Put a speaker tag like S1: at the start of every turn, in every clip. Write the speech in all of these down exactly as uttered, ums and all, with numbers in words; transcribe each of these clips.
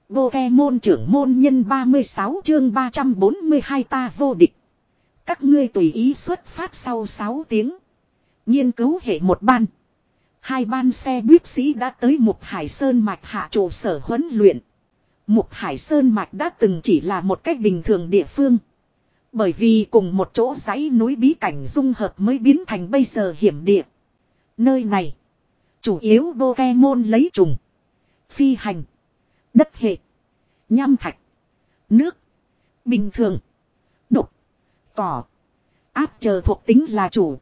S1: Pokemon trưởng môn nhân ba mươi sáu chương ba trăm bốn mươi hai ta vô địch. Các ngươi tùy ý xuất phát sau sáu tiếng. Nghiên cứu hệ một ban. Hai ban xe buýt sĩ đã tới Mục Hải Sơn Mạch hạ trụ sở huấn luyện. Mục Hải Sơn Mạch đã từng chỉ là một cách bình thường địa phương. Bởi vì cùng một chỗ dãy núi bí cảnh dung hợp mới biến thành bây giờ hiểm địa. Nơi này chủ yếu Pokemon lấy trùng, phi hành, đất hệ, nham thạch, nước, bình thường, độc, cỏ, áp chờ thuộc tính là chủ.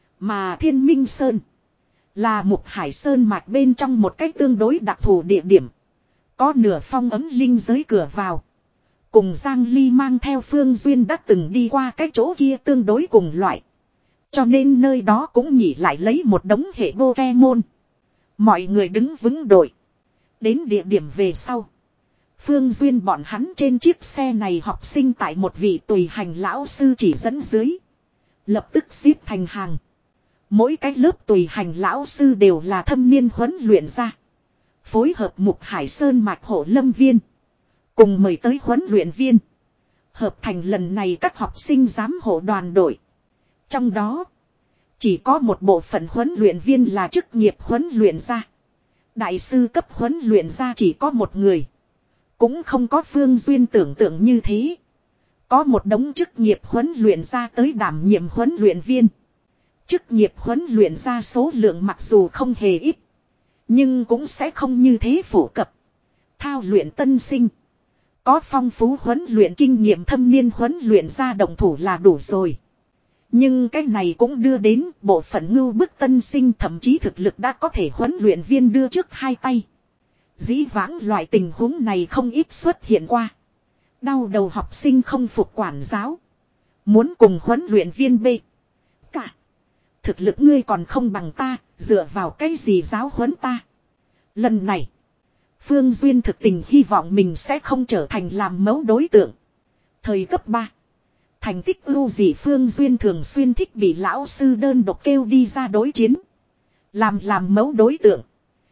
S1: Mà Thiên Minh Sơn là Mục Hải Sơn mạch bên trong một cách tương đối đặc thù địa điểm. Có nửa phong ấm linh giới cửa vào. Cùng Giang Ly mang theo Phương Duyên đã từng đi qua cái chỗ kia tương đối cùng loại. Cho nên nơi đó cũng nhỉ lại lấy một đống hệ Pokemon. Mọi người đứng vững đội. Đến địa điểm về sau. Phương Duyên bọn hắn trên chiếc xe này học sinh tại một vị tùy hành lão sư chỉ dẫn dưới. Lập tức xếp thành hàng. Mỗi cái lớp tùy hành lão sư đều là thâm niên huấn luyện ra. Phối hợp Mục Hải Sơn mạch hộ lâm viên. Cùng mời tới huấn luyện viên. Hợp thành lần này các học sinh giám hộ đoàn đội. Trong đó chỉ có một bộ phận huấn luyện viên là chức nghiệp huấn luyện ra. Đại sư cấp huấn luyện ra chỉ có một người. Cũng không có Phương Duyên tưởng tượng như thế. Có một đống chức nghiệp huấn luyện ra tới đảm nhiệm huấn luyện viên. Chức nghiệp huấn luyện ra số lượng mặc dù không hề ít. Nhưng cũng sẽ không như thế phổ cập. Thao luyện tân sinh. Có phong phú huấn luyện kinh nghiệm thâm niên huấn luyện ra động thủ là đủ rồi. Nhưng cái này cũng đưa đến bộ phận ngưu bức tân sinh thậm chí thực lực đã có thể huấn luyện viên đưa trước hai tay. Dĩ vãng loại tình huống này không ít xuất hiện qua. Đau đầu học sinh không phục quản giáo. Muốn cùng huấn luyện viên B. Cả. Thực lực ngươi còn không bằng ta, dựa vào cái gì giáo huấn ta. Lần này, Phương Duyên thực tình hy vọng mình sẽ không trở thành làm mẫu đối tượng. Thời cấp ba. Thành tích ưu dị Phương Duyên thường xuyên thích bị lão sư đơn độc kêu đi ra đối chiến. Làm làm mẫu đối tượng.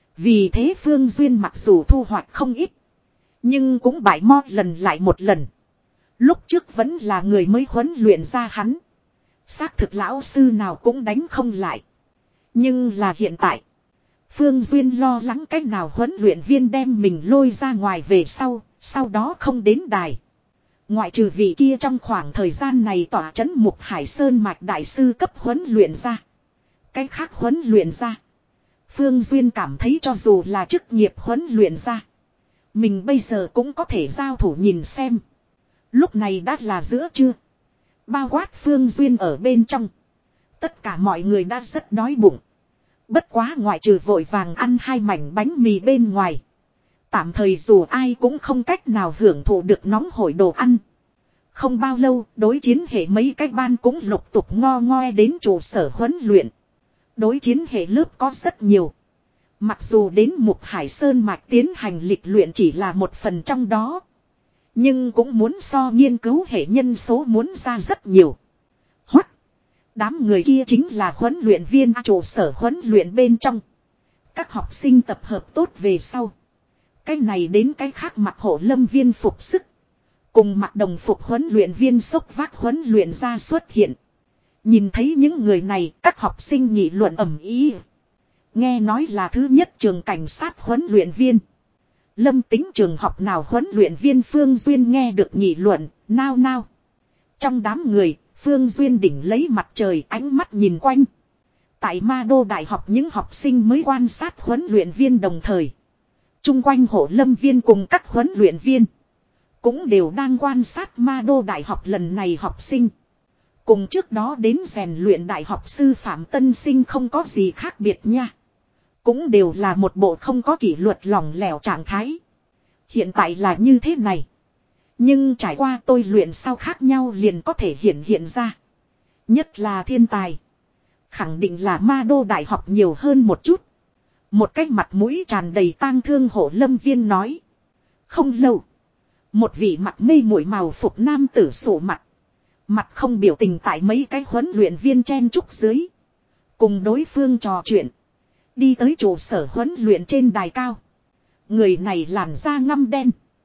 S1: Vì thế Phương Duyên mặc dù thu hoạch không ít. Nhưng cũng bại mo lần lại một lần. Lúc trước vẫn là người mới huấn luyện ra hắn. Xác thực lão sư nào cũng đánh không lại. Nhưng là hiện tại. Phương Duyên lo lắng cách nào huấn luyện viên đem mình lôi ra ngoài về sau. Sau đó không đến đài. Ngoại trừ vị kia trong khoảng thời gian này tỏa trấn Mục Hải Sơn mạch đại sư cấp huấn luyện ra. Cách khác huấn luyện ra. Phương Duyên cảm thấy cho dù là chức nghiệp huấn luyện ra. Mình bây giờ cũng có thể giao thủ nhìn xem. Lúc này đã là giữa trưa. Bao quát Phương Duyên ở bên trong. Tất cả mọi người đã rất đói bụng. Bất quá ngoại trừ vội vàng ăn hai mảnh bánh mì bên ngoài. Tạm thời dù ai cũng không cách nào hưởng thụ được nóng hổi đồ ăn. Không bao lâu đối chiến hệ mấy cái ban cũng lục tục ngo ngoe đến trụ sở huấn luyện. Đối chiến hệ lớp có rất nhiều. Mặc dù đến Mục Hải Sơn mạch tiến hành lịch luyện chỉ là một phần trong đó. Nhưng cũng muốn so nghiên cứu hệ nhân số muốn ra rất nhiều. Hoắt. Đám người kia chính là huấn luyện viên trụ sở huấn luyện bên trong. Các học sinh tập hợp tốt về sau. Cái này đến cái khác mặc hộ lâm viên phục sức. Cùng mặc đồng phục huấn luyện viên xốc vác huấn luyện ra xuất hiện. Nhìn thấy những người này các học sinh nghị luận ầm ĩ. Nghe nói là thứ nhất trường cảnh sát huấn luyện viên. Lâm tính trường học nào huấn luyện viên Phương Duyên nghe được nghị luận, nao nao. Trong đám người, Phương Duyên đỉnh lấy mặt trời ánh mắt nhìn quanh. Tại Ma Đô Đại học những học sinh mới quan sát huấn luyện viên đồng thời. Trung quanh hộ lâm viên cùng các huấn luyện viên. Cũng đều đang quan sát Ma Đô Đại học lần này học sinh. Cùng trước đó đến rèn luyện đại học sư phạm tân sinh không có gì khác biệt nha. Cũng đều là một bộ không có kỷ luật lỏng lẻo trạng thái. Hiện tại là như thế này. Nhưng trải qua tôi luyện sau khác nhau liền có thể hiện hiện ra. Nhất là thiên tài. Khẳng định là Ma Đô Đại học nhiều hơn một chút. Một cái mặt mũi tràn đầy tang thương hộ lâm viên nói. Không lâu. Một vị mặt mê muội màu phục nam tử sổ mặt. Mặt không biểu tình tại mấy cái huấn luyện viên chen trúc dưới. Cùng đối phương trò chuyện. Đi tới trụ sở huấn luyện trên đài cao. Người này làn da ngăm đen.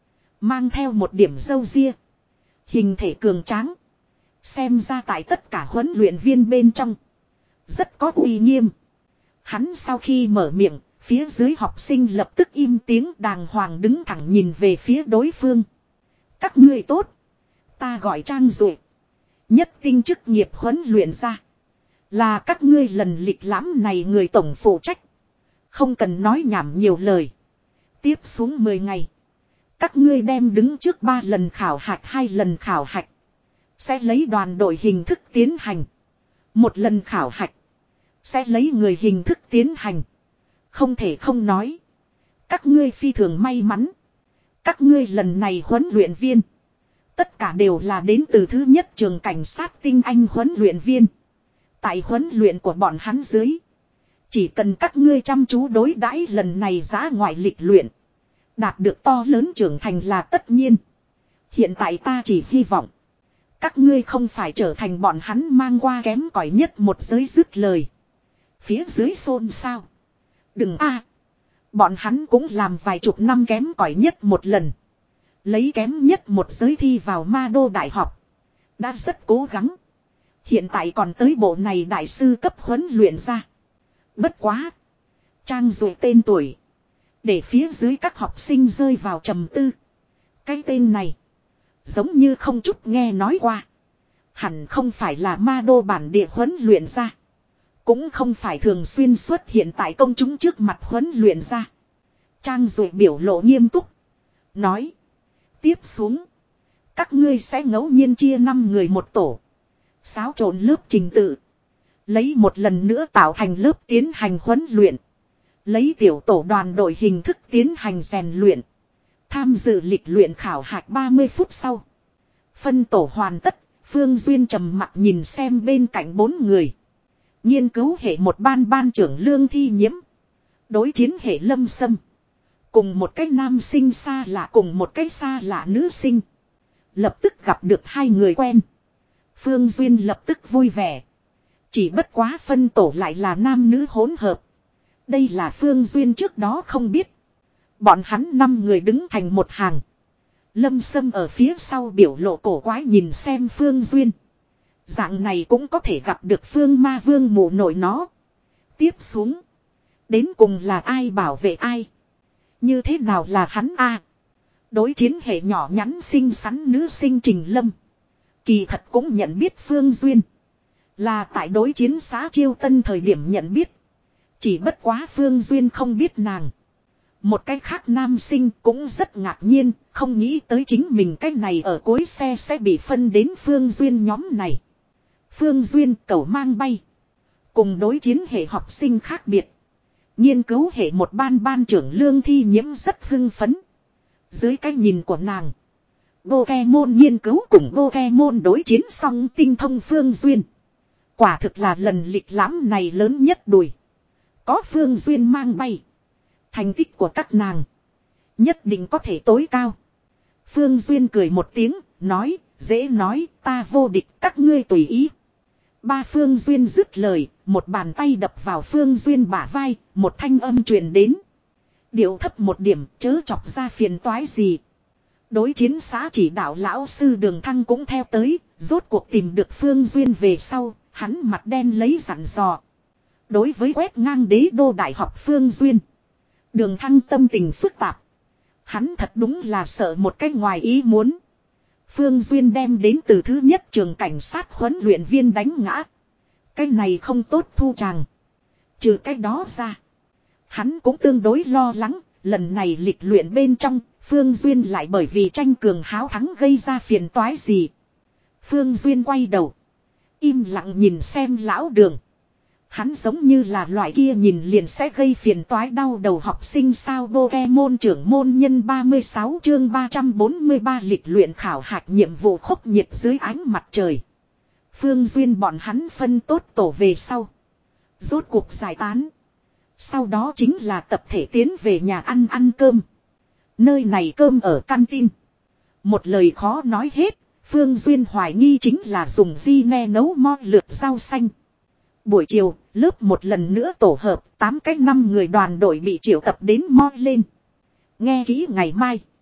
S1: Mang theo một điểm râu ria. Hình thể cường tráng. Xem ra tại tất cả huấn luyện viên bên trong. Rất có uy nghiêm. Hắn sau khi mở miệng, phía dưới học sinh lập tức im tiếng đàng hoàng đứng thẳng nhìn về phía đối phương. Các ngươi tốt. Ta gọi Trang Duệ. Nhất tinh chức nghiệp huấn luyện ra. Là các ngươi lần lịch lãm này người tổng phụ trách. Không cần nói nhảm nhiều lời. Tiếp xuống mười ngày. Các ngươi đem đứng trước ba lần khảo hạch hai lần khảo hạch. Sẽ lấy đoàn đội hình thức tiến hành. Một lần khảo hạch. Sẽ lấy người hình thức tiến hành. Không thể không nói. Các ngươi phi thường may mắn. Các ngươi lần này huấn luyện viên. Tất cả đều là đến từ thứ nhất trường cảnh sát tinh anh huấn luyện viên. Tại huấn luyện của bọn hắn dưới. Chỉ cần các ngươi chăm chú đối đãi lần này giá ngoại lịch luyện. Đạt được to lớn trưởng thành là tất nhiên. Hiện tại ta chỉ hy vọng. Các ngươi không phải trở thành bọn hắn mang qua kém cỏi nhất một giới dứt lời. Phía dưới xôn xao. Đừng a, bọn hắn cũng làm vài chục năm kém cỏi nhất một lần. Lấy kém nhất một giới thi vào ma đô đại học. Đã rất cố gắng. Hiện tại còn tới bộ này đại sư cấp huấn luyện ra. Bất quá. Trang Duệ tên tuổi. Để phía dưới các học sinh rơi vào trầm tư. Cái tên này. Giống như không chút nghe nói qua. Hẳn không phải là ma đô bản địa huấn luyện ra. Cũng không phải thường xuyên xuất hiện tại công chúng trước mặt huấn luyện ra. Trang Duệ biểu lộ nghiêm túc. Nói. Tiếp xuống. Các ngươi sẽ ngẫu nhiên chia năm người một tổ. Xáo trộn lớp trình tự. Lấy một lần nữa tạo thành lớp tiến hành huấn luyện. Lấy tiểu tổ đoàn đội hình thức tiến hành rèn luyện. Tham dự lịch luyện khảo hạch ba mươi phút sau. Phân tổ hoàn tất. Phương Duyên trầm mặc nhìn xem bên cạnh bốn người. Nghiên cứu hệ một ban ban trưởng Lương Thi Nhiễm. Đối chiến hệ Lâm Sâm. Cùng một cái nam sinh xa lạ cùng một cái xa lạ nữ sinh. Lập tức gặp được hai người quen. Phương Duyên lập tức vui vẻ. Chỉ bất quá phân tổ lại là nam nữ hỗn hợp. Đây là Phương Duyên trước đó không biết. Bọn hắn năm người đứng thành một hàng. Lâm Sâm ở phía sau biểu lộ cổ quái nhìn xem Phương Duyên. Dạng này cũng có thể gặp được Phương Ma Vương mụ nội nó. Tiếp xuống. Đến cùng là ai bảo vệ ai. Như thế nào là hắn a? Đối chiến hệ nhỏ nhắn xinh xắn nữ sinh Trình Lâm. Kỳ thật cũng nhận biết Phương Duyên. Là tại đối chiến xã Chiêu Tân thời điểm nhận biết. Chỉ bất quá Phương Duyên không biết nàng. Một cái khác nam sinh cũng rất ngạc nhiên. Không nghĩ tới chính mình cái này ở cuối xe sẽ bị phân đến Phương Duyên nhóm này. Phương Duyên cẩu mang bay. Cùng đối chiến hệ học sinh khác biệt. Nghiên cứu hệ một ban ban trưởng Lương Thi Nhiễm rất hưng phấn. Dưới cái nhìn của nàng. Pokemon nghiên cứu cùng Pokemon đối chiến song tinh thông Phương Duyên. Quả thực là lần lịch lãm này lớn nhất đùi. Có Phương Duyên mang bay. Thành tích của các nàng. Nhất định có thể tối cao. Phương Duyên cười một tiếng. Nói. Dễ nói. Ta vô địch các ngươi tùy ý. Ba Phương Duyên dứt lời. Một bàn tay đập vào Phương Duyên bả vai. Một thanh âm truyền đến. Điệu thấp một điểm. Chớ chọc ra phiền toái gì. Đối chiến xã chỉ đạo lão sư Đường Thăng cũng theo tới. Rốt cuộc tìm được Phương Duyên về sau. Hắn mặt đen lấy dặn dò. Đối với quét ngang đế đô đại học Phương Duyên. Đường Thăng tâm tình phức tạp. Hắn thật đúng là sợ một cái ngoài ý muốn. Phương Duyên đem đến từ thứ nhất trường cảnh sát huấn luyện viên đánh ngã. Cái này không tốt thu chàng. Trừ cái đó ra. Hắn cũng tương đối lo lắng. Lần này lịch luyện bên trong. Phương Duyên lại bởi vì tranh cường háo thắng gây ra phiền toái gì. Phương Duyên quay đầu. Im lặng nhìn xem lão Đường. Hắn giống như là loại kia nhìn liền sẽ gây phiền toái đau đầu học sinh sao. Pokemon trưởng môn nhân ba mươi sáu chương ba trăm bốn mươi ba lịch luyện khảo hạch nhiệm vụ khốc nhiệt dưới ánh mặt trời. Phương Duyên bọn hắn phân tốt tổ về sau. Rốt cuộc giải tán. Sau đó chính là tập thể tiến về nhà ăn ăn cơm. Nơi này cơm ở canteen. Một lời khó nói hết. Phương Duyên hoài nghi chính là dùng di ne nấu mo lượt rau xanh. Buổi chiều, lớp một lần nữa tổ hợp, tám cách năm người đoàn đội bị triệu tập đến mo lên. Nghe kỹ ngày mai.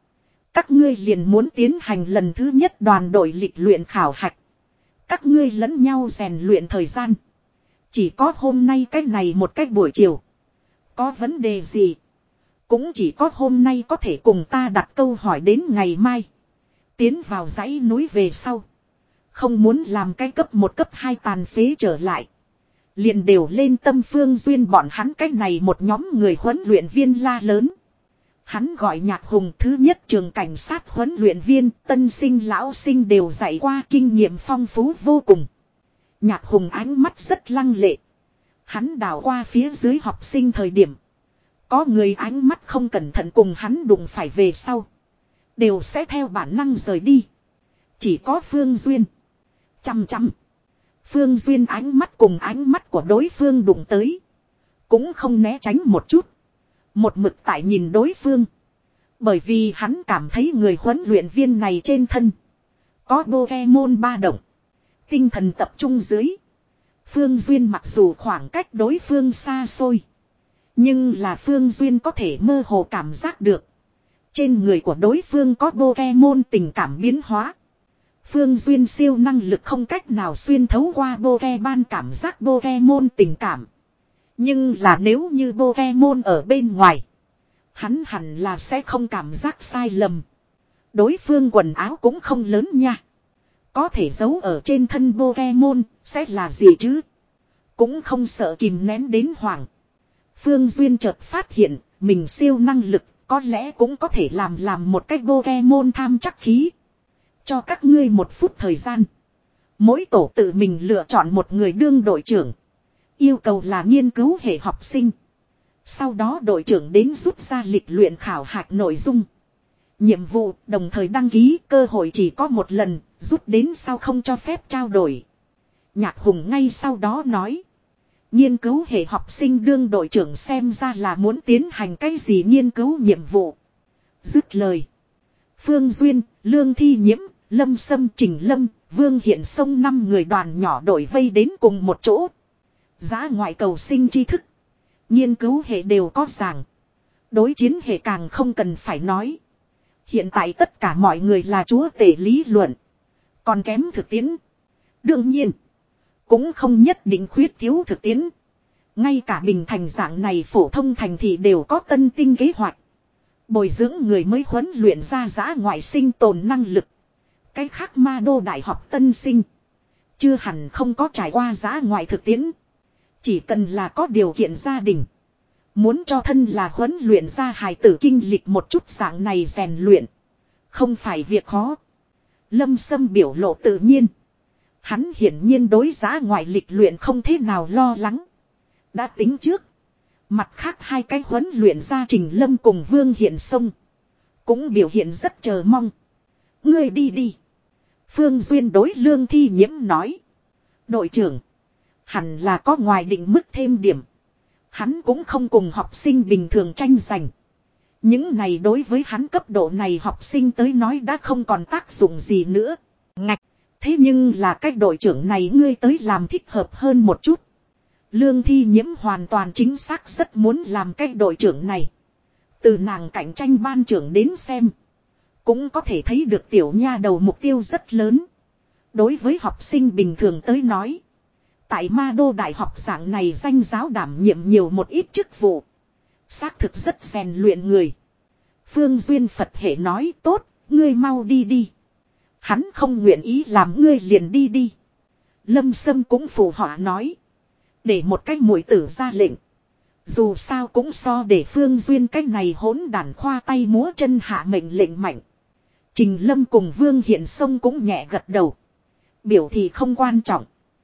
S1: Các ngươi liền muốn tiến hành lần thứ nhất đoàn đội lịch luyện khảo hạch. Các ngươi lẫn nhau rèn luyện thời gian. Chỉ có hôm nay cách này một cách buổi chiều. Có vấn đề gì? Cũng chỉ có hôm nay có thể cùng ta đặt câu hỏi đến ngày mai. Tiến vào dãy núi về sau. Không muốn làm cái cấp một cấp hai tàn phế trở lại. Liền đều lên tâm Phương Duyên bọn hắn cách này một nhóm người huấn luyện viên la lớn. Hắn gọi Nhạc Hùng thứ nhất trường cảnh sát huấn luyện viên, tân sinh lão sinh đều dạy qua kinh nghiệm phong phú vô cùng. Nhạc Hùng ánh mắt rất lăng lệ. Hắn đảo qua phía dưới học sinh thời điểm. Có người ánh mắt không cẩn thận cùng hắn đụng phải về sau. Đều sẽ theo bản năng rời đi. Chỉ có Phương Duyên. Chăm chăm. Phương Duyên ánh mắt cùng ánh mắt của đối phương đụng tới. Cũng không né tránh một chút. Một mực tại nhìn đối phương. Bởi vì hắn cảm thấy người huấn luyện viên này trên thân. Có Pokemon ba động. Tinh thần tập trung dưới. Phương Duyên mặc dù khoảng cách đối phương xa xôi. Nhưng là Phương Duyên có thể mơ hồ cảm giác được. Trên người của đối phương có Pokemon tình cảm biến hóa. Phương Duyên siêu năng lực không cách nào xuyên thấu qua Pokemon cảm giác Pokemon tình cảm. Nhưng là nếu như Pokemon ở bên ngoài. Hắn hẳn là sẽ không cảm giác sai lầm. Đối phương quần áo cũng không lớn nha. Có thể giấu ở trên thân Pokemon sẽ là gì chứ? Cũng không sợ kìm nén đến hoảng. Phương Duyên chợt phát hiện mình siêu năng lực có lẽ cũng có thể làm làm một cách Pokemon tham chắc khí. Cho các ngươi một phút thời gian. Mỗi tổ tự mình lựa chọn một người đương đội trưởng. Yêu cầu là nghiên cứu hệ học sinh. Sau đó đội trưởng đến rút ra lịch luyện khảo hạch nội dung. Nhiệm vụ đồng thời đăng ký, cơ hội chỉ có một lần, rút đến sau không cho phép trao đổi. Nhạc Hùng ngay sau đó nói. Nghiên cứu hệ học sinh đương đội trưởng xem ra là muốn tiến hành cái gì nghiên cứu nhiệm vụ. Dứt lời. Phương Duyên, Lương Thi Nhiễm, Lâm Sâm, Trình Lâm, Vương Hiện Sông năm người đoàn nhỏ đội vây đến cùng một chỗ. Giá ngoại cầu sinh tri thức. Nghiên cứu hệ đều có giảng. Đối chiến hệ càng không cần phải nói. Hiện tại tất cả mọi người là chúa tể lý luận. Còn kém thực tiễn. Đương nhiên. Cũng không nhất định khuyết thiếu thực tiễn. Ngay cả Bình Thành dạng này phổ thông thành thị đều có tân tinh kế hoạch. Bồi dưỡng người mới huấn luyện ra giã ngoại sinh tồn năng lực. Cái khác ma đô đại học tân sinh. Chưa hẳn không có trải qua giã ngoại thực tiễn. Chỉ cần là có điều kiện gia đình. Muốn cho thân là huấn luyện ra hài tử kinh lịch một chút dạng này rèn luyện. Không phải việc khó. Lâm Sâm biểu lộ tự nhiên. Hắn hiển nhiên đối giã ngoại lịch luyện không thế nào lo lắng. Đã tính trước. Mặt khác hai cái huấn luyện ra Trình Lâm cùng Vương Hiện Sông. Cũng biểu hiện rất chờ mong. Ngươi đi đi. Phương Duyên đối Lương Thi Nhiễm nói. Đội trưởng. Hẳn là có ngoài định mức thêm điểm. Hắn cũng không cùng học sinh bình thường tranh giành. Những này đối với hắn cấp độ này học sinh tới nói đã không còn tác dụng gì nữa. Ngạch. Thế nhưng là cách đội trưởng này ngươi tới làm thích hợp hơn một chút. Lương Thi Nhiễm hoàn toàn chính xác rất muốn làm cách đội trưởng này. Từ nàng cạnh tranh ban trưởng đến xem. Cũng có thể thấy được tiểu nha đầu mục tiêu rất lớn. Đối với học sinh bình thường tới nói. Tại Ma Đô Đại học dạng này danh giáo đảm nhiệm nhiều một ít chức vụ. Xác thực rất rèn luyện người. Phương Duyên Phật hệ nói tốt, ngươi mau đi đi. Hắn không nguyện ý làm ngươi liền đi đi. Lâm Sâm cũng phù họa nói. Để một cách muội tử ra lệnh. Dù sao cũng so để Phương Duyên cách này hỗn đản khoa tay múa chân hạ mệnh lệnh mạnh. Trình Lâm cùng Vương Hiện Sông cũng nhẹ gật đầu. Biểu thì không quan trọng.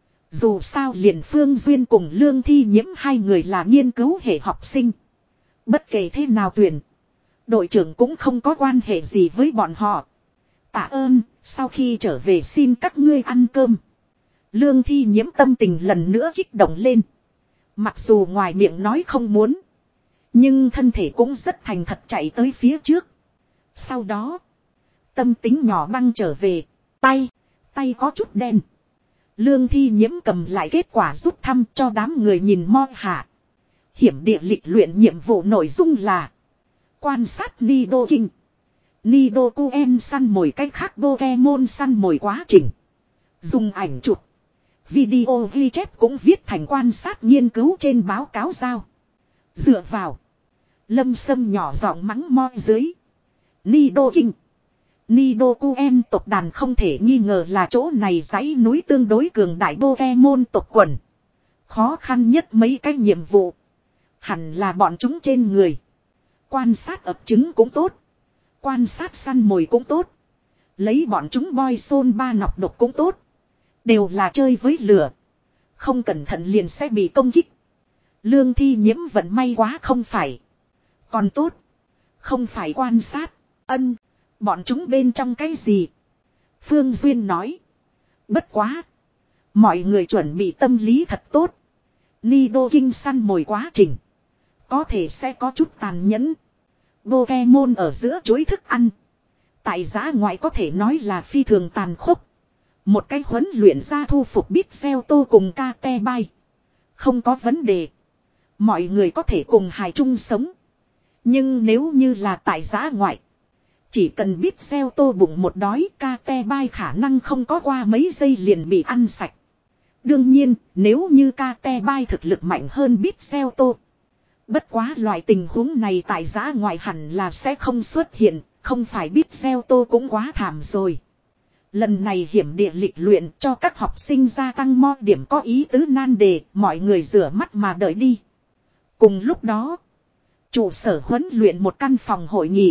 S1: Dù sao liền Phương Duyên cùng Lương Thi Nhiễm hai người là nghiên cứu hệ học sinh. Bất kể thế nào tuyển. Đội trưởng cũng không có quan hệ gì với bọn họ. Tạ ơn, sau khi trở về xin các ngươi ăn cơm. Lương Thi Nhiễm tâm tình lần nữa kích động lên. Mặc dù ngoài miệng nói không muốn. Nhưng thân thể cũng rất thành thật chạy tới phía trước. Sau đó. Tâm tính nhỏ băng trở về. Tay. Tay có chút đen. Lương Thi Nhiễm cầm lại kết quả rút thăm cho đám người nhìn mo hạ. Hiểm địa lịch luyện nhiệm vụ nội dung là. Quan sát Nido Kinh. Nidoku săn mồi cách khác Pokemon săn mồi quá trình. Dùng ảnh chụp. Video ghi chép cũng viết thành quan sát nghiên cứu trên báo cáo giao. Dựa vào. Lâm Sâm nhỏ giọng mắng mo dưới. Nidoking. Nidoku tộc đàn không thể nghi ngờ là chỗ này dãy núi tương đối cường đại Pokemon tộc quần. Khó khăn nhất mấy cái nhiệm vụ. Hẳn là bọn chúng trên người. Quan sát ập trứng cũng tốt. Quan sát săn mồi cũng tốt. Lấy bọn chúng boy xôn ba nọc độc cũng tốt. Đều là chơi với lửa. Không cẩn thận liền sẽ bị công kích. Lương Thi Nhiễm vận may quá không phải. Còn tốt. Không phải quan sát. Ân. Bọn chúng bên trong cái gì? Phương Duyên nói. Bất quá. Mọi người chuẩn bị tâm lý thật tốt. Nidoking săn mồi quá trình. Có thể sẽ có chút tàn nhẫn. Pokemon ở giữa chuỗi thức ăn. Tại giã ngoại có thể nói là phi thường tàn khốc. Một cái huấn luyện ra thu phục Pixelto cùng Kate Bay. Không có vấn đề. Mọi người có thể cùng hài chung sống. Nhưng nếu như là tại giã ngoại. Chỉ cần Pixelto bụng một đói, Kate Bay khả năng không có qua mấy giây liền bị ăn sạch. Đương nhiên, nếu như Kate Bay thực lực mạnh hơn Pixelto. Bất quá loại tình huống này tại giã ngoại hẳn là sẽ không xuất hiện, không phải Pixelto cũng quá thảm rồi. Lần này hiểm địa lịch luyện cho các học sinh gia tăng mo điểm có ý tứ nan đề, mọi người rửa mắt mà đợi đi. Cùng lúc đó, trụ sở huấn luyện một căn phòng hội nghị.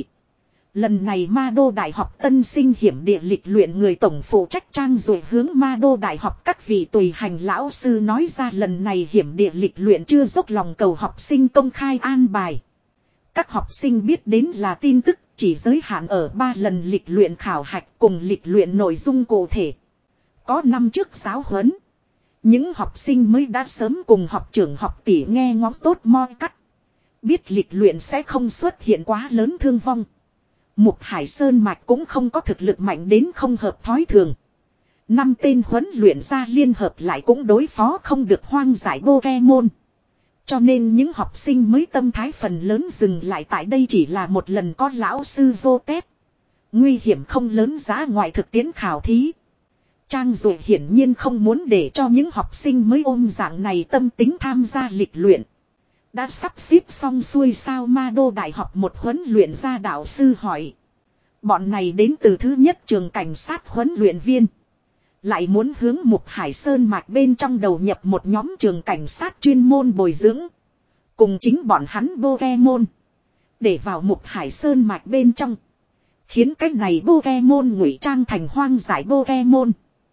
S1: Lần này Ma Đô Đại học tân sinh hiểm địa lịch luyện người tổng phụ trách Trang rồi hướng Ma Đô Đại học các vị tùy hành lão sư nói ra lần này hiểm địa lịch luyện chưa dốc lòng cầu học sinh công khai an bài. Các học sinh biết đến là tin tức chỉ giới hạn ở ba lần lịch luyện khảo hạch cùng lịch luyện nội dung cụ thể. Có năm trước giáo huấn. Những học sinh mới đã sớm cùng học trưởng học tỷ nghe ngóng tốt moi cắt. Biết lịch luyện sẽ không xuất hiện quá lớn thương vong. Mục Hải Sơn Mạch cũng không có thực lực mạnh đến không hợp thói thường. Năm tên huấn luyện ra liên hợp lại cũng đối phó không được hoang dại Pokemon. Cho nên những học sinh mới tâm thái phần lớn dừng lại tại đây chỉ là một lần có lão sư vô tép. Nguy hiểm không lớn giá ngoài thực tiễn khảo thí. Trang rồi hiển nhiên không muốn để cho những học sinh mới ôm dạng này tâm tính tham gia lịch luyện. Đã sắp xếp xong xuôi sao Ma Đô Đại học một huấn luyện ra đạo sư hỏi. Bọn này đến từ thứ nhất trường cảnh sát huấn luyện viên. Lại muốn hướng Mục Hải Sơn Mạch bên trong đầu nhập một nhóm trường cảnh sát chuyên môn bồi dưỡng. Cùng chính bọn hắn Pokemon. Để vào Mục Hải Sơn Mạch bên trong. Khiến cái này Pokemon ngụy trang thành hoang dại Pokemon.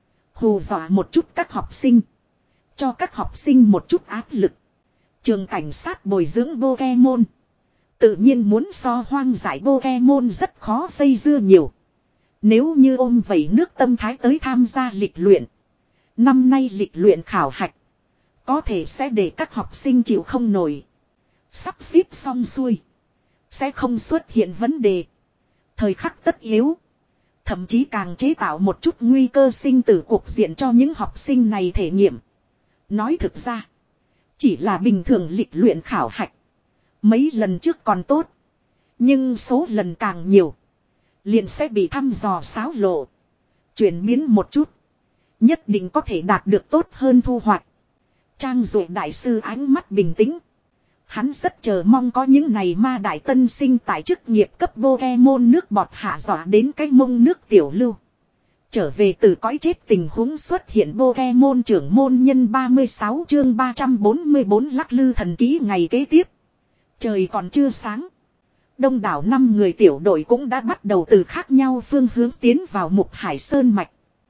S1: Hù dọa một chút các học sinh. Cho các học sinh một chút áp lực. Trường cảnh sát bồi dưỡng Pokemon. Tự nhiên muốn so hoang dại Pokemon rất khó dây dưa nhiều. Nếu như ôm vẩy nước tâm thái tới tham gia lịch luyện. Năm nay lịch luyện khảo hạch. Có thể sẽ để các học sinh chịu không nổi. Sắp xếp xong xuôi. Sẽ không xuất hiện vấn đề. Thời khắc tất yếu. Thậm chí càng chế tạo một chút nguy cơ sinh tử cuộc diện cho những học sinh này thể nghiệm. Nói thực ra. Chỉ là bình thường lịch luyện khảo hạch. Mấy lần trước còn tốt. Nhưng số lần càng nhiều. Liền sẽ bị thăm dò xáo lộ. Chuyển biến một chút. Nhất định có thể đạt được tốt hơn thu hoạch. Trang Dụ đại sư ánh mắt bình tĩnh. Hắn rất chờ mong có những này ma đại tân sinh tại chức nghiệp cấp Pokemon nước bọt hạ dọa đến cái mông nước tiểu lưu. Trở về từ cõi chết tình huống xuất hiện Pokemon trưởng môn nhân ba mươi sáu chương ba trăm bốn mươi bốn lắc lư thần ký ngày kế tiếp. Trời còn chưa sáng. Đông đảo năm người tiểu đội cũng đã bắt đầu từ khác nhau phương hướng tiến vào Mục Hải Sơn Mạch.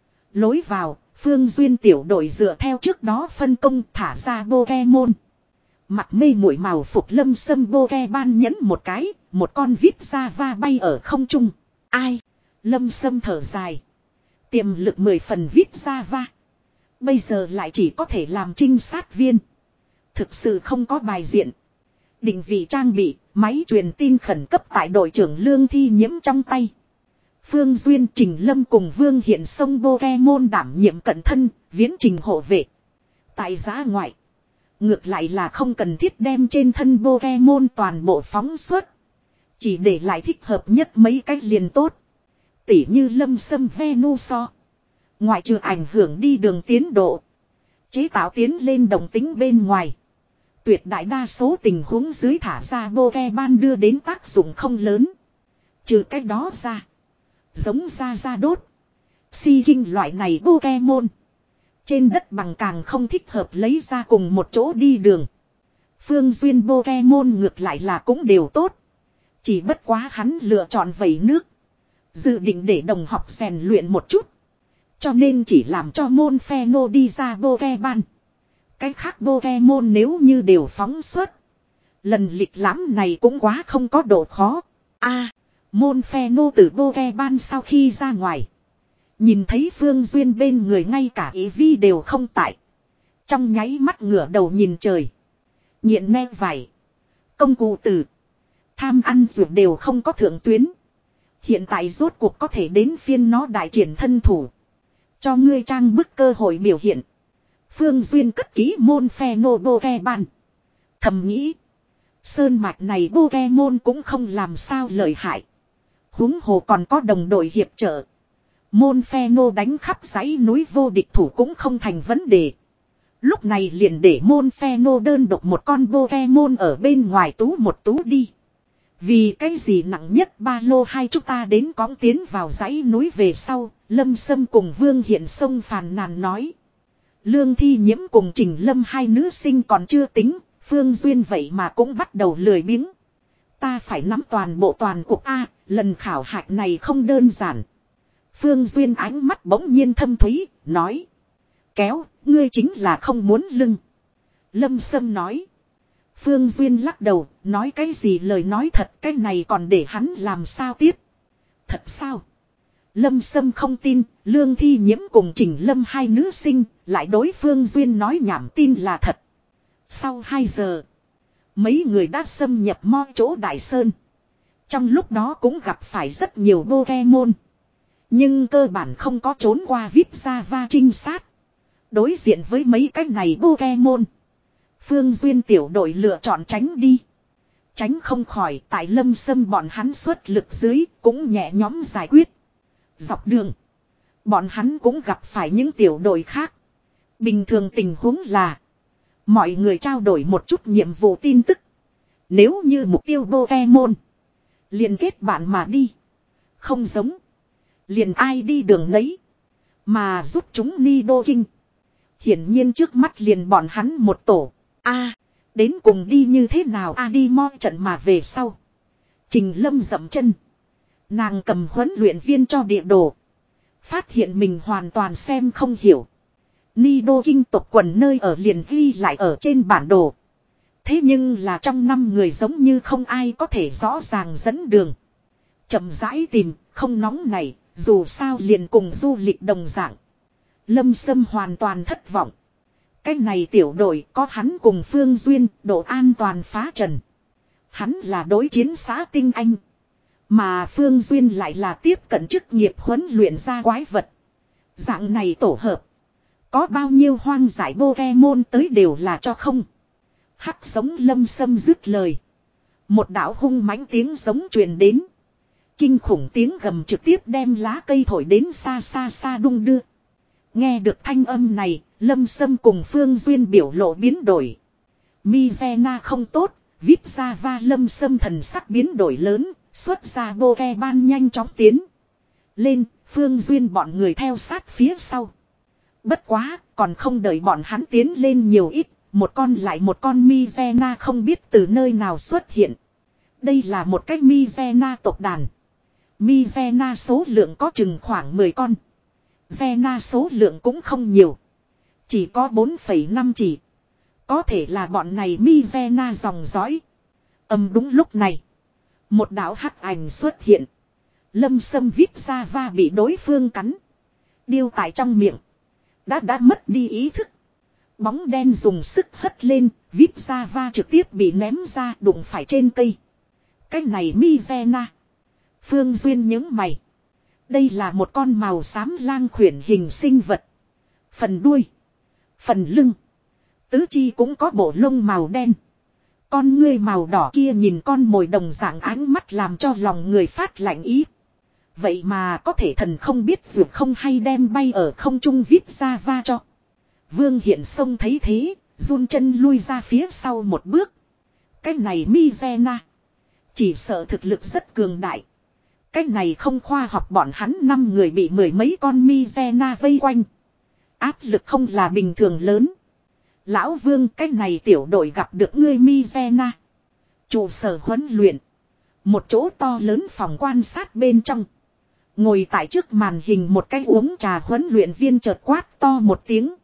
S1: Lối vào, Phương Duyên tiểu đội dựa theo trước đó phân công thả ra Pokemon. Mặt mây mũi màu phục Lâm Sâm Poke ban nhấn một cái, một con vít ra va bay ở không trung. Ai? Lâm Sâm thở dài. Tiềm lực mười phần vít ra va. Bây giờ lại chỉ có thể làm trinh sát viên. Thực sự không có bài diện. Định vị trang bị, máy truyền tin khẩn cấp tại đội trưởng Lương Thi Nhiễm trong tay. Phương Duyên Trình Lâm cùng Vương Hiện Sông Pokemon đảm nhiệm cận thân, viễn trình hộ vệ. Tại giã ngoại, ngược lại là không cần thiết đem trên thân Pokemon toàn bộ phóng xuất. Chỉ để lại thích hợp nhất mấy cách liền tốt. Tỉ như lâm sâm Venuso. Ngoại trừ ảnh hưởng đi đường tiến độ. Chế tạo tiến lên đồng tính bên ngoài. Tuyệt đại đa số tình huống dưới thả ra Pokemon đưa đến tác dụng không lớn. Trừ cách đó ra. Giống ra ra đốt. Si kinh loại này Pokemon. Trên đất bằng càng không thích hợp lấy ra cùng một chỗ đi đường. Phương duyên Pokemon ngược lại là cũng đều tốt. Chỉ bất quá hắn lựa chọn vẩy nước. Dự định để đồng học rèn luyện một chút. Cho nên chỉ làm cho môn Pheno đi ra Pokemon. Cái khác Pokemon nếu như đều phóng xuất. Lần lịch lãm này cũng quá không có độ khó. A, môn Pheno từ Pokemon sau khi ra ngoài. Nhìn thấy Phương Duyên bên người ngay cả ý vi đều không tại. Trong nháy mắt ngửa đầu nhìn trời. Nghiện ne vải. Công cụ tử. Tham ăn ruột đều không có thượng tuyến. Hiện tại rốt cuộc có thể đến phiên nó đại triển thân thủ. Cho ngươi trang bức cơ hội biểu hiện. Phương Duyên cất ký môn Pheno Pokemon. Thầm nghĩ. Sơn mạch này Pokemon cũng không làm sao lợi hại. Huống hồ còn có đồng đội hiệp trợ. Môn Pheno đánh khắp dãy núi vô địch thủ cũng không thành vấn đề. Lúc này liền để môn Pheno đơn độc một con Pokemon ở bên ngoài tú một tú đi. Vì cái gì nặng nhất ba lô hai chúng ta đến cõng tiến vào dãy núi về sau, Lâm Sâm cùng Vương Hiện Sông phàn nàn nói. Lương Thi Nhiễm cùng Trình Lâm hai nữ sinh còn chưa tính, Phương Duyên vậy mà cũng bắt đầu lười biếng. Ta phải nắm toàn bộ toàn cục A, lần khảo hạch này không đơn giản. Phương Duyên ánh mắt bỗng nhiên thâm thúy, nói. Kéo, ngươi chính là không muốn lưng. Lâm Sâm nói. Phương Duyên lắc đầu, nói cái gì lời nói thật, cái này còn để hắn làm sao tiếp. Thật sao? Lâm Sâm không tin, Lương Thi Nhiễm cùng Trình Lâm hai nữ sinh, lại đối Phương Duyên nói nhảm tin là thật. Sau hai giờ, mấy người đã xâm nhập mo chỗ Đại Sơn. Trong lúc đó cũng gặp phải rất nhiều Pokemon. Nhưng cơ bản không có trốn qua vip ra va trinh sát. Đối diện với mấy cái này Pokemon. Phương Duyên tiểu đội lựa chọn tránh đi. Tránh không khỏi tại Lâm Sâm bọn hắn xuất lực dưới cũng nhẹ nhóm giải quyết. Dọc đường. Bọn hắn cũng gặp phải những tiểu đội khác. Bình thường tình huống là. Mọi người trao đổi một chút nhiệm vụ tin tức. Nếu như mục tiêu Pokemon. Liền kết bạn mà đi. Không giống. Liền ai đi đường nấy. Mà giúp chúng Nidoking. Hiển nhiên trước mắt liền bọn hắn một tổ. A, đến cùng đi như thế nào a đi mo trận mà về sau. Trình Lâm dậm chân. Nàng cầm huấn luyện viên cho địa đồ. Phát hiện mình hoàn toàn xem không hiểu. Nidoking tộc quần nơi ở liền ghi lại ở trên bản đồ. Thế nhưng là trong năm người giống như không ai có thể rõ ràng dẫn đường. Chậm rãi tìm, không nóng này, dù sao liền cùng du lịch đồng dạng. Lâm Sâm hoàn toàn thất vọng. Cái này tiểu đội có hắn cùng Phương Duyên, độ an toàn phá trần. Hắn là đối chiến xã tinh anh. Mà Phương Duyên lại là tiếp cận chức nghiệp huấn luyện ra quái vật. Dạng này tổ hợp. Có bao nhiêu hoang giải Pokemon tới đều là cho không. Hắc giống Lâm Sâm dứt lời. Một đạo hung mãnh tiếng giống truyền đến. Kinh khủng tiếng gầm trực tiếp đem lá cây thổi đến xa xa xa đung đưa. Nghe được thanh âm này, Lâm Sâm cùng Phương Duyên biểu lộ biến đổi. Mizena không tốt, vip ra va Lâm Sâm thần sắc biến đổi lớn, xuất ra Pokemon nhanh chóng tiến. Lên, Phương Duyên bọn người theo sát phía sau. Bất quá, còn không đợi bọn hắn tiến lên nhiều ít, một con lại một con Mizena không biết từ nơi nào xuất hiện. Đây là một cái Mizena tộc đàn. Mizena số lượng có chừng khoảng mười con. Zena số lượng cũng không nhiều. Chỉ có bốn phẩy năm chỉ. Có thể là bọn này Mizena dòng dõi. Âm đúng lúc này. Một đạo hắc ảnh xuất hiện. Lâm Sâm vip ra va bị đối phương cắn. Điêu tại trong miệng. Đã đã mất đi ý thức. Bóng đen dùng sức hất lên. Vip ra va trực tiếp bị ném ra đụng phải trên cây. Cái này Mizena. Phương Duyên nhướng mày. Đây là một con màu xám lang khuyển hình sinh vật. Phần đuôi. Phần lưng. Tứ chi cũng có bộ lông màu đen. Con ngươi màu đỏ kia nhìn con mồi đồng dạng ánh mắt làm cho lòng người phát lạnh ý. Vậy mà có thể thần không biết dù không hay đem bay ở không trung vít ra va cho. Vương Hiện Sông thấy thế, run chân lui ra phía sau một bước. Cái này Mizena. Chỉ sợ thực lực rất cường đại. Cái này không khoa học bọn hắn năm người bị mười mấy con Mizena vây quanh. Áp lực không là bình thường lớn. Lão Vương cái này tiểu đội gặp được ngươi Mizena. Trụ sở huấn luyện. Một chỗ to lớn phòng quan sát bên trong. Ngồi tại trước màn hình một cái uống trà huấn luyện viên chợt quát to một tiếng.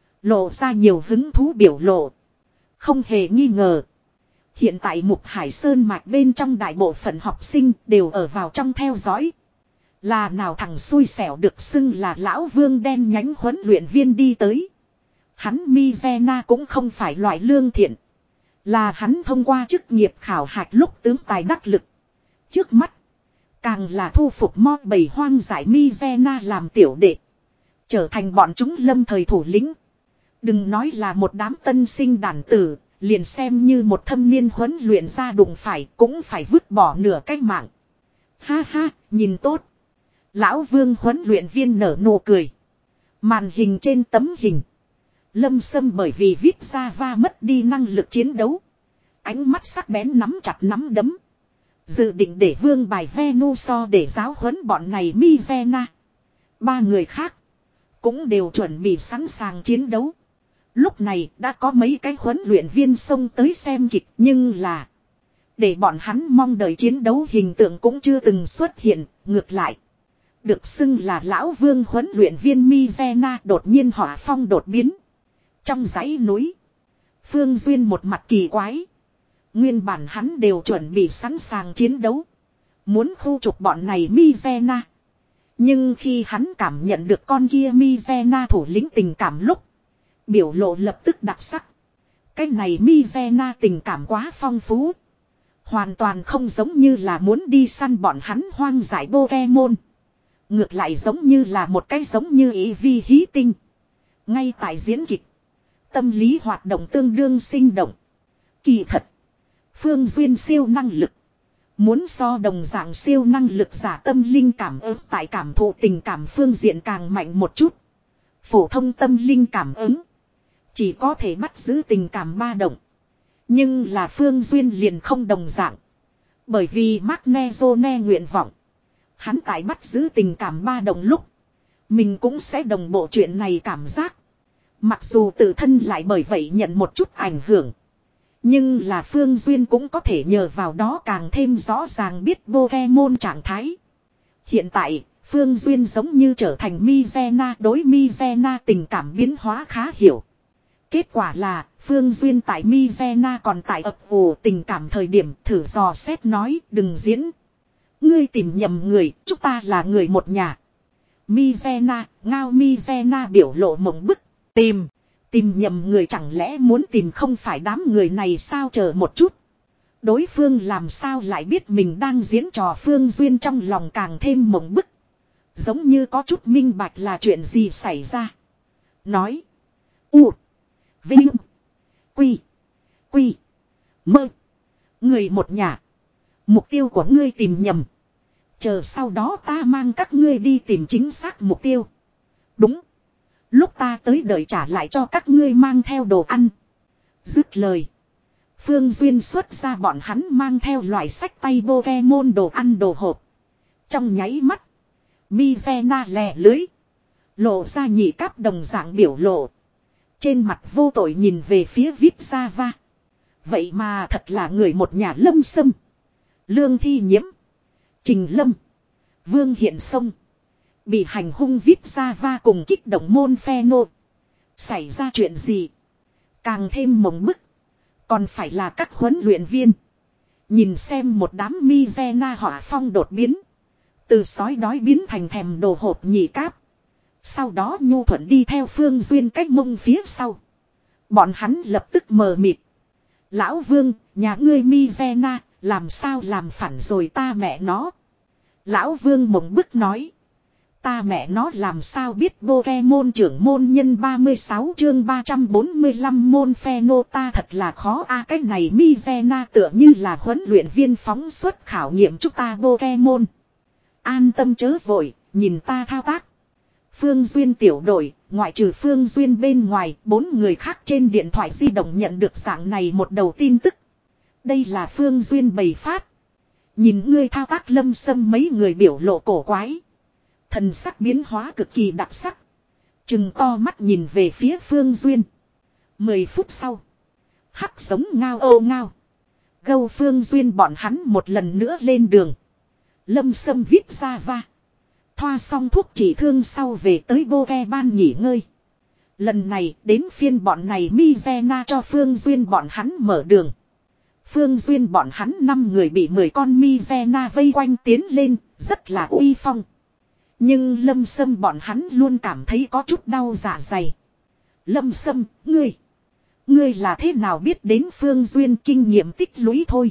S1: Lộ ra nhiều hứng thú biểu lộ. Không hề nghi ngờ. Hiện tại Mục Hải Sơn mạch bên trong đại bộ phận học sinh đều ở vào trong theo dõi. Là nào thằng xui xẻo được xưng là lão Vương đen nhánh huấn luyện viên đi tới. Hắn Mizena cũng không phải loại lương thiện. Là hắn thông qua chức nghiệp khảo hạch lúc tướng tài đắc lực. Trước mắt. Càng là thu phục mo bầy hoang dại Mizena làm tiểu đệ. Trở thành bọn chúng lâm thời thủ lĩnh. Đừng nói là một đám tân sinh đàn tử. Liền xem như một thâm niên huấn luyện ra đụng phải cũng phải vứt bỏ nửa cái mạng. Ha ha, nhìn tốt. Lão Vương huấn luyện viên nở nụ cười. Màn hình trên tấm hình. Lâm Sâm bởi vì viết ra va mất đi năng lực chiến đấu. Ánh mắt sắc bén nắm chặt nắm đấm. Dự định để vương bài Venuso để giáo huấn bọn này Mizena. Ba người khác. Cũng đều chuẩn bị sẵn sàng chiến đấu. Lúc này đã có mấy cái huấn luyện viên xông tới xem kịch. Nhưng là. Để bọn hắn mong đợi chiến đấu hình tượng cũng chưa từng xuất hiện. Ngược lại. Được xưng là lão Vương huấn luyện viên Mizena đột nhiên hỏa phong đột biến. Trong dãy núi. Phương Duyên một mặt kỳ quái. Nguyên bản hắn đều chuẩn bị sẵn sàng chiến đấu. Muốn khu trục bọn này Mizena. Nhưng khi hắn cảm nhận được con kia Mizena thủ lĩnh tình cảm lúc. Biểu lộ lập tức đặc sắc. Cái này Mizena tình cảm quá phong phú. Hoàn toàn không giống như là muốn đi săn bọn hắn hoang dại Pokemon. Ngược lại giống như là một cái giống như ý vi hí tinh. Ngay tại diễn kịch. Tâm lý hoạt động tương đương sinh động. Kỳ thật. Phương Duyên siêu năng lực. Muốn so đồng dạng siêu năng lực giả tâm linh cảm ứng tại cảm thụ tình cảm phương diện càng mạnh một chút. Phổ thông tâm linh cảm ứng. Chỉ có thể bắt giữ tình cảm ba động. Nhưng là Phương Duyên liền không đồng dạng. Bởi vì Magnezone nguyện vọng. Hắn tại bắt giữ tình cảm ba động lúc. Mình cũng sẽ đồng bộ chuyện này cảm giác. Mặc dù tự thân lại bởi vậy nhận một chút ảnh hưởng. Nhưng là Phương Duyên cũng có thể nhờ vào đó càng thêm rõ ràng biết Pokemon trạng thái. Hiện tại, Phương Duyên giống như trở thành Mizena đối Mizena tình cảm biến hóa khá hiểu. Kết quả là, Phương Duyên tại Mizena còn tại ập ủ tình cảm thời điểm thử dò xét nói đừng diễn. Ngươi tìm nhầm người, chúng ta là người một nhà. Mizena, ngao Mizena biểu lộ mộng bức, tìm. Tìm nhầm người chẳng lẽ muốn tìm không phải đám người này sao chờ một chút. Đối phương làm sao lại biết mình đang diễn trò Phương Duyên trong lòng càng thêm mộng bức. Giống như có chút minh bạch là chuyện gì xảy ra. Nói. U. Vinh. Quy. Quy. Mơ. Người một nhà. Mục tiêu của ngươi tìm nhầm. Chờ sau đó ta mang các ngươi đi tìm chính xác mục tiêu. Đúng. Lúc ta tới đợi trả lại cho các ngươi mang theo đồ ăn. Dứt lời. Phương Duyên xuất ra bọn hắn mang theo loại sách tay Pokemon đồ ăn đồ hộp. Trong nháy mắt. Mizena lè lưới. Lộ ra nhị cáp đồng dạng biểu lộ. Trên mặt vô tội nhìn về phía vít ra va. Vậy mà thật là người một nhà Lâm Sâm. Lương Thi Nhiễm. Trình Lâm. Vương Hiện Sông. Bị hành hung vít ra va cùng kích động môn phe nô. Xảy ra chuyện gì? Càng thêm mộng bức. Còn phải là các huấn luyện viên. Nhìn xem một đám Mizena hỏa phong đột biến. Từ sói đói biến thành thèm đồ hộp nhị cáp. Sau đó nhu thuận đi theo Phương Duyên cách mông phía sau. Bọn hắn lập tức mờ mịt. Lão Vương, nhà ngươi Mizena, làm sao làm phản rồi ta mẹ nó. Lão Vương mộng bức nói. Ta mẹ nó làm sao biết Pokemon trưởng môn nhân ba mươi sáu chương ba trăm bốn mươi lăm môn pheno ta thật là khó a à, cái này Mizena tựa như là huấn luyện viên phóng xuất khảo nghiệm chúng ta Pokemon. An tâm chớ vội, nhìn ta thao tác. Phương Duyên tiểu đội, ngoại trừ Phương Duyên bên ngoài, bốn người khác trên điện thoại di động nhận được dạng này một đầu tin tức. Đây là Phương Duyên bày phát. Nhìn ngươi thao tác Lâm Sâm mấy người biểu lộ cổ quái. Thần sắc biến hóa cực kỳ đặc sắc. Trừng to mắt nhìn về phía Phương Duyên. Mười phút sau. Hắc giống ngao ô ngao. Gâu Phương Duyên bọn hắn một lần nữa lên đường. Lâm Sâm viết ra va. Thoa xong thuốc trị thương sau về tới Pokeban nghỉ ngơi. Lần này đến phiên bọn này Mizena cho Phương Duyên bọn hắn mở đường. Phương Duyên bọn hắn năm người bị mười con Mizena vây quanh tiến lên, rất là uy phong. Nhưng Lâm Sâm bọn hắn luôn cảm thấy có chút đau dạ dày. Lâm Sâm, ngươi. Ngươi là thế nào biết đến Phương Duyên kinh nghiệm tích lũy thôi.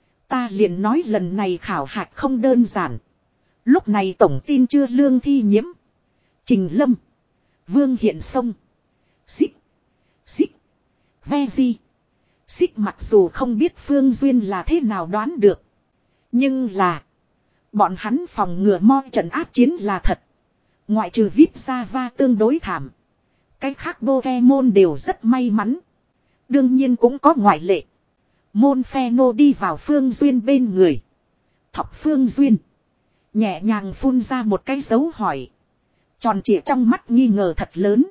S1: Ta liền nói lần này khảo hạch không đơn giản. Lúc này tổng tin chưa lương thi nhiễm. Trình Lâm. Vương Hiện Sông. Xích. Xích. Ve Di. Xích mặc dù không biết Phương Duyên là thế nào đoán được. Nhưng là. Bọn hắn phòng ngừa mo trận áp chiến là thật. Ngoại trừ vê i pê Java tương đối thảm. Cái khác Pokemon đều rất may mắn. Đương nhiên cũng có ngoại lệ. Môn Pheno đi vào Phương Duyên bên người. Thọc Phương Duyên. Nhẹ nhàng phun ra một cái dấu hỏi. Tròn trịa trong mắt nghi ngờ thật lớn.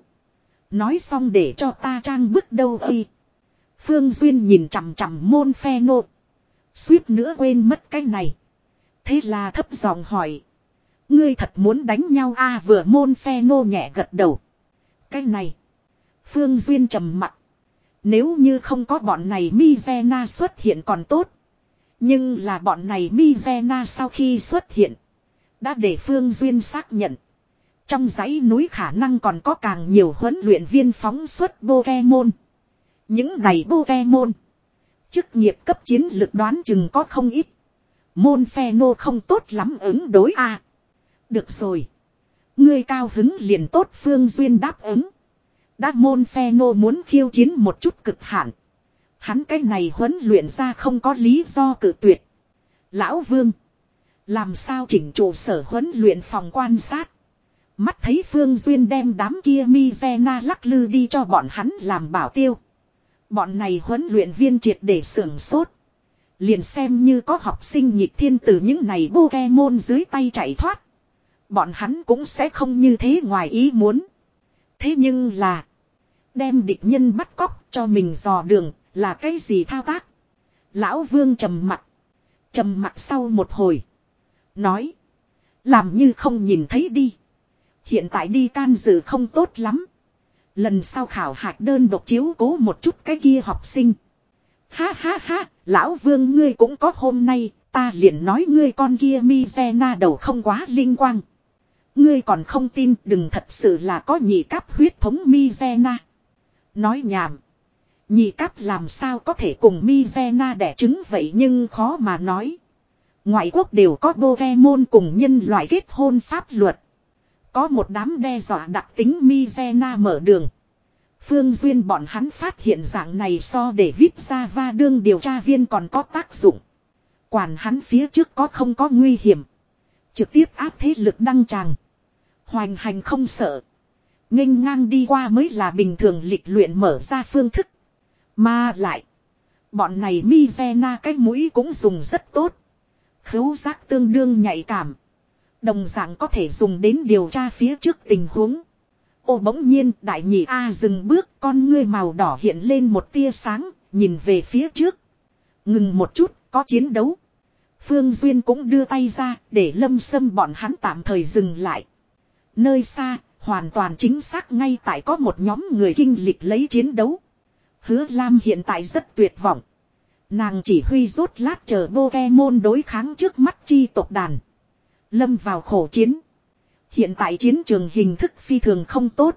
S1: Nói xong để cho ta trang bức đâu y. Phương Duyên nhìn chằm chằm môn Pheno. Suýt nữa quên mất cái này. Thế là thấp giọng hỏi. Ngươi thật muốn đánh nhau a à, vừa môn Pheno nhẹ gật đầu. Cái này. Phương Duyên trầm mặt. Nếu như không có bọn này Mizena xuất hiện còn tốt. Nhưng là bọn này Mizena sau khi xuất hiện. Đã để Phương Duyên xác nhận. Trong dãy núi khả năng còn có càng nhiều huấn luyện viên phóng xuất Pokemon. Những này Pokemon. Chức nghiệp cấp chiến lực đoán chừng có không ít. Môn Pheno không tốt lắm ứng đối a à. Được rồi. Ngươi cao hứng liền tốt Phương Duyên đáp ứng. Đã môn Pheno muốn khiêu chiến một chút cực hạn. Hắn cái này huấn luyện ra không có lý do cự tuyệt. Lão Vương. Làm sao chỉnh trụ sở huấn luyện phòng quan sát. Mắt thấy Phương Duyên đem đám kia Mizena lắc lư đi cho bọn hắn làm bảo tiêu. Bọn này huấn luyện viên triệt để sưởng sốt. Liền xem như có học sinh nhịp thiên từ những này Pokemon dưới tay chạy thoát. Bọn hắn cũng sẽ không như thế ngoài ý muốn. Thế nhưng là. Đem địch nhân bắt cóc cho mình dò đường là cái gì thao tác. Lão Vương trầm mặt. Trầm mặt sau một hồi. Nói. Làm như không nhìn thấy đi. Hiện tại đi can dự không tốt lắm. Lần sau khảo hạch đơn độc chiếu cố một chút cái kia học sinh. Ha ha ha, Lão Vương ngươi cũng có hôm nay, ta liền nói ngươi con kia Mizena đầu không quá linh quang. Ngươi còn không tin đừng thật sự là có nhị cáp huyết thống Mizena. Nói nhảm. Nhị cáp làm sao có thể cùng Mizena đẻ trứng vậy nhưng khó mà nói. Ngoại quốc đều có Pokemon cùng nhân loại kết hôn pháp luật. Có một đám đe dọa đặc tính Mizena mở đường. Phương Duyên bọn hắn phát hiện dạng này so để vê i pê Java đương điều tra viên còn có tác dụng. Quản hắn phía trước có không có nguy hiểm. Trực tiếp áp thế lực đăng tràng. Hoành hành không sợ. Nghênh ngang đi qua mới là bình thường lịch luyện mở ra phương thức. Mà lại. Bọn này Mizena cái mũi cũng dùng rất tốt. Khứu giác tương đương nhạy cảm. Đồng dạng có thể dùng đến điều tra phía trước tình huống. Ô bỗng nhiên đại nhị A dừng bước con ngươi màu đỏ hiện lên một tia sáng. Nhìn về phía trước. Ngừng một chút có chiến đấu. Phương Duyên cũng đưa tay ra để Lâm Sâm bọn hắn tạm thời dừng lại. Nơi xa hoàn toàn chính xác ngay tại có một nhóm người kinh lịch lấy chiến đấu. Hứa Lam hiện tại rất tuyệt vọng. Nàng chỉ huy rốt lát chờ Pokemon đối kháng trước mắt chi tộc đàn. Lâm vào khổ chiến. Hiện tại chiến trường hình thức phi thường không tốt.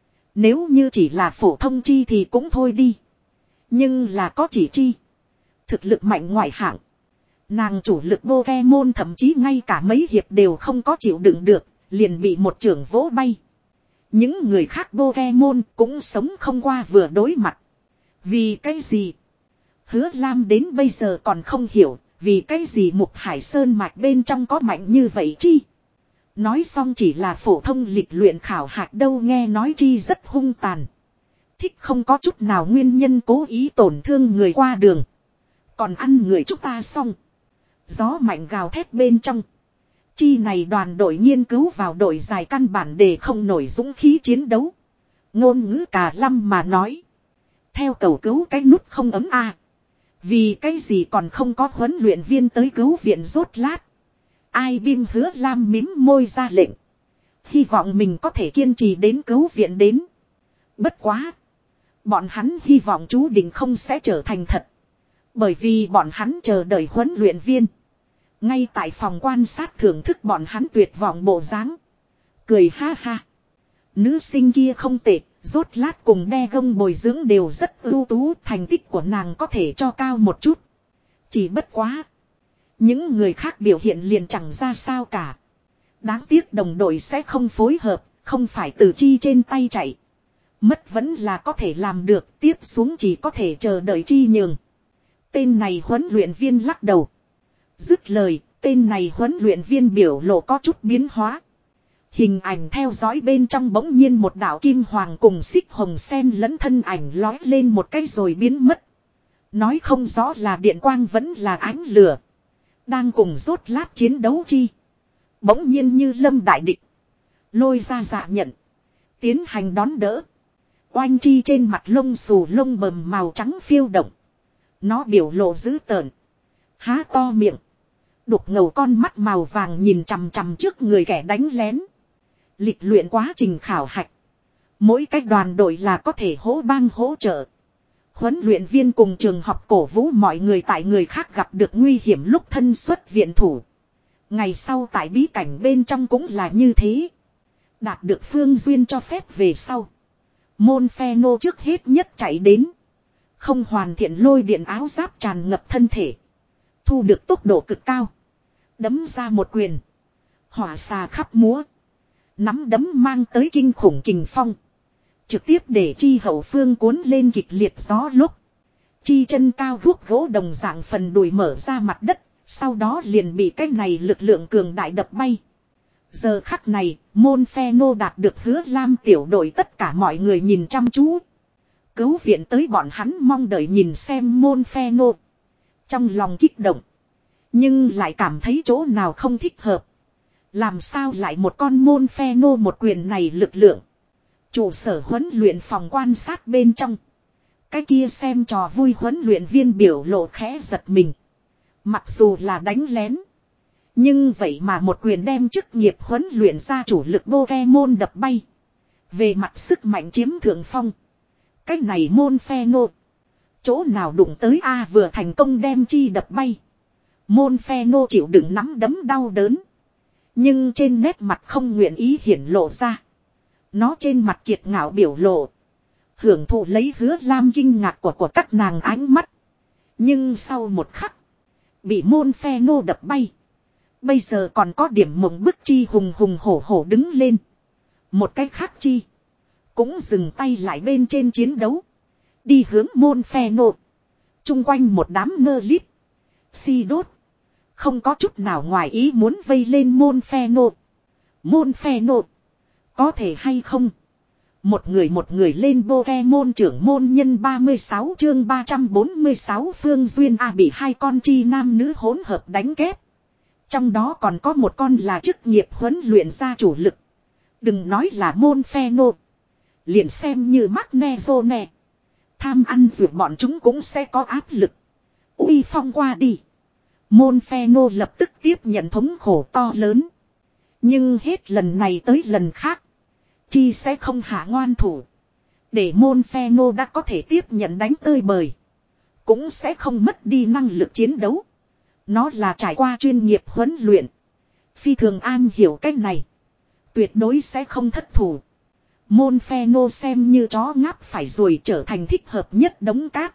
S1: Nếu như chỉ là phổ thông chi thì cũng thôi đi. Nhưng là có chỉ chi. Thực lực mạnh ngoại hạng. Nàng chủ lực Pokemon thậm chí ngay cả mấy hiệp đều không có chịu đựng được. liền bị một trưởng vỗ bay. Những người khác Pokemon cũng sống không qua vừa đối mặt. Vì cái gì? Hứa Lam đến bây giờ còn không hiểu, vì cái gì Mục Hải Sơn mạch bên trong có mạnh như vậy chi? Nói xong chỉ là phổ thông lịch luyện khảo hạch đâu, nghe nói chi rất hung tàn. Thích không có chút nào nguyên nhân cố ý tổn thương người qua đường. Còn ăn người chúng ta xong. Gió mạnh gào thét bên trong. Chi này đoàn đội nghiên cứu vào đội dài căn bản để không nổi dũng khí chiến đấu. Ngôn ngữ cả lâm mà nói. Theo cầu cứu cái nút không ấm a. Vì cái gì còn không có huấn luyện viên tới cứu viện rốt lát. Ai bim Hứa Lam mím môi ra lệnh. Hy vọng mình có thể kiên trì đến cứu viện đến. Bất quá. Bọn hắn hy vọng chú định không sẽ trở thành thật. Bởi vì bọn hắn chờ đợi huấn luyện viên. Ngay tại phòng quan sát thưởng thức bọn hắn tuyệt vọng bộ dáng. Cười ha ha. Nữ sinh kia không tệ, rốt lát cùng đe gông bồi dưỡng đều rất ưu tú, thành tích của nàng có thể cho cao một chút. Chỉ bất quá. Những người khác biểu hiện liền chẳng ra sao cả. Đáng tiếc đồng đội sẽ không phối hợp, không phải từ chi trên tay chạy. Mất vẫn là có thể làm được, tiếp xuống chỉ có thể chờ đợi chi nhường. Tên này huấn luyện viên lắc đầu. Dứt lời, tên này huấn luyện viên biểu lộ có chút biến hóa. Hình ảnh theo dõi bên trong bỗng nhiên một đạo kim hoàng cùng xích hồng sen lẫn thân ảnh lói lên một cái rồi biến mất. Nói không rõ là điện quang vẫn là ánh lửa. Đang cùng rốt lát chiến đấu chi. Bỗng nhiên như lâm đại địch. Lôi ra dạ nhận. Tiến hành đón đỡ. Oanh chi trên mặt lông xù lông bầm màu trắng phiêu động. Nó biểu lộ dữ tợn. Há to miệng. Đục ngầu con mắt màu vàng nhìn chằm chằm trước người kẻ đánh lén. Lịch luyện quá trình khảo hạch. Mỗi cách đoàn đội là có thể hỗ bang hỗ trợ. Huấn luyện viên cùng trường học cổ vũ mọi người tại người khác gặp được nguy hiểm lúc thân xuất viện thủ. Ngày sau tại bí cảnh bên trong cũng là như thế. Đạt được phương duyên cho phép về sau. Môn phe nô trước hết nhất chạy đến. Không hoàn thiện lôi điện áo giáp tràn ngập thân thể. Thu được tốc độ cực cao. Đấm ra một quyền. Hỏa xà khắp múa. Nắm đấm mang tới kinh khủng kình phong. Trực tiếp để chi hậu phương cuốn lên kịch liệt gió lúc. Chi chân cao guốc gỗ đồng dạng phần đùi mở ra mặt đất. Sau đó liền bị cái này lực lượng cường đại đập bay. Giờ khắc này, môn phe nô đạt được Hứa Lam tiểu đội tất cả mọi người nhìn chăm chú. Cứu viện tới bọn hắn mong đợi nhìn xem môn phe nô. Trong lòng kích động. Nhưng lại cảm thấy chỗ nào không thích hợp. Làm sao lại một con môn phe nô một quyền này lực lượng. Trụ sở huấn luyện phòng quan sát bên trong. Cái kia xem trò vui huấn luyện viên biểu lộ khẽ giật mình. Mặc dù là đánh lén. Nhưng vậy mà một quyền đem chức nghiệp huấn luyện ra chủ lực Pokemon đập bay. Về mặt sức mạnh chiếm thượng phong. Cái này môn phe nô. Chỗ nào đụng tới A vừa thành công đem chi đập bay. Môn phe nô chịu đựng nắm đấm đau đớn. Nhưng trên nét mặt không nguyện ý hiển lộ ra. Nó trên mặt kiệt ngạo biểu lộ. Hưởng thụ lấy Hứa Lam kinh ngạc của của các nàng ánh mắt. Nhưng sau một khắc. Bị môn phe nô đập bay. Bây giờ còn có điểm mộng bức chi hùng hùng hổ hổ đứng lên. Một cách khác chi. Cũng dừng tay lại bên trên chiến đấu. Đi hướng môn phe nô. Trung quanh một đám nơ lít. Si đốt. Không có chút nào ngoài ý muốn vây lên môn phe nô. Môn phe nô. Có thể hay không? Một người một người lên Pokemon trưởng môn nhân ba mươi sáu chương ba trăm bốn mươi sáu Phương Duyên A bị hai con chi nam nữ hỗn hợp đánh kép. Trong đó còn có một con là chức nghiệp huấn luyện ra chủ lực. Đừng nói là môn phe nô. Liền xem như Magneto. Tham ăn ruột bọn chúng cũng sẽ có áp lực. Uy phong qua đi. Môn phe nô lập tức tiếp nhận thống khổ to lớn. Nhưng hết lần này tới lần khác. Chi sẽ không hạ ngoan thủ. Để môn phe nô đã có thể tiếp nhận đánh tơi bời. Cũng sẽ không mất đi năng lực chiến đấu. Nó là trải qua chuyên nghiệp huấn luyện. Phi thường an hiểu cách này. Tuyệt đối sẽ không thất thủ. Môn phe nô xem như chó ngáp phải rồi trở thành thích hợp nhất đống cát.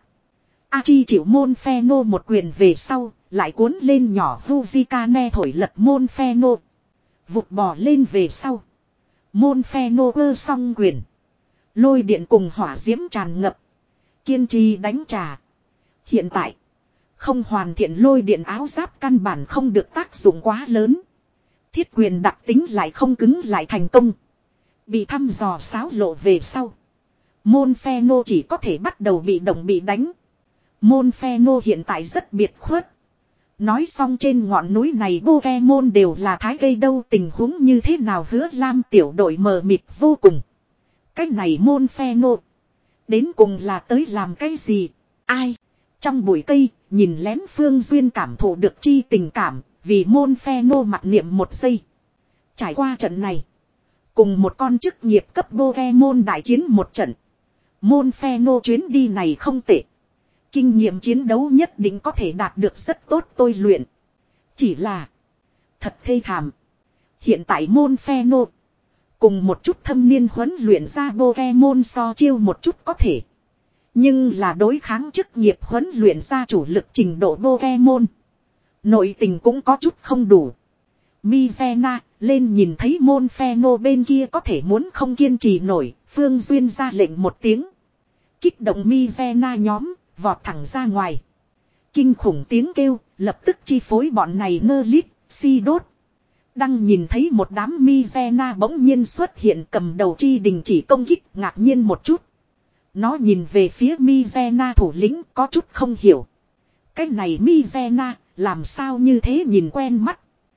S1: A Chi chịu môn phe nô một quyền về sau. Lại cuốn lên nhỏ Huzikane thổi lật môn phe nô. Vụt bò lên về sau. Môn phe nô ơ song quyền. Lôi điện cùng hỏa diễm tràn ngập. Kiên trì đánh trả. Hiện tại. Không hoàn thiện lôi điện áo giáp căn bản không được tác dụng quá lớn. Thiết quyền đặc tính lại không cứng lại thành công. Bị thăm dò xáo lộ về sau. Môn phe nô chỉ có thể bắt đầu bị động bị đánh. Môn phe nô hiện tại rất biệt khuất. Nói xong trên ngọn núi này Pokemon đều là thái gây đâu, tình huống như thế nào Hứa Lam tiểu đội mờ mịt vô cùng. Cái này môn phe nô. Đến cùng là tới làm cái gì? Ai? Trong bụi cây, nhìn lén Phương Duyên cảm thụ được chi tình cảm, vì môn phe nô mặt niệm một giây. Trải qua trận này. Cùng một con chức nghiệp cấp Pokemon đại chiến một trận. Môn phe nô chuyến đi này không tệ. Kinh nghiệm chiến đấu nhất định có thể đạt được rất tốt tôi luyện. Chỉ là. Thật thê thảm. Hiện tại môn phe nô. Cùng một chút thâm niên huấn luyện ra Pokemon so chiêu một chút có thể. Nhưng là đối kháng chức nghiệp huấn luyện ra chủ lực trình độ Pokemon. Nội tình cũng có chút không đủ. Mizena lên nhìn thấy môn phe nô bên kia có thể muốn không kiên trì nổi. Phương Duyên ra lệnh một tiếng. Kích động Mizena nhóm. Vọt thẳng ra ngoài. Kinh khủng tiếng kêu. Lập tức chi phối bọn này ngơ lít. Si đốt. Đang nhìn thấy một đám Mizena bỗng nhiên xuất hiện cầm đầu chi đình chỉ công kích. Ngạc nhiên một chút. Nó nhìn về phía Mizena thủ lĩnh có chút không hiểu. Cái này Mizena làm sao như thế nhìn quen mắt.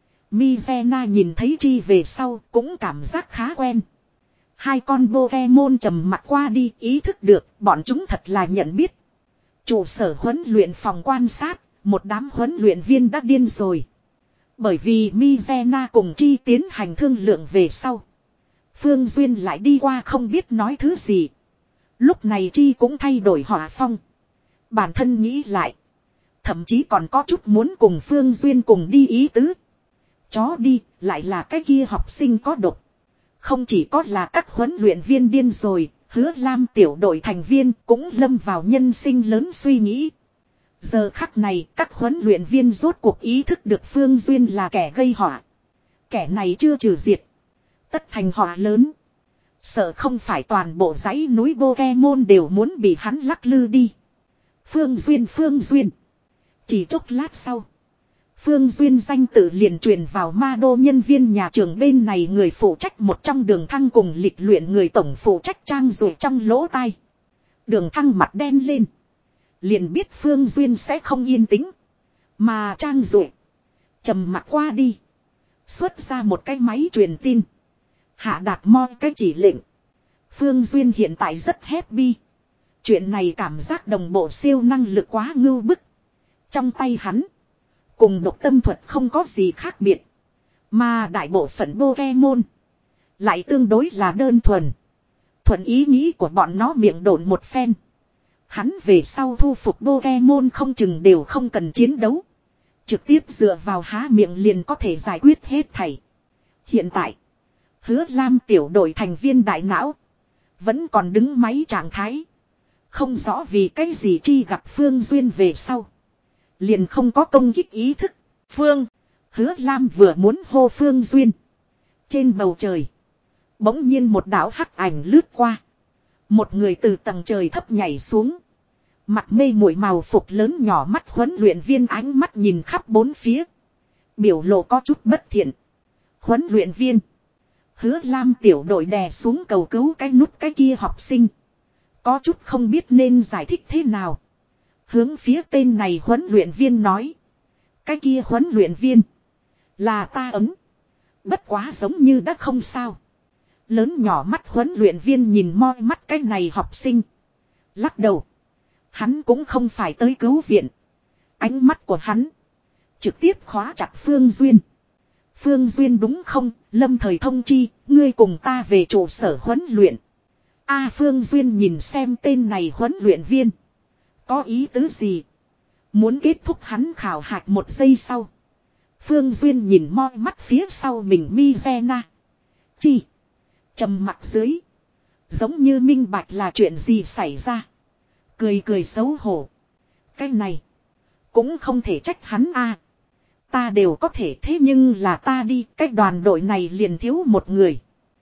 S1: Mizena nhìn thấy chi về sau cũng cảm giác khá quen. Hai con Pokemon trầm mặt qua đi ý thức được bọn chúng thật là nhận biết. Trụ sở huấn luyện phòng quan sát, một đám huấn luyện viên đã điên rồi. Bởi vì Mizena cùng chi tiến hành thương lượng về sau. Phương Duyên lại đi qua không biết nói thứ gì. Lúc này chi cũng thay đổi hỏa phong. Bản thân nghĩ lại. Thậm chí còn có chút muốn cùng Phương Duyên cùng đi ý tứ. Chó đi, lại là cái kia học sinh có độc. Không chỉ có là các huấn luyện viên điên rồi, Hứa Lam tiểu đội thành viên cũng lâm vào nhân sinh lớn suy nghĩ. Giờ khắc này các huấn luyện viên rốt cuộc ý thức được Phương Duyên là kẻ gây họa. Kẻ này chưa trừ diệt. Tất thành họa lớn. Sợ không phải toàn bộ dãy núi Pokemon đều muốn bị hắn lắc lư đi. Phương Duyên Phương Duyên. Chỉ chốc lát sau. Phương Duyên danh tự liền truyền vào ma đô nhân viên nhà trường bên này người phụ trách một trong đường thăng cùng lịch luyện người tổng phụ trách trang rồi trong lỗ tai. Đường thăng mặt đen lên. Liền biết Phương Duyên sẽ không yên tĩnh. Mà trang rồi. Trầm mặt qua đi. Xuất ra một cái máy truyền tin. Hạ đạt mo cái chỉ lệnh. Phương Duyên hiện tại rất happy. Chuyện này cảm giác đồng bộ siêu năng lực quá ngưu bức. Trong tay hắn. Cùng độc tâm thuật không có gì khác biệt. Mà đại bộ phận Pokemon. Lại tương đối là đơn thuần. Thuận ý nghĩ của bọn nó miệng độn một phen. Hắn về sau thu phục Pokemon không chừng đều không cần chiến đấu. Trực tiếp dựa vào há miệng liền có thể giải quyết hết thảy. Hiện tại. Hứa Lam tiểu đội thành viên đại não. Vẫn còn đứng máy trạng thái. Không rõ vì cái gì chi gặp Phương Duyên về sau. Liền không có công kích ý thức. Phương. Hứa Lam vừa muốn hô Phương Duyên. Trên bầu trời. Bỗng nhiên một đạo hắc ảnh lướt qua. Một người từ tầng trời thấp nhảy xuống. Mặt mây muội màu phục lớn nhỏ mắt huấn luyện viên ánh mắt nhìn khắp bốn phía. Biểu lộ có chút bất thiện. Huấn luyện viên. Hứa Lam tiểu đội đè xuống cầu cứu cái nút cái kia học sinh. Có chút không biết nên giải thích thế nào. Hướng phía tên này huấn luyện viên nói. Cái kia huấn luyện viên. Là ta ấm. Bất quá giống như đã không sao. Lớn nhỏ mắt huấn luyện viên nhìn moi mắt cái này học sinh. Lắc đầu. Hắn cũng không phải tới cứu viện. Ánh mắt của hắn. Trực tiếp khóa chặt Phương Duyên. Phương Duyên đúng không? Lâm thời thông chi. Ngươi cùng ta về trụ sở huấn luyện. A Phương Duyên nhìn xem tên này huấn luyện viên. Có ý tứ gì? Muốn kết thúc hắn khảo hạch một giây sau. Phương Duyên nhìn moi mắt phía sau mình Mizena. Chi? Trầm mặt dưới. Giống như minh bạch là chuyện gì xảy ra. Cười cười xấu hổ. Cái này. Cũng không thể trách hắn a. ta đều có thể, thế nhưng là ta đi, cái đoàn đội này liền thiếu một người.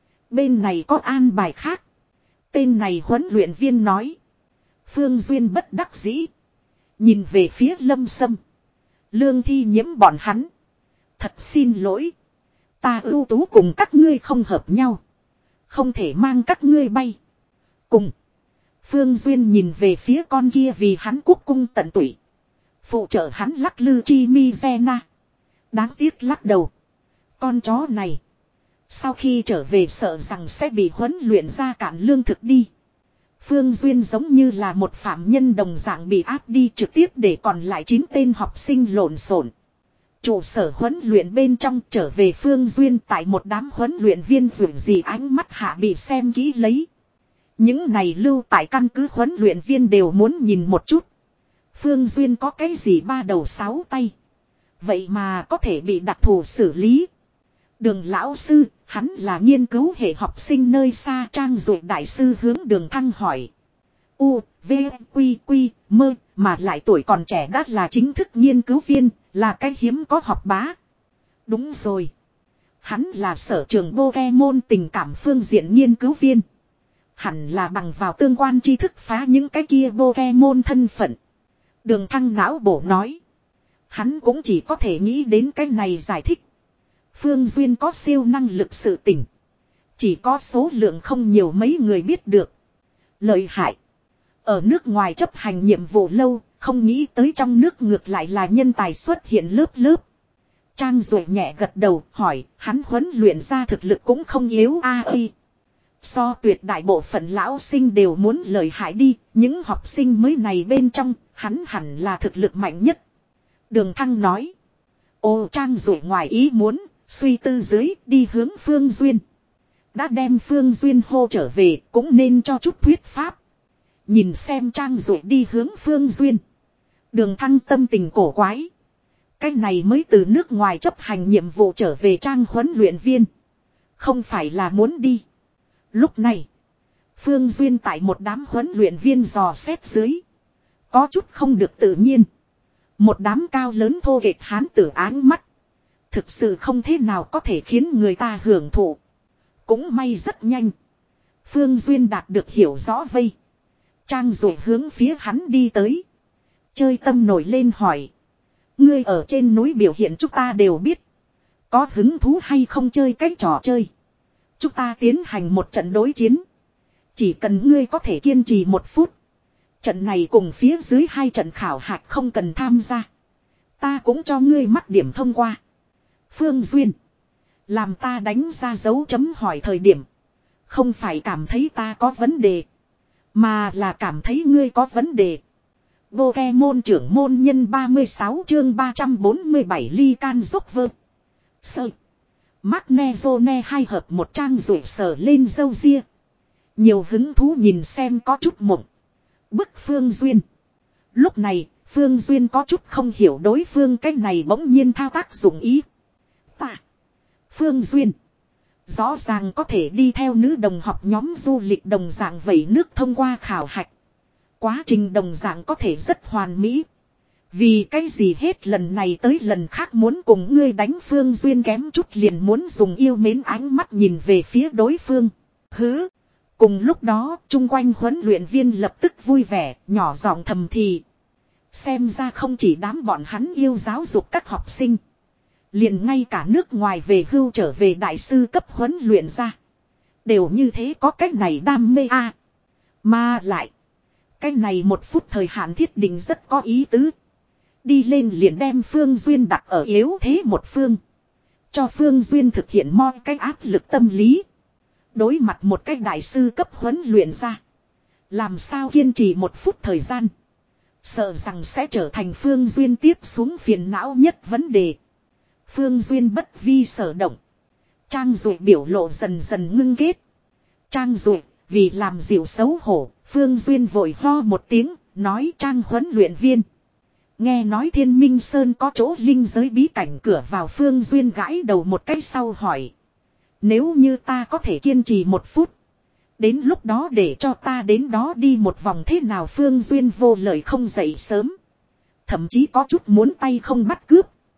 S1: Bên này có an bài khác. Tên này huấn luyện viên nói. Phương Duyên bất đắc dĩ. Nhìn về phía Lâm Sâm. Lương Thi Nhiễm bọn hắn. Thật xin lỗi. Ta ưu tú cùng các ngươi không hợp nhau. Không thể mang các ngươi bay. Cùng. Phương Duyên nhìn về phía con kia vì hắn cúc cung tận tụy. Phụ trợ hắn lắc lư chi mi Zena. Đáng tiếc lắc đầu. Con chó này. Sau khi trở về sợ rằng sẽ bị huấn luyện ra cạn lương thực đi. Phương Duyên giống như là một phạm nhân đồng dạng bị áp đi trực tiếp để còn lại chín tên học sinh lộn xộn. Trụ sở huấn luyện bên trong trở về Phương Duyên tại một đám huấn luyện viên rủi gì ánh mắt hạ bị xem kỹ lấy. Những này lưu tại căn cứ huấn luyện viên đều muốn nhìn một chút. Phương Duyên có cái gì ba đầu sáu tay. Vậy mà có thể bị đặc thù xử lý. Đường lão sư, hắn là nghiên cứu hệ học sinh nơi xa trang dụ đại sư hướng Đường Thăng hỏi. U, V, Quy, Quy, Mơ, mà lại tuổi còn trẻ đã là chính thức nghiên cứu viên, là cái hiếm có học bá. Đúng rồi. Hắn là sở trường Pokemon tình cảm phương diện nghiên cứu viên. Hẳn là bằng vào tương quan tri thức phá những cái kia Pokemon thân phận. Đường Thăng não bổ nói. Hắn cũng chỉ có thể nghĩ đến cái này giải thích. Phương Duyên có siêu năng lực sự tỉnh. Chỉ có số lượng không nhiều mấy người biết được. Lợi hại. Ở nước ngoài chấp hành nhiệm vụ lâu, không nghĩ tới trong nước ngược lại là nhân tài xuất hiện lớp lớp. Trang Duệ nhẹ gật đầu hỏi, hắn huấn luyện ra thực lực cũng không yếu a i. So tuyệt đại bộ phận lão sinh đều muốn lợi hại đi, những học sinh mới này bên trong, hắn hẳn là thực lực mạnh nhất. Đường Thăng nói. Ô Trang Duệ ngoài ý muốn, suy tư dưới đi hướng Phương Duyên. Đã đem Phương Duyên hô trở về cũng nên cho chút thuyết pháp. Nhìn xem Trang Duệ đi hướng Phương Duyên. Đường Thăng tâm tình cổ quái. Cái này mới từ nước ngoài chấp hành nhiệm vụ trở về Trang huấn luyện viên. Không phải là muốn đi. Lúc này. Phương Duyên tại một đám huấn luyện viên dò xét dưới. Có chút không được tự nhiên. Một đám cao lớn thô kệch hán tử áng mắt. Thực sự không thế nào có thể khiến người ta hưởng thụ. Cũng may rất nhanh. Phương Duyên đạt được hiểu rõ vây. Trang rồi hướng phía hắn đi tới. Chơi tâm nổi lên hỏi. Ngươi ở trên núi biểu hiện chúng ta đều biết. Có hứng thú hay không chơi cái trò chơi. Chúng ta tiến hành một trận đối chiến. Chỉ cần ngươi có thể kiên trì một phút. Trận này cùng phía dưới hai trận khảo hạch không cần tham gia. Ta cũng cho ngươi mắc điểm thông qua. Phương Duyên. Làm ta đánh ra dấu chấm hỏi thời điểm. Không phải cảm thấy ta có vấn đề. Mà là cảm thấy ngươi có vấn đề. Pokemon trưởng môn nhân ba mươi sáu chương ba trăm bốn mươi bảy ly can dốc vơ. Sơ. Magnezone hai hợp một trang rủi sờ lên dâu ria. Nhiều hứng thú nhìn xem có chút mộng. Bức Phương Duyên. Lúc này, Phương Duyên có chút không hiểu đối phương cái này bỗng nhiên thao tác dụng ý. Ta. Phương Duyên. Rõ ràng có thể đi theo nữ đồng học nhóm du lịch đồng dạng vẩy nước thông qua khảo hạch. Quá trình đồng dạng có thể rất hoàn mỹ. Vì cái gì hết lần này tới lần khác muốn cùng ngươi đánh Phương Duyên kém chút liền muốn dùng yêu mến ánh mắt nhìn về phía đối phương. Hứ. Cùng lúc đó, chung quanh huấn luyện viên lập tức vui vẻ, nhỏ giọng thầm thì. Xem ra không chỉ đám bọn hắn yêu giáo dục các học sinh. Liền ngay cả nước ngoài về hưu trở về đại sư cấp huấn luyện ra. Đều như thế có cách này đam mê a à. Mà lại. Cái này một phút thời hạn thiết định rất có ý tứ. Đi lên liền đem Phương Duyên đặt ở yếu thế một phương. Cho Phương Duyên thực hiện mọi cái áp lực tâm lý. Đối mặt một cái đại sư cấp huấn luyện ra. Làm sao kiên trì một phút thời gian. Sợ rằng sẽ trở thành Phương Duyên tiếp xuống phiền não nhất vấn đề. Phương Duyên bất vi sở động. Trang Dụ biểu lộ dần dần ngưng kết. Trang Dụ vì làm dịu xấu hổ. Phương Duyên vội ho một tiếng. Nói Trang huấn luyện viên. Nghe nói Thiên Minh Sơn có chỗ linh giới bí cảnh cửa vào. Phương Duyên gãi đầu một cái sau hỏi. Nếu như ta có thể kiên trì một phút. Đến lúc đó để cho ta đến đó đi một vòng thế nào. Phương Duyên vô lời không dậy sớm. Thậm chí có chút muốn tay không bắt cướp.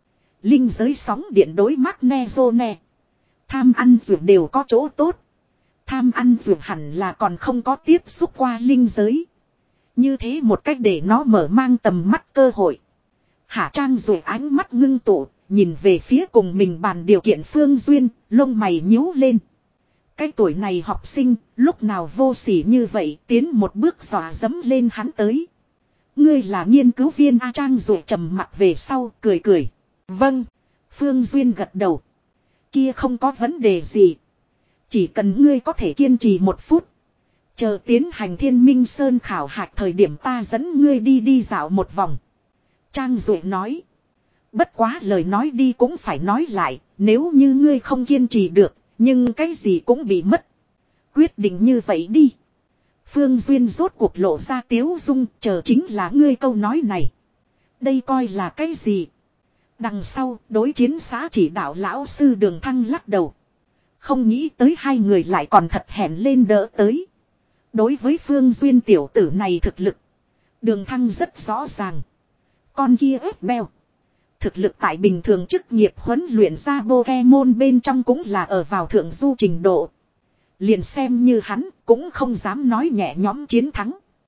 S1: Linh giới sóng điện đối Magnezone. Tham ăn dược đều có chỗ tốt. Tham ăn dược hẳn là còn không có tiếp xúc qua linh giới. Như thế một cách để nó mở mang tầm mắt cơ hội. Hạ Trang rồi ánh mắt ngưng tụ, nhìn về phía cùng mình bàn điều kiện Phương Duyên, lông mày nhíu lên. Cái tuổi này học sinh, lúc nào vô sỉ như vậy, tiến một bước dọa dẫm lên hắn tới. Ngươi là nghiên cứu viên A Trang rồi trầm mặt về sau, cười cười. Vâng, Phương Duyên gật đầu. Kia không có vấn đề gì. Chỉ cần ngươi có thể kiên trì một phút. Chờ tiến hành Thiên Minh Sơn khảo hạch thời điểm ta dẫn ngươi đi đi dạo một vòng. Trang Duệ nói. Bất quá lời nói đi cũng phải nói lại. Nếu như ngươi không kiên trì được. Nhưng cái gì cũng bị mất. Quyết định như vậy đi. Phương Duyên rốt cuộc lộ ra tiếu dung. Chờ chính là ngươi câu nói này. Đây coi là cái gì? Đằng sau đối chiến xã chỉ đạo lão sư Đường Thăng lắc đầu. Không nghĩ tới hai người lại còn thật hẹn lên đỡ tới. Đối với Phương Duyên tiểu tử này thực lực. Đường Thăng rất rõ ràng. Con kia ớt beo. Thực lực tại bình thường chức nghiệp huấn luyện ra Pokemon bên trong cũng là ở vào thượng du trình độ. Liền xem như hắn cũng không dám nói nhẹ nhõm chiến thắng.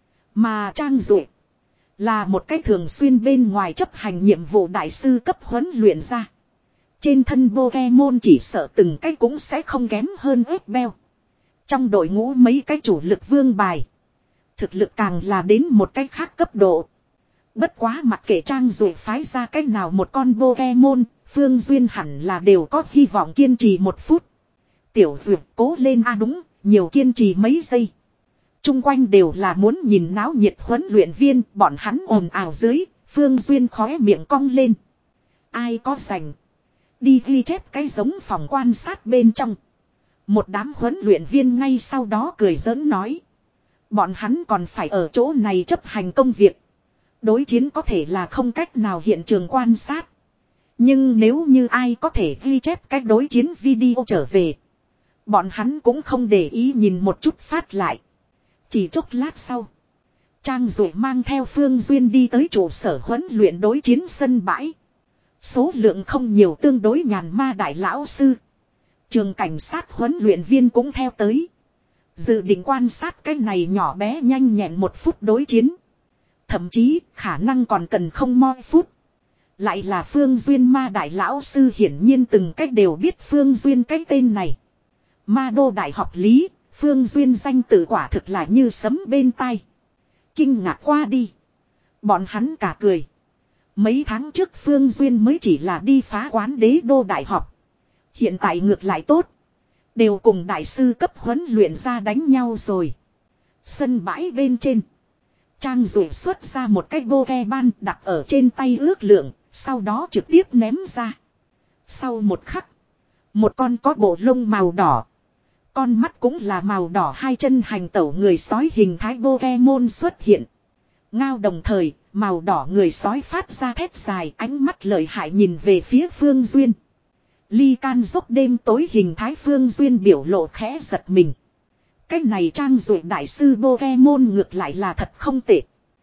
S1: Mà Trang Duệ là một cái thường xuyên bên ngoài chấp hành nhiệm vụ đại sư cấp huấn luyện ra. Trên thân Pokemon chỉ sợ từng cái cũng sẽ không kém hơn ớt beo. Trong đội ngũ mấy cái chủ lực vương bài. Thực lực càng là đến một cái khác cấp độ. Bất quá mặc kệ Trang Duệ phái ra cách nào một con Pokemon, Phương Duyên hẳn là đều có hy vọng kiên trì một phút. Tiểu Duyệt cố lên a đúng, nhiều kiên trì mấy giây. Trung quanh đều là muốn nhìn náo nhiệt huấn luyện viên, bọn hắn ồn ào dưới, Phương Duyên khóe miệng cong lên. Ai có rảnh? Đi ghi chép cái giống phòng quan sát bên trong. Một đám huấn luyện viên ngay sau đó cười giỡn nói. Bọn hắn còn phải ở chỗ này chấp hành công việc. Đối chiến có thể là không cách nào hiện trường quan sát. Nhưng nếu như ai có thể ghi chép cách đối chiến video trở về. Bọn hắn cũng không để ý nhìn một chút phát lại. Chỉ chốc lát sau. Trang Duệ mang theo Phương Duyên đi tới trụ sở huấn luyện đối chiến sân bãi. Số lượng không nhiều tương đối nhàn ma đại lão sư. Trường cảnh sát huấn luyện viên cũng theo tới. Dự định quan sát cái này nhỏ bé nhanh nhẹn một phút đối chiến. Thậm chí khả năng còn cần không moi phút. Lại là Phương Duyên ma đại lão sư hiển nhiên từng cách đều biết Phương Duyên cái tên này. Ma đô đại học lý, Phương Duyên danh tự quả thực là như sấm bên tai. Kinh ngạc qua đi. Bọn hắn cả cười. Mấy tháng trước Phương Duyên mới chỉ là đi phá quán đế đô đại học. Hiện tại ngược lại tốt. Đều cùng đại sư cấp huấn luyện ra đánh nhau rồi. Sân bãi bên trên. Trang Duệ xuất ra một cái Pokemon đặt ở trên tay ước lượng. Sau đó trực tiếp ném ra. Sau một khắc. Một con có bộ lông màu đỏ. Con mắt cũng là màu đỏ hai chân hành tẩu người sói hình thái Pokemon xuất hiện. Ngao đồng thời, màu đỏ người sói phát ra thét dài ánh mắt lợi hại nhìn về phía Phương Duyên. Ly can dốc đêm tối hình thái Phương Duyên biểu lộ khẽ giật mình. Cái này Trang Duệ đại sư Pokemon ngược lại là thật không tệ.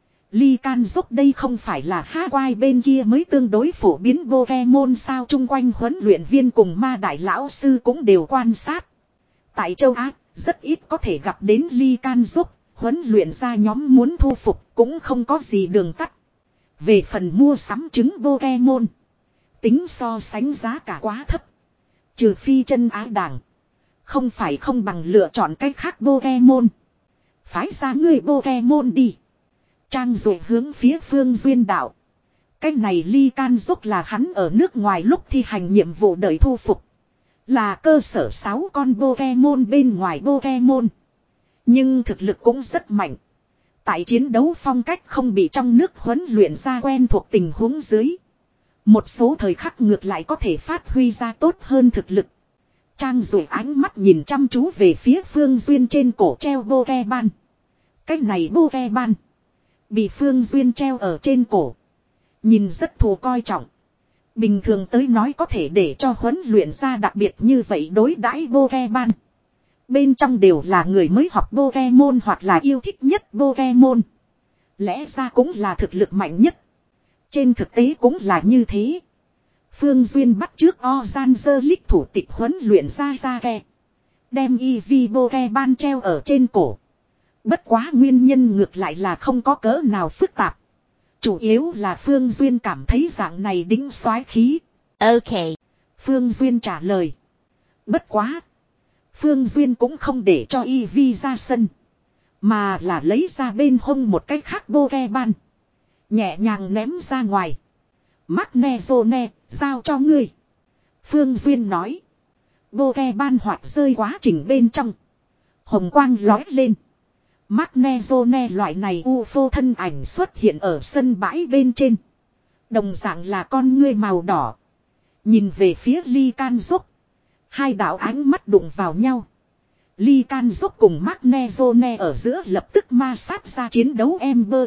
S1: Ly can dốc đây không phải là Hawaii bên kia mới tương đối phổ biến Pokemon sao chung quanh huấn luyện viên cùng ma đại lão sư cũng đều quan sát. Tại châu Á, rất ít có thể gặp đến ly can dốc, huấn luyện ra nhóm muốn thu phục cũng không có gì đường tắt. Về phần mua sắm trứng Pokemon, tính so sánh giá cả quá thấp. Trừ phi chân ái đảng. Không phải không bằng lựa chọn cách khác Pokemon. Phái ra người Pokemon đi. Trang Duệ hướng phía Phương Duyên đạo. Cách này ly can dốc là hắn ở nước ngoài lúc thi hành nhiệm vụ đợi thu phục. Là cơ sở sáu con Pokemon bên ngoài Pokemon. Nhưng thực lực cũng rất mạnh. Tại chiến đấu phong cách không bị trong nước huấn luyện ra quen thuộc tình huống dưới. Một số thời khắc ngược lại có thể phát huy ra tốt hơn thực lực. Trang Duệ ánh mắt nhìn chăm chú về phía Phương Duyên trên cổ treo Pokemon. Cái này Pokemon bị Phương Duyên treo ở trên cổ. Nhìn rất thù coi trọng. Bình thường tới nói có thể để cho huấn luyện ra đặc biệt như vậy đối đãi Pokemon. Bên trong đều là người mới học Pokemon hoặc là yêu thích nhất Pokemon. Lẽ ra cũng là thực lực mạnh nhất. Trên thực tế cũng là như thế. Phương Duyên bắt trước Ozanzerlic thủ tịch huấn luyện ra ra ke. Đem Iviboke ban treo ở trên cổ. Bất quá nguyên nhân ngược lại là không có cỡ nào phức tạp. Chủ yếu là Phương Duyên cảm thấy dạng này đĩnh soái khí.
S2: Ok.
S1: Phương Duyên trả lời. Bất quá. Phương Duyên cũng không để cho Ivy ra sân. Mà là lấy ra bên hông một cái khác Boke ban. Nhẹ nhàng ném ra ngoài. Magnezone, giao cho ngươi. Phương Duyên nói. Boke ban hoạt rơi quá trình bên trong. Hồng quang lói lên. Magnezone loại này u ép ô thân ảnh xuất hiện ở sân bãi bên trên. Đồng dạng là con ngươi màu đỏ. Nhìn về phía Ly Can Dốc. Hai đạo ánh mắt đụng vào nhau. Ly Can Dốc cùng Magnezone ở giữa lập tức ma sát ra chiến đấu Ember.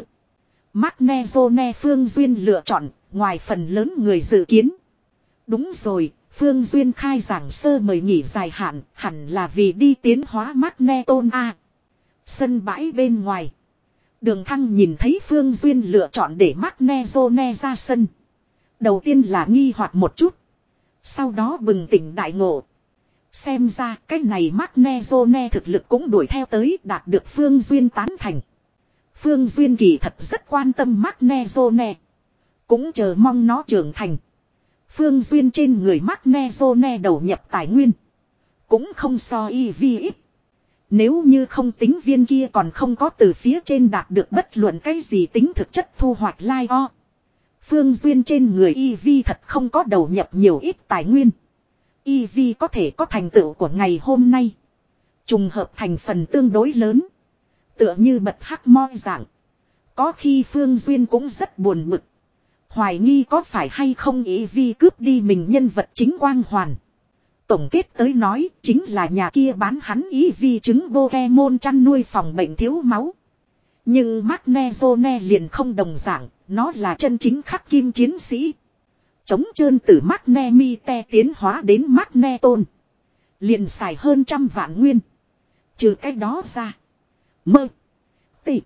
S1: Magnezone Phương Duyên lựa chọn, ngoài phần lớn người dự kiến. Đúng rồi, Phương Duyên khai giảng sơ mời nghỉ dài hạn, hẳn là vì đi tiến hóa Magneton A. Sân bãi bên ngoài. Đường Thăng nhìn thấy Phương Duyên lựa chọn để Magnezone ra sân. Đầu tiên là nghi hoặc một chút. Sau đó bừng tỉnh đại ngộ. Xem ra cái này Magnezone thực lực cũng đuổi theo tới đạt được Phương Duyên tán thành. Phương Duyên kỳ thật rất quan tâm Magnezone. Cũng chờ mong nó trưởng thành. Phương Duyên trên người Magnezone đầu nhập tài nguyên. Cũng không so y vi ít. Nếu như không tính viên kia còn không có từ phía trên đạt được bất luận cái gì tính thực chất thu hoạch lai o. Phương Duyên trên người y vi thật không có đầu nhập nhiều ít tài nguyên. y vi có thể có thành tựu của ngày hôm nay. Trùng hợp thành phần tương đối lớn. Tựa như bật hắc moi dạng. Có khi Phương Duyên cũng rất buồn bực. Hoài nghi có phải hay không y vi cướp đi mình nhân vật chính quang hoàn. Tổng kết tới nói chính là nhà kia bán hắn y vi trứng Pokemon chăn nuôi phòng bệnh thiếu máu. Nhưng Magnezone liền không đồng dạng, nó là chân chính khắc kim chiến sĩ. Chống trơn từ Magnemite tiến hóa đến Magneton. Liền xài hơn trăm vạn nguyên. Trừ cái đó ra. Mơ. Tị.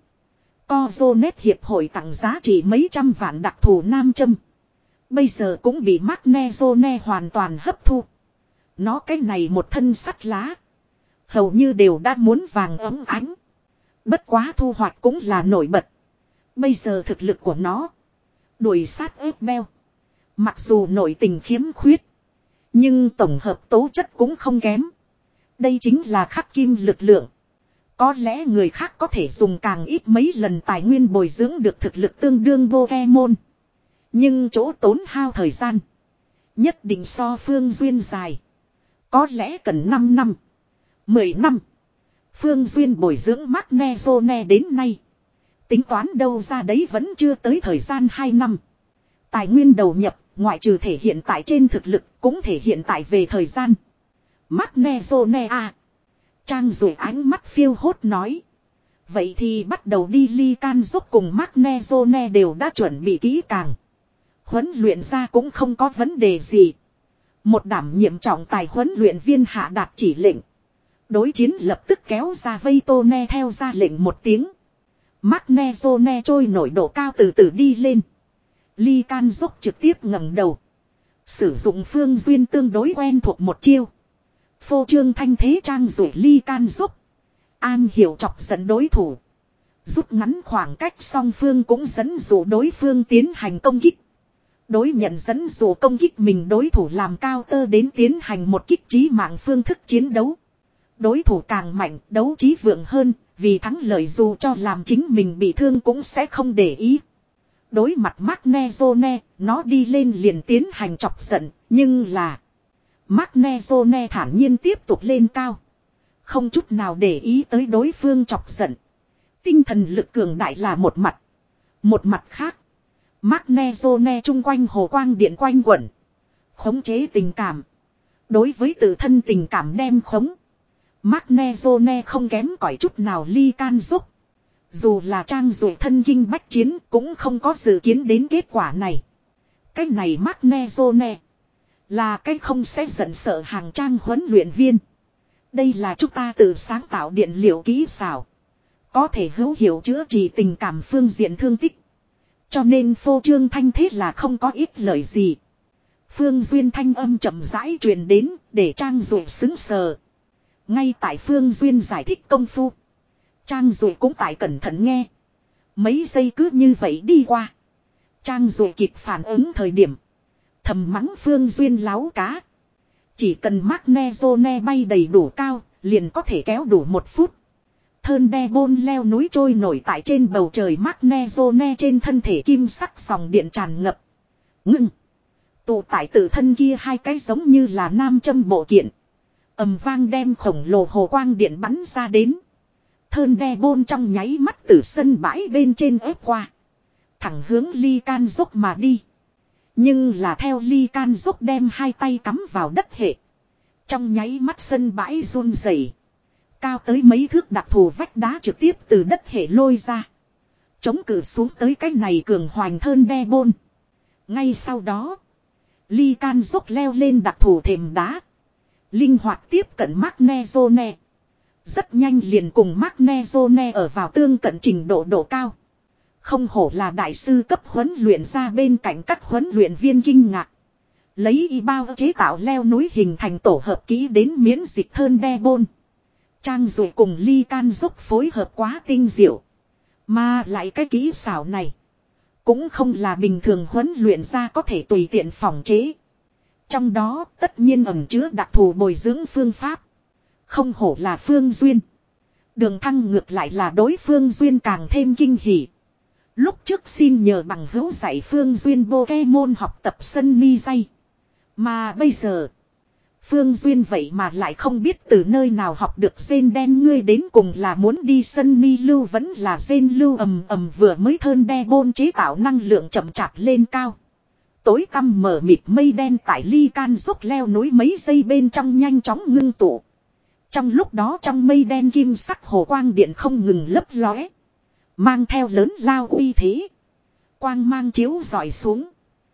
S1: Cozonet hiệp hội tặng giá trị mấy trăm vạn đặc thù nam châm. Bây giờ cũng bị Magnezone hoàn toàn hấp thu. Nó cái này một thân sắt lá. Hầu như đều đã muốn vàng ấm ánh. Bất quá thu hoạch cũng là nổi bật. Bây giờ thực lực của nó. Đuổi sát ép beo. Mặc dù nội tình khiếm khuyết. Nhưng tổng hợp tố chất cũng không kém. Đây chính là khắc kim lực lượng. Có lẽ người khác có thể dùng càng ít mấy lần tài nguyên bồi dưỡng được thực lực tương đương Pokemon. Nhưng chỗ tốn hao thời gian. Nhất định so Phương Duyên dài. Có lẽ cần năm năm. mười năm. Phương Duyên bồi dưỡng Magnezone đến nay. Tính toán đâu ra đấy vẫn chưa tới thời gian hai năm. Tài nguyên đầu nhập, ngoại trừ thể hiện tại trên thực lực, cũng thể hiện tại về thời gian. Magnezone à. Trang rồi ánh mắt phiêu hốt nói. Vậy thì bắt đầu đi. Ly Can Dốc cùng Magnezone đều đã chuẩn bị kỹ càng. Huấn luyện ra cũng không có vấn đề gì. Một đảm nhiệm trọng tài huấn luyện viên hạ đạt chỉ lệnh. Đối chiến lập tức kéo ra vây. Tone theo ra lệnh một tiếng. Magnezone trôi nổi độ cao từ từ đi lên. Ly Can Dốc trực tiếp ngẩng đầu. Sử dụng Phương Duyên tương đối quen thuộc một chiêu. Phô trương thanh thế trang rồi Ly Can Dốc. An hiểu chọc dẫn đối thủ. Rút ngắn khoảng cách song phương cũng dẫn dụ đối phương tiến hành công kích. Đối nhận dẫn dụ công kích mình đối thủ làm cao tơ đến tiến hành một kích trí mạng phương thức chiến đấu. Đối thủ càng mạnh, đấu trí vượng hơn, vì thắng lợi dù cho làm chính mình bị thương cũng sẽ không để ý. Đối mặt Magnezone, nó đi lên liền tiến hành chọc giận, nhưng là Magnezone thản nhiên tiếp tục lên cao. Không chút nào để ý tới đối phương chọc giận. Tinh thần lực cường đại là một mặt. Một mặt khác, Magnezone chung quanh hồ quang điện quanh quẩn. Khống chế tình cảm. Đối với tự thân tình cảm đem khống. Magnezone không kém cỏi chút nào Ly Can Dốc. Dù là trang rồi thân kinh bách chiến cũng không có dự kiến đến kết quả này. Cái này Magnezone là cái không sẽ giận sợ hàng trang huấn luyện viên. Đây là chúng ta tự sáng tạo điện liệu kỹ xảo. Có thể hữu hiệu chữa trị tình cảm phương diện thương tích. Cho nên phô trương thanh thế là không có ít lời gì. Phương Duyên thanh âm chậm rãi truyền đến để Trang Duệ xứng sờ. Ngay tại Phương Duyên giải thích công phu. Trang Duệ cũng tại cẩn thận nghe. Mấy giây cứ như vậy đi qua. Trang Duệ kịp phản ứng thời điểm. Thầm mắng Phương Duyên láo cá. Chỉ cần magnezone bay đầy đủ cao, liền có thể kéo đủ một phút. Thơn đe bôn leo núi trôi nổi tại trên bầu trời magnezone trên thân thể kim sắc dòng điện tràn ngập. Ngưng. Tụ tại tự thân kia hai cái giống như là nam châm bộ kiện. Ầm vang đem khổng lồ hồ quang điện bắn ra đến. Thơn đe bôn trong nháy mắt từ sân bãi bên trên ép qua. Thẳng hướng ly can dốc mà đi. Nhưng là theo ly can dốc đem hai tay cắm vào đất hệ. Trong nháy mắt sân bãi run rẩy. Cao tới mấy thước đặc thù vách đá trực tiếp từ đất hệ lôi ra. Chống cự xuống tới cái này cường hoành thơn đe bôn. Ngay sau đó. Ly can dốc leo lên đặc thù thềm đá. Linh hoạt tiếp cận magnezone. Rất nhanh liền cùng magnezone ở vào tương cận trình độ độ cao. Không hổ là đại sư cấp huấn luyện ra bên cạnh các huấn luyện viên kinh ngạc. Lấy y bao chế tạo leo núi hình thành tổ hợp kỹ đến miễn dịch thơn đe bôn. Trang Duệ cùng ly can dốc phối hợp quá tinh diệu. Mà lại cái kỹ xảo này. Cũng không là bình thường huấn luyện ra có thể tùy tiện phòng chế. Trong đó tất nhiên ẩn chứa đặc thù bồi dưỡng phương pháp. Không hổ là Phương Duyên. Đường Thăng ngược lại là đối Phương Duyên càng thêm kinh hỉ. Lúc trước xin nhờ bằng hữu dạy Phương Duyên Pokemon học tập sân mi dây. Mà bây giờ. Phương Duyên vậy mà lại không biết từ nơi nào học được gen đen, ngươi đến cùng là muốn đi sân mi lưu vẫn là gen lưu. Ầm ầm vừa mới thơn đe bôn chế tạo năng lượng chậm chạp lên cao. Tối tăm mở mịt mây đen tại ly can dốc leo núi mấy giây bên trong nhanh chóng ngưng tụ. Trong lúc đó trong mây đen kim sắc hồ quang điện không ngừng lấp lóe. Mang theo lớn lao uy thế. Quang mang chiếu rọi xuống.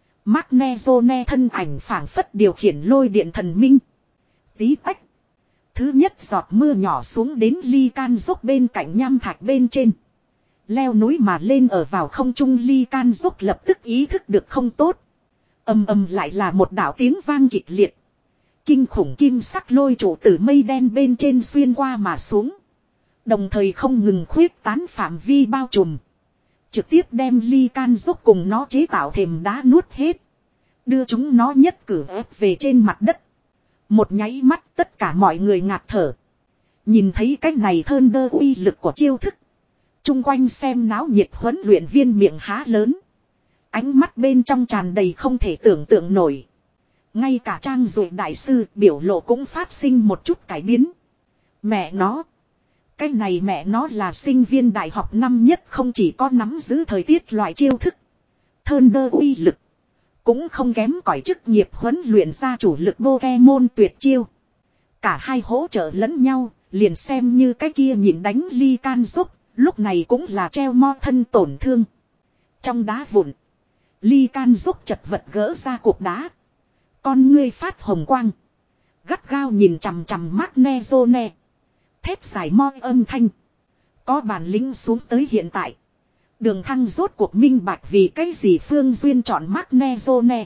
S1: Magnezone thân ảnh phảng phất điều khiển lôi điện thần minh. Tí tách. Thứ nhất giọt mưa nhỏ xuống đến ly can dốc bên cạnh nham thạch bên trên. Leo núi mà lên ở vào không trung ly can dốc lập tức ý thức được không tốt. Ầm ầm lại là một đạo tiếng vang kịch liệt. Kinh khủng kim sắc lôi trụ từ mây đen bên trên xuyên qua mà xuống. Đồng thời không ngừng khuyết tán phạm vi bao trùm. Trực tiếp đem ly can dốc cùng nó chế tạo thềm đá nuốt hết. Đưa chúng nó nhất cử ép về trên mặt đất. Một nháy mắt tất cả mọi người ngạt thở. Nhìn thấy cái này thơn đơ uy lực của chiêu thức. Trung quanh xem náo nhiệt huấn luyện viên miệng há lớn. Ánh mắt bên trong tràn đầy không thể tưởng tượng nổi. Ngay cả Trang Duệ đại sư biểu lộ cũng phát sinh một chút cải biến. Mẹ nó. Cái này mẹ nó là sinh viên đại học năm nhất không chỉ có nắm giữ thời tiết loại chiêu thức. Thơn đơ uy lực. Cũng không kém cỏi chức nghiệp huấn luyện ra chủ lực Pokemon tuyệt chiêu. Cả hai hỗ trợ lẫn nhau, liền xem như cái kia nhịn đánh ly can dốc, lúc này cũng là treo mo thân tổn thương. Trong đá vụn, ly can dốc chật vật gỡ ra cục đá. Con ngươi phát hồng quang. Gắt gao nhìn chằm chằm Magnezone. Thép dài mo âm thanh. Có bản lĩnh xuống tới hiện tại. Đường Thăng rốt cuộc minh bạch vì cái gì Phương Duyên chọn Magnezone.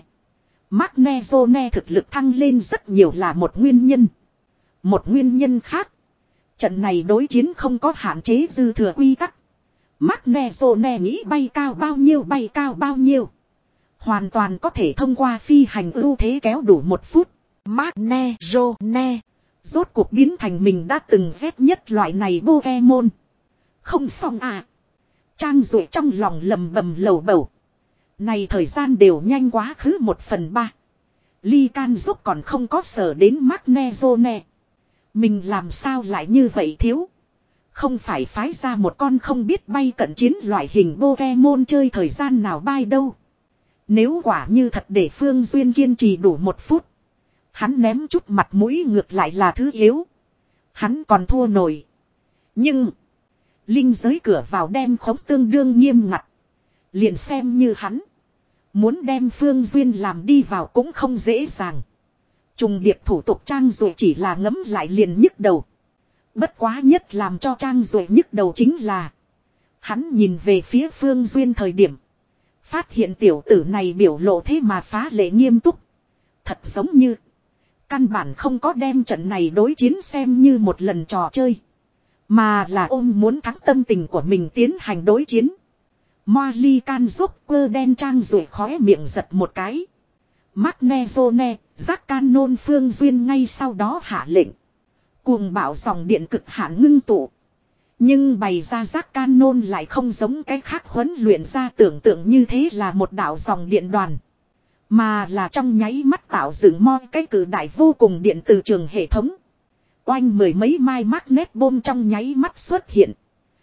S1: Magnezone thực lực thăng lên rất nhiều là một nguyên nhân. Một nguyên nhân khác. Trận này đối chiến không có hạn chế dư thừa quy tắc. Magnezone nghĩ bay cao bao nhiêu bay cao bao nhiêu. Hoàn toàn có thể thông qua phi hành ưu thế kéo đủ một phút. Magnezone. Rốt cuộc biến thành mình đã từng ghét nhất loại này Pokemon. Không xong à. Trang Duệ trong lòng lầm bầm lầu bầu. Này thời gian đều nhanh quá khứ một phần ba. Ly can dốc còn không có sở đến Magnezone. Mình làm sao lại như vậy thiếu. Không phải phái ra một con không biết bay cận chiến loại hình Pokemon chơi thời gian nào bay đâu. Nếu quả như thật để Phương Duyên kiên trì đủ một phút. Hắn ném chút mặt mũi ngược lại là thứ yếu. Hắn còn thua nổi. Nhưng. Linh giới cửa vào đem khống tương đương nghiêm ngặt. Liền xem như hắn. Muốn đem Phương Duyên làm đi vào cũng không dễ dàng. Trùng điệp thủ tục Trang Duệ chỉ là ngấm lại liền nhức đầu. Bất quá nhất làm cho Trang Duệ nhức đầu chính là. Hắn nhìn về phía Phương Duyên thời điểm. Phát hiện tiểu tử này biểu lộ thế mà phá lệ nghiêm túc. thật giống như. Căn bản không có đem trận này đối chiến xem như một lần trò chơi. Mà là ôm muốn thắng tâm tình của mình tiến hành đối chiến. Moali can giúp quơ đen trang rồi khóe miệng giật một cái. Magnezone, giác can nôn Phương Duyên ngay sau đó hạ lệnh. Cuồng bạo dòng điện cực hạn ngưng tụ. Nhưng bày ra giác can nôn lại không giống cái khác huấn luyện ra tưởng tượng như thế là một đạo dòng điện đoàn. Mà là trong nháy mắt tạo dựng moi cái cử đại vô cùng điện từ trường hệ thống. Oanh mười mấy mai magnet bom trong nháy mắt xuất hiện.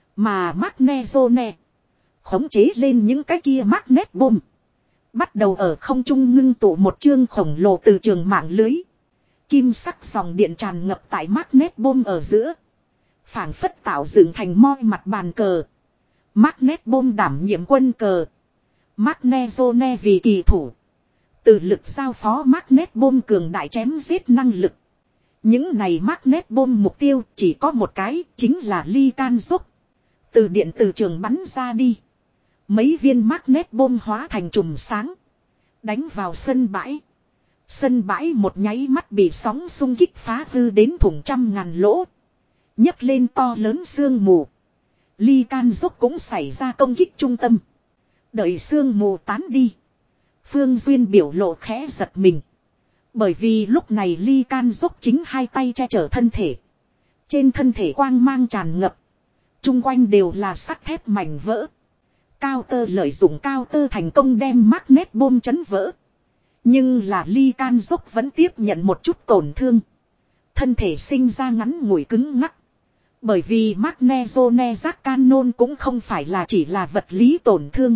S1: Mà Magnezone khống chế lên những cái kia magnet bom. Bắt đầu ở không trung ngưng tụ một chương khổng lồ từ trường mạng lưới. Kim sắc dòng điện tràn ngập tại magnet bom ở giữa. Phảng phất tạo dựng thành moi mặt bàn cờ. Magnet bom đảm nhiệm quân cờ. Magnezone vì kỳ thủ. Từ lực giao phó magnet bom cường đại chém giết năng lực. Những này magnet bom mục tiêu chỉ có một cái, chính là ly can giúp. Từ điện từ trường bắn ra đi. Mấy viên magnet bom hóa thành chùm sáng. Đánh vào sân bãi. Sân bãi một nháy mắt bị sóng xung kích phá hư đến thủng trăm ngàn lỗ. Nhấc lên to lớn sương mù. Ly can giúp cũng xảy ra công kích trung tâm. Đợi sương mù tán đi. Phương Duyên biểu lộ khẽ giật mình. Bởi vì lúc này Ly can giúp chính hai tay che chở thân thể. Trên thân thể quang mang tràn ngập. Trung quanh đều là sắt thép mảnh vỡ. Cao tơ lợi dụng cao tơ thành công đem magnet bom chấn vỡ. Nhưng là Ly can giúp vẫn tiếp nhận một chút tổn thương. Thân thể sinh ra ngắn ngủi cứng ngắc. Bởi vì Magnezone giác canon cũng không phải là chỉ là vật lý tổn thương.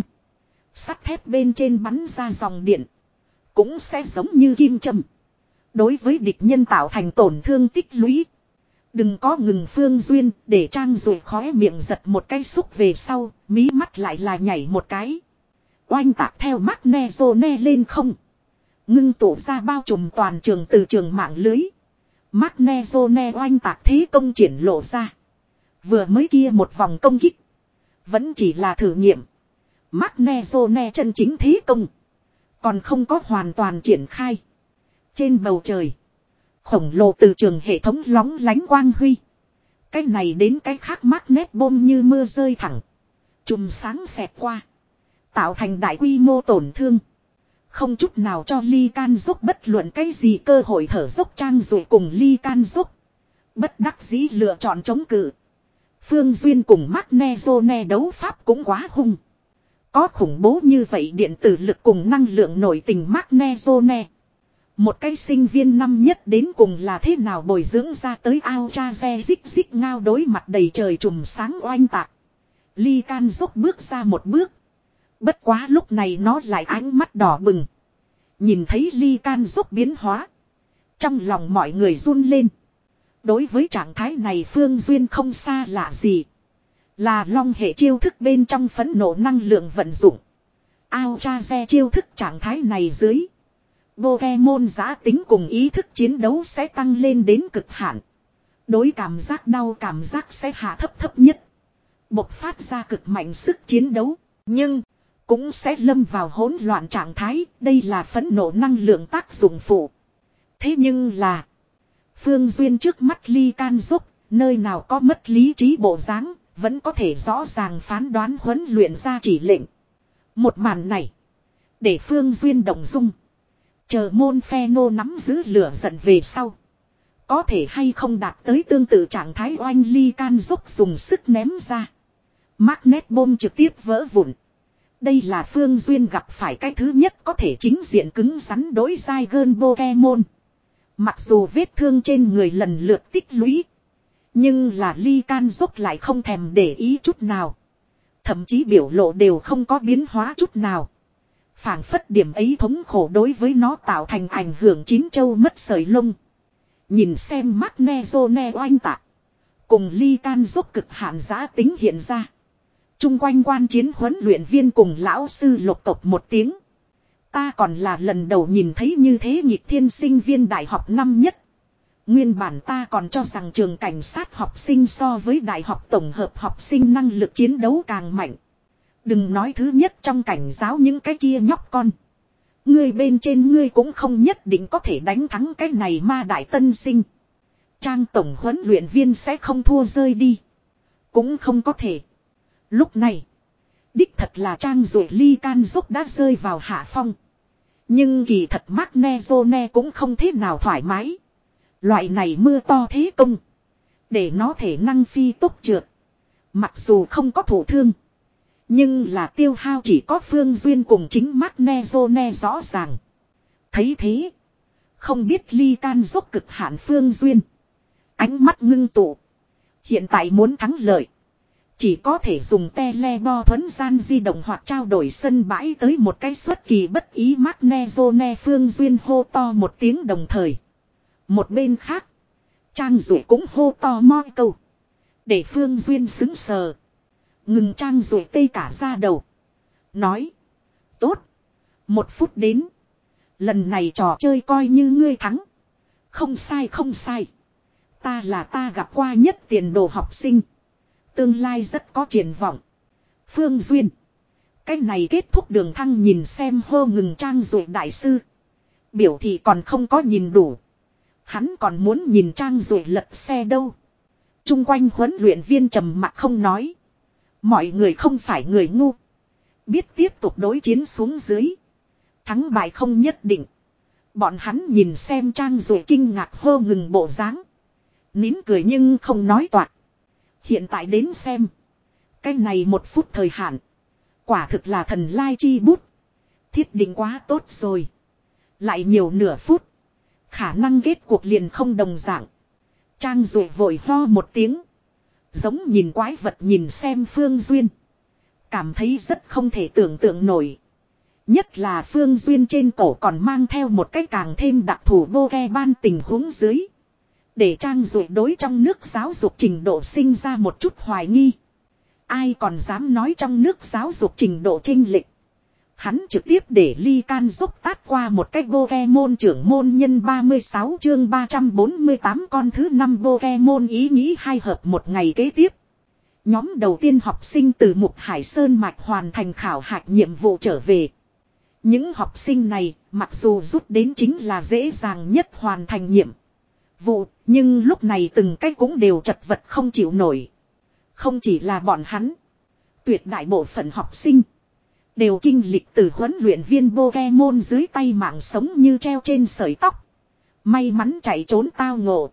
S1: Sắt thép bên trên bắn ra dòng điện. Cũng sẽ giống như kim châm. Đối với địch nhân tạo thành tổn thương tích lũy. Đừng có ngừng Phương Duyên để trang rồi khóe miệng giật một cái xúc về sau. Mí mắt lại là nhảy một cái. Oanh tạc theo Magnezone lên không. Ngưng tụ ra bao trùm toàn trường từ trường mạng lưới. Magnezone oanh tạc thế công triển lộ ra. Vừa mới kia một vòng công kích. Vẫn chỉ là thử nghiệm. Magnezone chân chính thế công. Còn không có hoàn toàn triển khai. Trên bầu trời. Khổng lồ từ trường hệ thống lóng lánh quang huy. Cái này đến cái khác magnet bom như mưa rơi thẳng. Chùm sáng xẹt qua. Tạo thành đại quy mô tổn thương. Không chút nào cho Ly can giúp bất luận cái gì cơ hội thở dốc trang rồi cùng Ly can giúp. Bất đắc dĩ lựa chọn chống cự. Phương Duyên cùng Magnezone đấu pháp cũng quá hung. Có khủng bố như vậy điện tử lực cùng năng lượng nổi tình Magnezone. Một cái sinh viên năm nhất đến cùng là thế nào bồi dưỡng ra tới ao cha xe dích dích ngao đối mặt đầy trời trùm sáng oanh tạc. Ly can giúp bước ra một bước. Bất quá lúc này nó lại ánh mắt đỏ bừng. Nhìn thấy Ly can giúp biến hóa. Trong lòng mọi người run lên. Đối với trạng thái này Phương Duyên không xa lạ gì. Là long hệ chiêu thức bên trong phẫn nộ năng lượng vận dụng. Ao cha xe chiêu thức trạng thái này dưới. Pokemon giá tính cùng ý thức chiến đấu sẽ tăng lên đến cực hạn. Đối cảm giác đau cảm giác sẽ hạ thấp thấp nhất. Bộc phát ra cực mạnh sức chiến đấu. Nhưng cũng sẽ lâm vào hỗn loạn trạng thái. Đây là phẫn nộ năng lượng tác dụng phụ. Thế nhưng là Phương Duyên trước mắt Ly can giúp. Nơi nào có mất lý trí bộ dáng. Vẫn có thể rõ ràng phán đoán huấn luyện ra chỉ lệnh. Một màn này để Phương Duyên động dung. Chờ môn phe nô nắm giữ lửa giận về sau. Có thể hay không đạt tới tương tự trạng thái oanh Ly can giúp dùng sức ném ra. Magnet bom trực tiếp vỡ vụn. Đây là Phương Duyên gặp phải cái thứ nhất có thể chính diện cứng rắn đối dai gơn Pokemon. Mặc dù vết thương trên người lần lượt tích lũy. Nhưng là Ly can giúp lại không thèm để ý chút nào. Thậm chí biểu lộ đều không có biến hóa chút nào. Phảng phất điểm ấy thống khổ đối với nó tạo thành ảnh hưởng chín châu mất sợi lông. Nhìn xem Magnezone oanh tạc. Cùng Ly can giúp cực hạn giá tính hiện ra. Trung quanh quan chiến huấn luyện viên cùng lão sư lục tộc một tiếng. Ta còn là lần đầu nhìn thấy như thế nghịch thiên sinh viên đại học năm nhất. Nguyên bản ta còn cho rằng trường cảnh sát học sinh so với đại học tổng hợp học sinh năng lực chiến đấu càng mạnh. Đừng nói thứ nhất trong cảnh giáo những cái kia nhóc con. Ngươi bên trên ngươi cũng không nhất định có thể đánh thắng cái này ma đại tân sinh. Trang tổng huấn luyện viên sẽ không thua rơi đi. Cũng không có thể. Lúc này. Đích thật là Trang rồi Ly Can Dốc đã rơi vào hạ phong. Nhưng kỳ thật Magnezone cũng không thế nào thoải mái. Loại này mưa to thế công. Để nó thể năng phi tốc trượt. Mặc dù không có thổ thương. Nhưng là tiêu hao chỉ có Phương Duyên cùng chính Magnezone rõ ràng. Thấy thế. Không biết Ly Can Dốc cực hạn Phương Duyên. Ánh mắt ngưng tụ. Hiện tại muốn thắng lợi. Chỉ có thể dùng tele đo thuấn gian di động hoặc trao đổi sân bãi tới một cái xuất kỳ bất ý Magnezone. Phương Duyên hô to một tiếng đồng thời. Một bên khác. Trang Dụ cũng hô to moi câu. Để Phương Duyên xứng sờ. Ngừng Trang Dụ tê cả ra đầu. Nói. Tốt. Một phút đến. Lần này trò chơi coi như ngươi thắng. Không sai không sai. Ta là ta gặp qua nhất tiền đồ học sinh. Tương lai rất có triển vọng. Phương Duyên. Cái này kết thúc đường thăng nhìn xem hô ngừng Trang Dụ đại sư. Biểu thị còn không có nhìn đủ. Hắn còn muốn nhìn Trang Dụ lật xe đâu. Trung quanh huấn luyện viên trầm mặc không nói. Mọi người không phải người ngu. Biết tiếp tục đối chiến xuống dưới. Thắng bại không nhất định. Bọn hắn nhìn xem Trang Dụ kinh ngạc hô ngừng bộ dáng. Nín cười nhưng không nói toạc. Hiện tại đến xem. Cái này một phút thời hạn. Quả thực là thần lai chi bút. Thiết định quá tốt rồi. Lại nhiều nửa phút. Khả năng kết cuộc liền không đồng dạng. Trang Dụ vội ho một tiếng. Giống nhìn quái vật nhìn xem Phương Duyên. Cảm thấy rất không thể tưởng tượng nổi. Nhất là Phương Duyên trên cổ còn mang theo một cái càng thêm đặc thù bô ke ban tình huống dưới. Để Trang Dụ đối trong nước giáo dục trình độ sinh ra một chút hoài nghi. Ai còn dám nói trong nước giáo dục trình độ chênh lệch. Hắn trực tiếp để Ly Can Dốc tát qua một cách Pokemon trưởng môn nhân ba mươi sáu chương ba trăm bốn mươi tám con thứ năm Pokemon ý nghĩ hai hợp một ngày kế tiếp. Nhóm đầu tiên học sinh từ Mục Hải Sơn Mạch hoàn thành khảo hạch nhiệm vụ trở về. Những học sinh này mặc dù rút đến chính là dễ dàng nhất hoàn thành nhiệm vụ, nhưng lúc này từng cái cũng đều chật vật không chịu nổi. Không chỉ là bọn hắn. Tuyệt đại bộ phận học sinh đều kinh lịch từ huấn luyện viên Pokemon dưới tay mạng sống như treo trên sợi tóc. May mắn chạy trốn tao ngộ.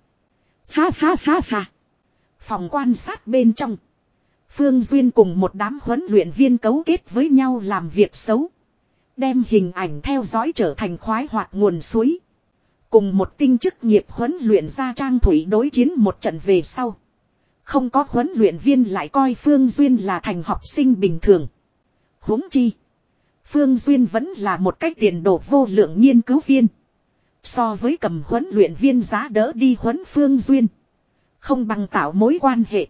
S1: Ha ha ha ha. Phòng quan sát bên trong. Phương Duyên cùng một đám huấn luyện viên cấu kết với nhau làm việc xấu. Đem hình ảnh theo dõi trở thành khoái hoạt nguồn suối. Cùng một tinh chức nghiệp huấn luyện ra Trang Thủy đối chiến một trận về sau. Không có huấn luyện viên lại coi Phương Duyên là thành học sinh bình thường. Huống chi. Phương Duyên vẫn là một cách tiền đồ vô lượng nghiên cứu viên. So với cầm huấn luyện viên giá đỡ đi huấn Phương Duyên. Không bằng tạo mối quan hệ.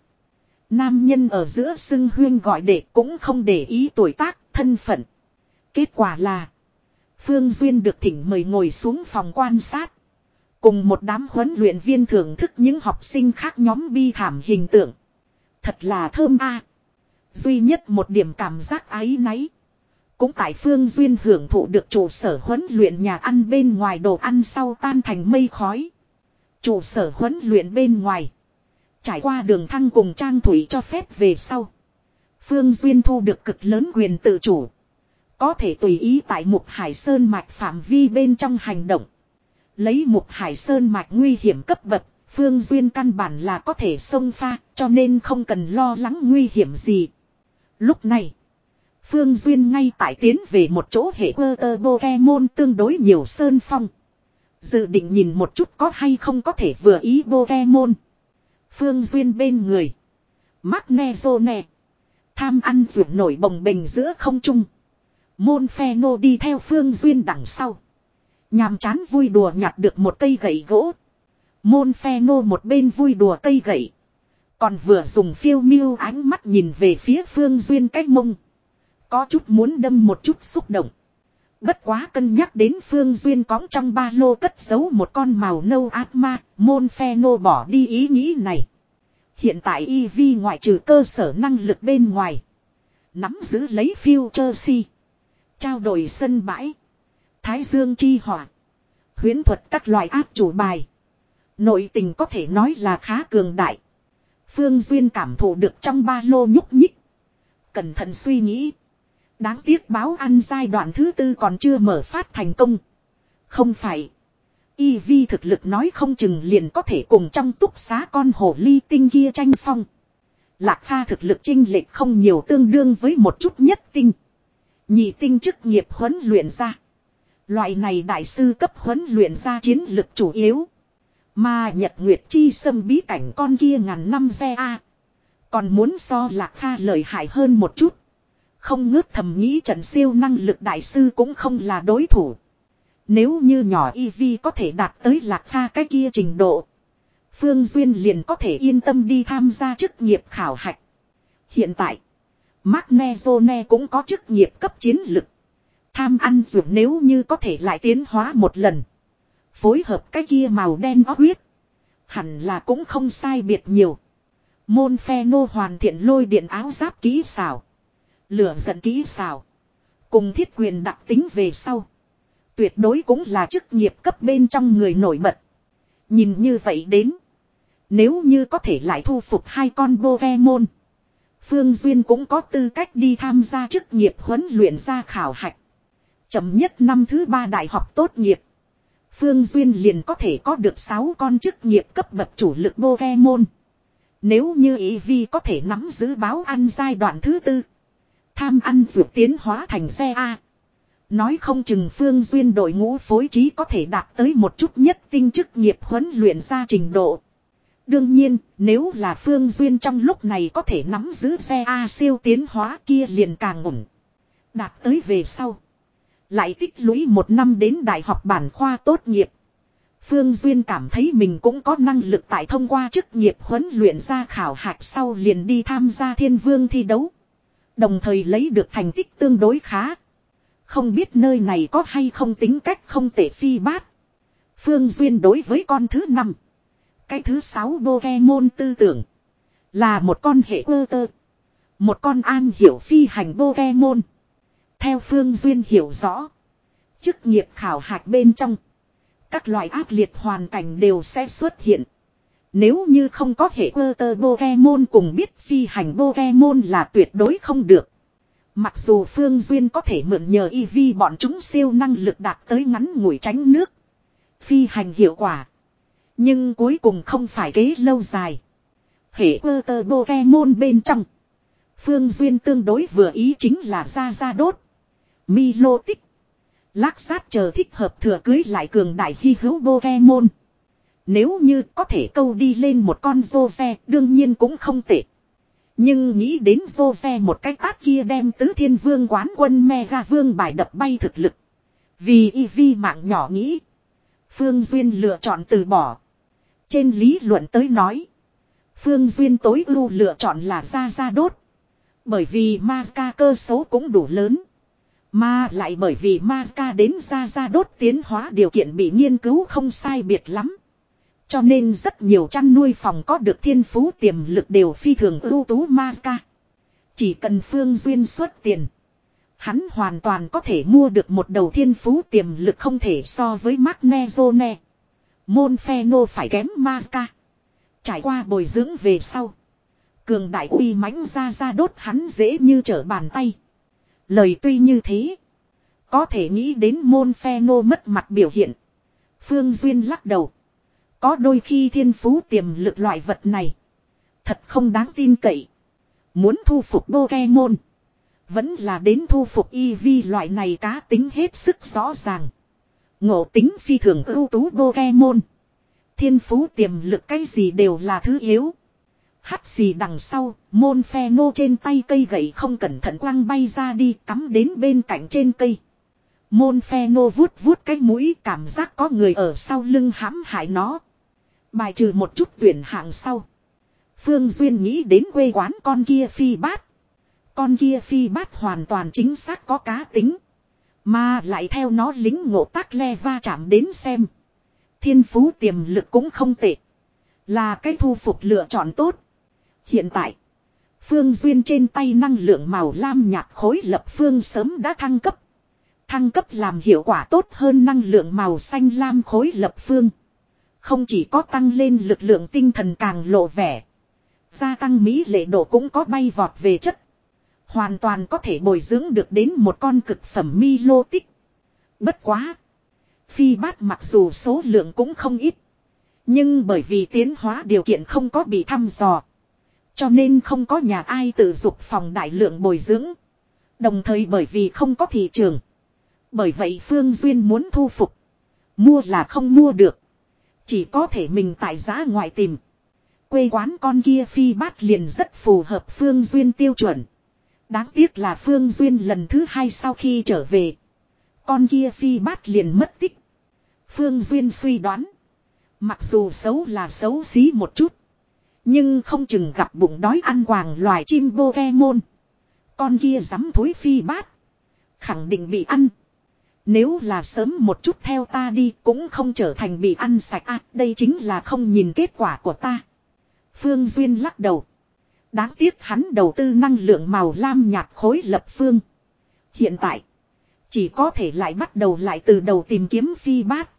S1: Nam nhân ở giữa xưng huyên gọi đệ cũng không để ý tuổi tác, thân phận. Kết quả là. Phương Duyên được thỉnh mời ngồi xuống phòng quan sát. Cùng một đám huấn luyện viên thưởng thức những học sinh khác nhóm bi thảm hình tượng. Thật là thơm a. Duy nhất một điểm cảm giác áy náy. Cũng tại Phương Duyên hưởng thụ được trụ sở huấn luyện nhà ăn bên ngoài đồ ăn sau tan thành mây khói. Trụ sở huấn luyện bên ngoài. Trải qua đường thăng cùng Trang Thủy cho phép về sau. Phương Duyên thu được cực lớn quyền tự chủ. Có thể tùy ý tại Mục Hải Sơn Mạch phạm vi bên trong hành động. Lấy Mục Hải Sơn Mạch nguy hiểm cấp bậc, Phương Duyên căn bản là có thể xông pha, cho nên không cần lo lắng nguy hiểm gì. Lúc này, Phương Duyên ngay tại tiến về một chỗ hệ quơ tơ Pokemon tương đối nhiều sơn phong. Dự định nhìn một chút có hay không có thể vừa ý Pokemon. Phương Duyên bên người. Magnezone. Tham ăn ruột nổi bồng bềnh giữa không trung. Monferno đi theo Phương Duyên đằng sau. Nhàm chán vui đùa nhặt được một cây gậy gỗ. Monferno một bên vui đùa cây gậy. Còn vừa dùng phiêu miêu ánh mắt nhìn về phía Phương Duyên cách mông. Có chút muốn đâm một chút xúc động. Bất quá cân nhắc đến Phương Duyên cõng trong ba lô cất giấu một con màu nâu ác ma. Monferno bỏ đi ý nghĩ này. Hiện tại e vê ngoại trừ cơ sở năng lực bên ngoài. Nắm giữ lấy Future Sea. Trao đổi sân bãi. Thái Dương chi hỏa. Huyễn thuật các loại áp chủ bài. Nội tình có thể nói là khá cường đại. Phương Duyên cảm thụ được trong ba lô nhúc nhích. Cẩn thận suy nghĩ. Đáng tiếc báo ăn giai đoạn thứ tư còn chưa mở phát thành công. Không phải. Y Vi thực lực nói không chừng liền có thể cùng trong túc xá con hổ ly tinh kia tranh phong. Lạc Kha thực lực chênh lệch không nhiều, tương đương với một chút nhất tinh. Nhị tinh chức nghiệp huấn luyện ra. Loại này đại sư cấp huấn luyện ra chiến lực chủ yếu. Mà Nhật Nguyệt Chi Sâm bí cảnh con kia ngàn năm xe A. Còn muốn so Lạc Kha lợi hại hơn một chút. Không ngớt thầm nghĩ trận siêu năng lực đại sư cũng không là đối thủ. Nếu như nhỏ Y Vi có thể đạt tới Lạc Kha cái kia trình độ. Phương Duyên liền có thể yên tâm đi tham gia chức nghiệp khảo hạch. Hiện tại, Magnezone cũng có chức nghiệp cấp chiến lực. Tham ăn dược nếu như có thể lại tiến hóa một lần. Phối hợp cái kia màu đen óc huyết. Hẳn là cũng không sai biệt nhiều. Môn phe nô hoàn thiện lôi điện áo giáp kỹ xảo. Lửa giận kỹ xảo. Cùng thiết quyền đặc tính về sau. Tuyệt đối cũng là chức nghiệp cấp bên trong người nổi bật. Nhìn như vậy đến. Nếu như có thể lại thu phục hai con Pokemon. Phương Duyên cũng có tư cách đi tham gia chức nghiệp huấn luyện ra khảo hạch. Chậm nhất năm thứ ba đại học tốt nghiệp. Phương Duyên liền có thể có được sáu con chức nghiệp cấp bậc chủ lực Pokemon. Nếu như Y Vi có thể nắm giữ báo ăn giai đoạn thứ tư. Tham ăn dược tiến hóa thành xe A. Nói không chừng Phương Duyên đội ngũ phối trí có thể đạt tới một chút nhất tinh chức nghiệp huấn luyện ra trình độ. Đương nhiên, nếu là Phương Duyên trong lúc này có thể nắm giữ xe A siêu tiến hóa kia liền càng ổn. Đạt tới về sau. Lại tích lũy một năm đến đại học bản khoa tốt nghiệp. Phương Duyên cảm thấy mình cũng có năng lực tại thông qua chức nghiệp huấn luyện ra khảo hạch sau liền đi tham gia thiên vương thi đấu. Đồng thời lấy được thành tích tương đối khá. Không biết nơi này có hay không tính cách không tệ phi bát. Phương Duyên đối với con thứ năm. Cái thứ sáu Pokemon tư tưởng. Là một con hệ quơ tơ. Một con an hiểu phi hành Pokemon. Theo Phương Duyên hiểu rõ. Chức nghiệp khảo hạch bên trong. Các loại ác liệt hoàn cảnh đều sẽ xuất hiện. Nếu như không có hệ quơ tơ Pokemon cùng biết phi hành Pokemon là tuyệt đối không được. Mặc dù Phương Duyên có thể mượn nhờ Y Vi bọn chúng siêu năng lực đạt tới ngắn ngủi tránh nước. Phi hành hiệu quả. Nhưng cuối cùng không phải kế lâu dài. Hệ quơ tơ Pokemon bên trong. Phương Duyên tương đối vừa ý chính là Gia Gia Đốt. Milotic. Lác sát chờ thích hợp thừa cưới lại cường đại hy hữu Pokemon. Nếu như có thể câu đi lên một con Jose đương nhiên cũng không tệ. Nhưng nghĩ đến Jose một cái tát kia đem tứ thiên vương quán quân Mega Vương bài đập bay thực lực. Vì Y Vi mạng nhỏ nghĩ. Phương Duyên lựa chọn từ bỏ. Trên lý luận tới nói. Phương Duyên tối ưu lựa chọn là Gia Gia Đốt. Bởi vì Mazca cơ số cũng đủ lớn. Mà lại bởi vì Mazca đến Gia Gia Đốt tiến hóa điều kiện bị nghiên cứu không sai biệt lắm. Cho nên rất nhiều chăn nuôi phòng có được thiên phú tiềm lực đều phi thường ưu tú Mazca. Chỉ cần Phương Duyên xuất tiền. Hắn hoàn toàn có thể mua được một đầu thiên phú tiềm lực không thể so với Magnezone. Monferno phải kém Mazca. Trải qua bồi dưỡng về sau. Cường đại uy mãnh Gia Gia Đốt hắn dễ như trở bàn tay. Lời tuy như thế. Có thể nghĩ đến Monferno mất mặt biểu hiện. Phương Duyên lắc đầu. Có đôi khi thiên phú tiềm lực loại vật này. Thật không đáng tin cậy. Muốn thu phục Pokemon. Vẫn là đến thu phục Y Vi loại này cá tính hết sức rõ ràng. Ngộ tính phi thường ưu tú Pokemon. Thiên phú tiềm lực cái gì đều là thứ yếu. Hắt xì đằng sau, Monferno trên tay cây gậy không cẩn thận quăng bay ra đi cắm đến bên cạnh trên cây. Monferno vuốt vuốt cái mũi cảm giác có người ở sau lưng hãm hại nó. Bài trừ một chút tuyển hạng sau. Phương Duyên nghĩ đến quê quán con kia phi bát. Con kia phi bát hoàn toàn chính xác có cá tính. Mà lại theo nó lính ngộ tác le va chạm đến xem. Thiên phú tiềm lực cũng không tệ. Là cái thu phục lựa chọn tốt. Hiện tại. Phương Duyên trên tay năng lượng màu lam nhạt khối lập phương sớm đã thăng cấp. Thăng cấp làm hiệu quả tốt hơn năng lượng màu xanh lam khối lập phương. Không chỉ có tăng lên lực lượng tinh thần càng lộ vẻ. Gia tăng mỹ lệ độ cũng có bay vọt về chất. Hoàn toàn có thể bồi dưỡng được đến một con cực phẩm mi lô tích. Bất quá. Phi bát mặc dù số lượng cũng không ít. Nhưng bởi vì tiến hóa điều kiện không có bị thăm dò. Cho nên không có nhà ai tự dục phòng đại lượng bồi dưỡng. Đồng thời bởi vì không có thị trường. Bởi vậy Phương Duyên muốn thu phục. Mua là không mua được. Chỉ có thể mình tại giá ngoại tìm. Quê quán con kia phi bát liền rất phù hợp Phương Duyên tiêu chuẩn. Đáng tiếc là Phương Duyên lần thứ hai sau khi trở về. Con kia phi bát liền mất tích. Phương Duyên suy đoán. Mặc dù xấu là xấu xí một chút. Nhưng không chừng gặp bụng đói ăn quàng loài chim Pokemon. Con kia dám thối phi bát. Khẳng định bị ăn. Nếu là sớm một chút theo ta đi cũng không trở thành bị ăn sạch à, đây chính là không nhìn kết quả của ta. Phương Duyên lắc đầu. Đáng tiếc hắn đầu tư năng lượng màu lam nhạt khối lập phương. Hiện tại, chỉ có thể lại bắt đầu lại từ đầu tìm kiếm phi bát.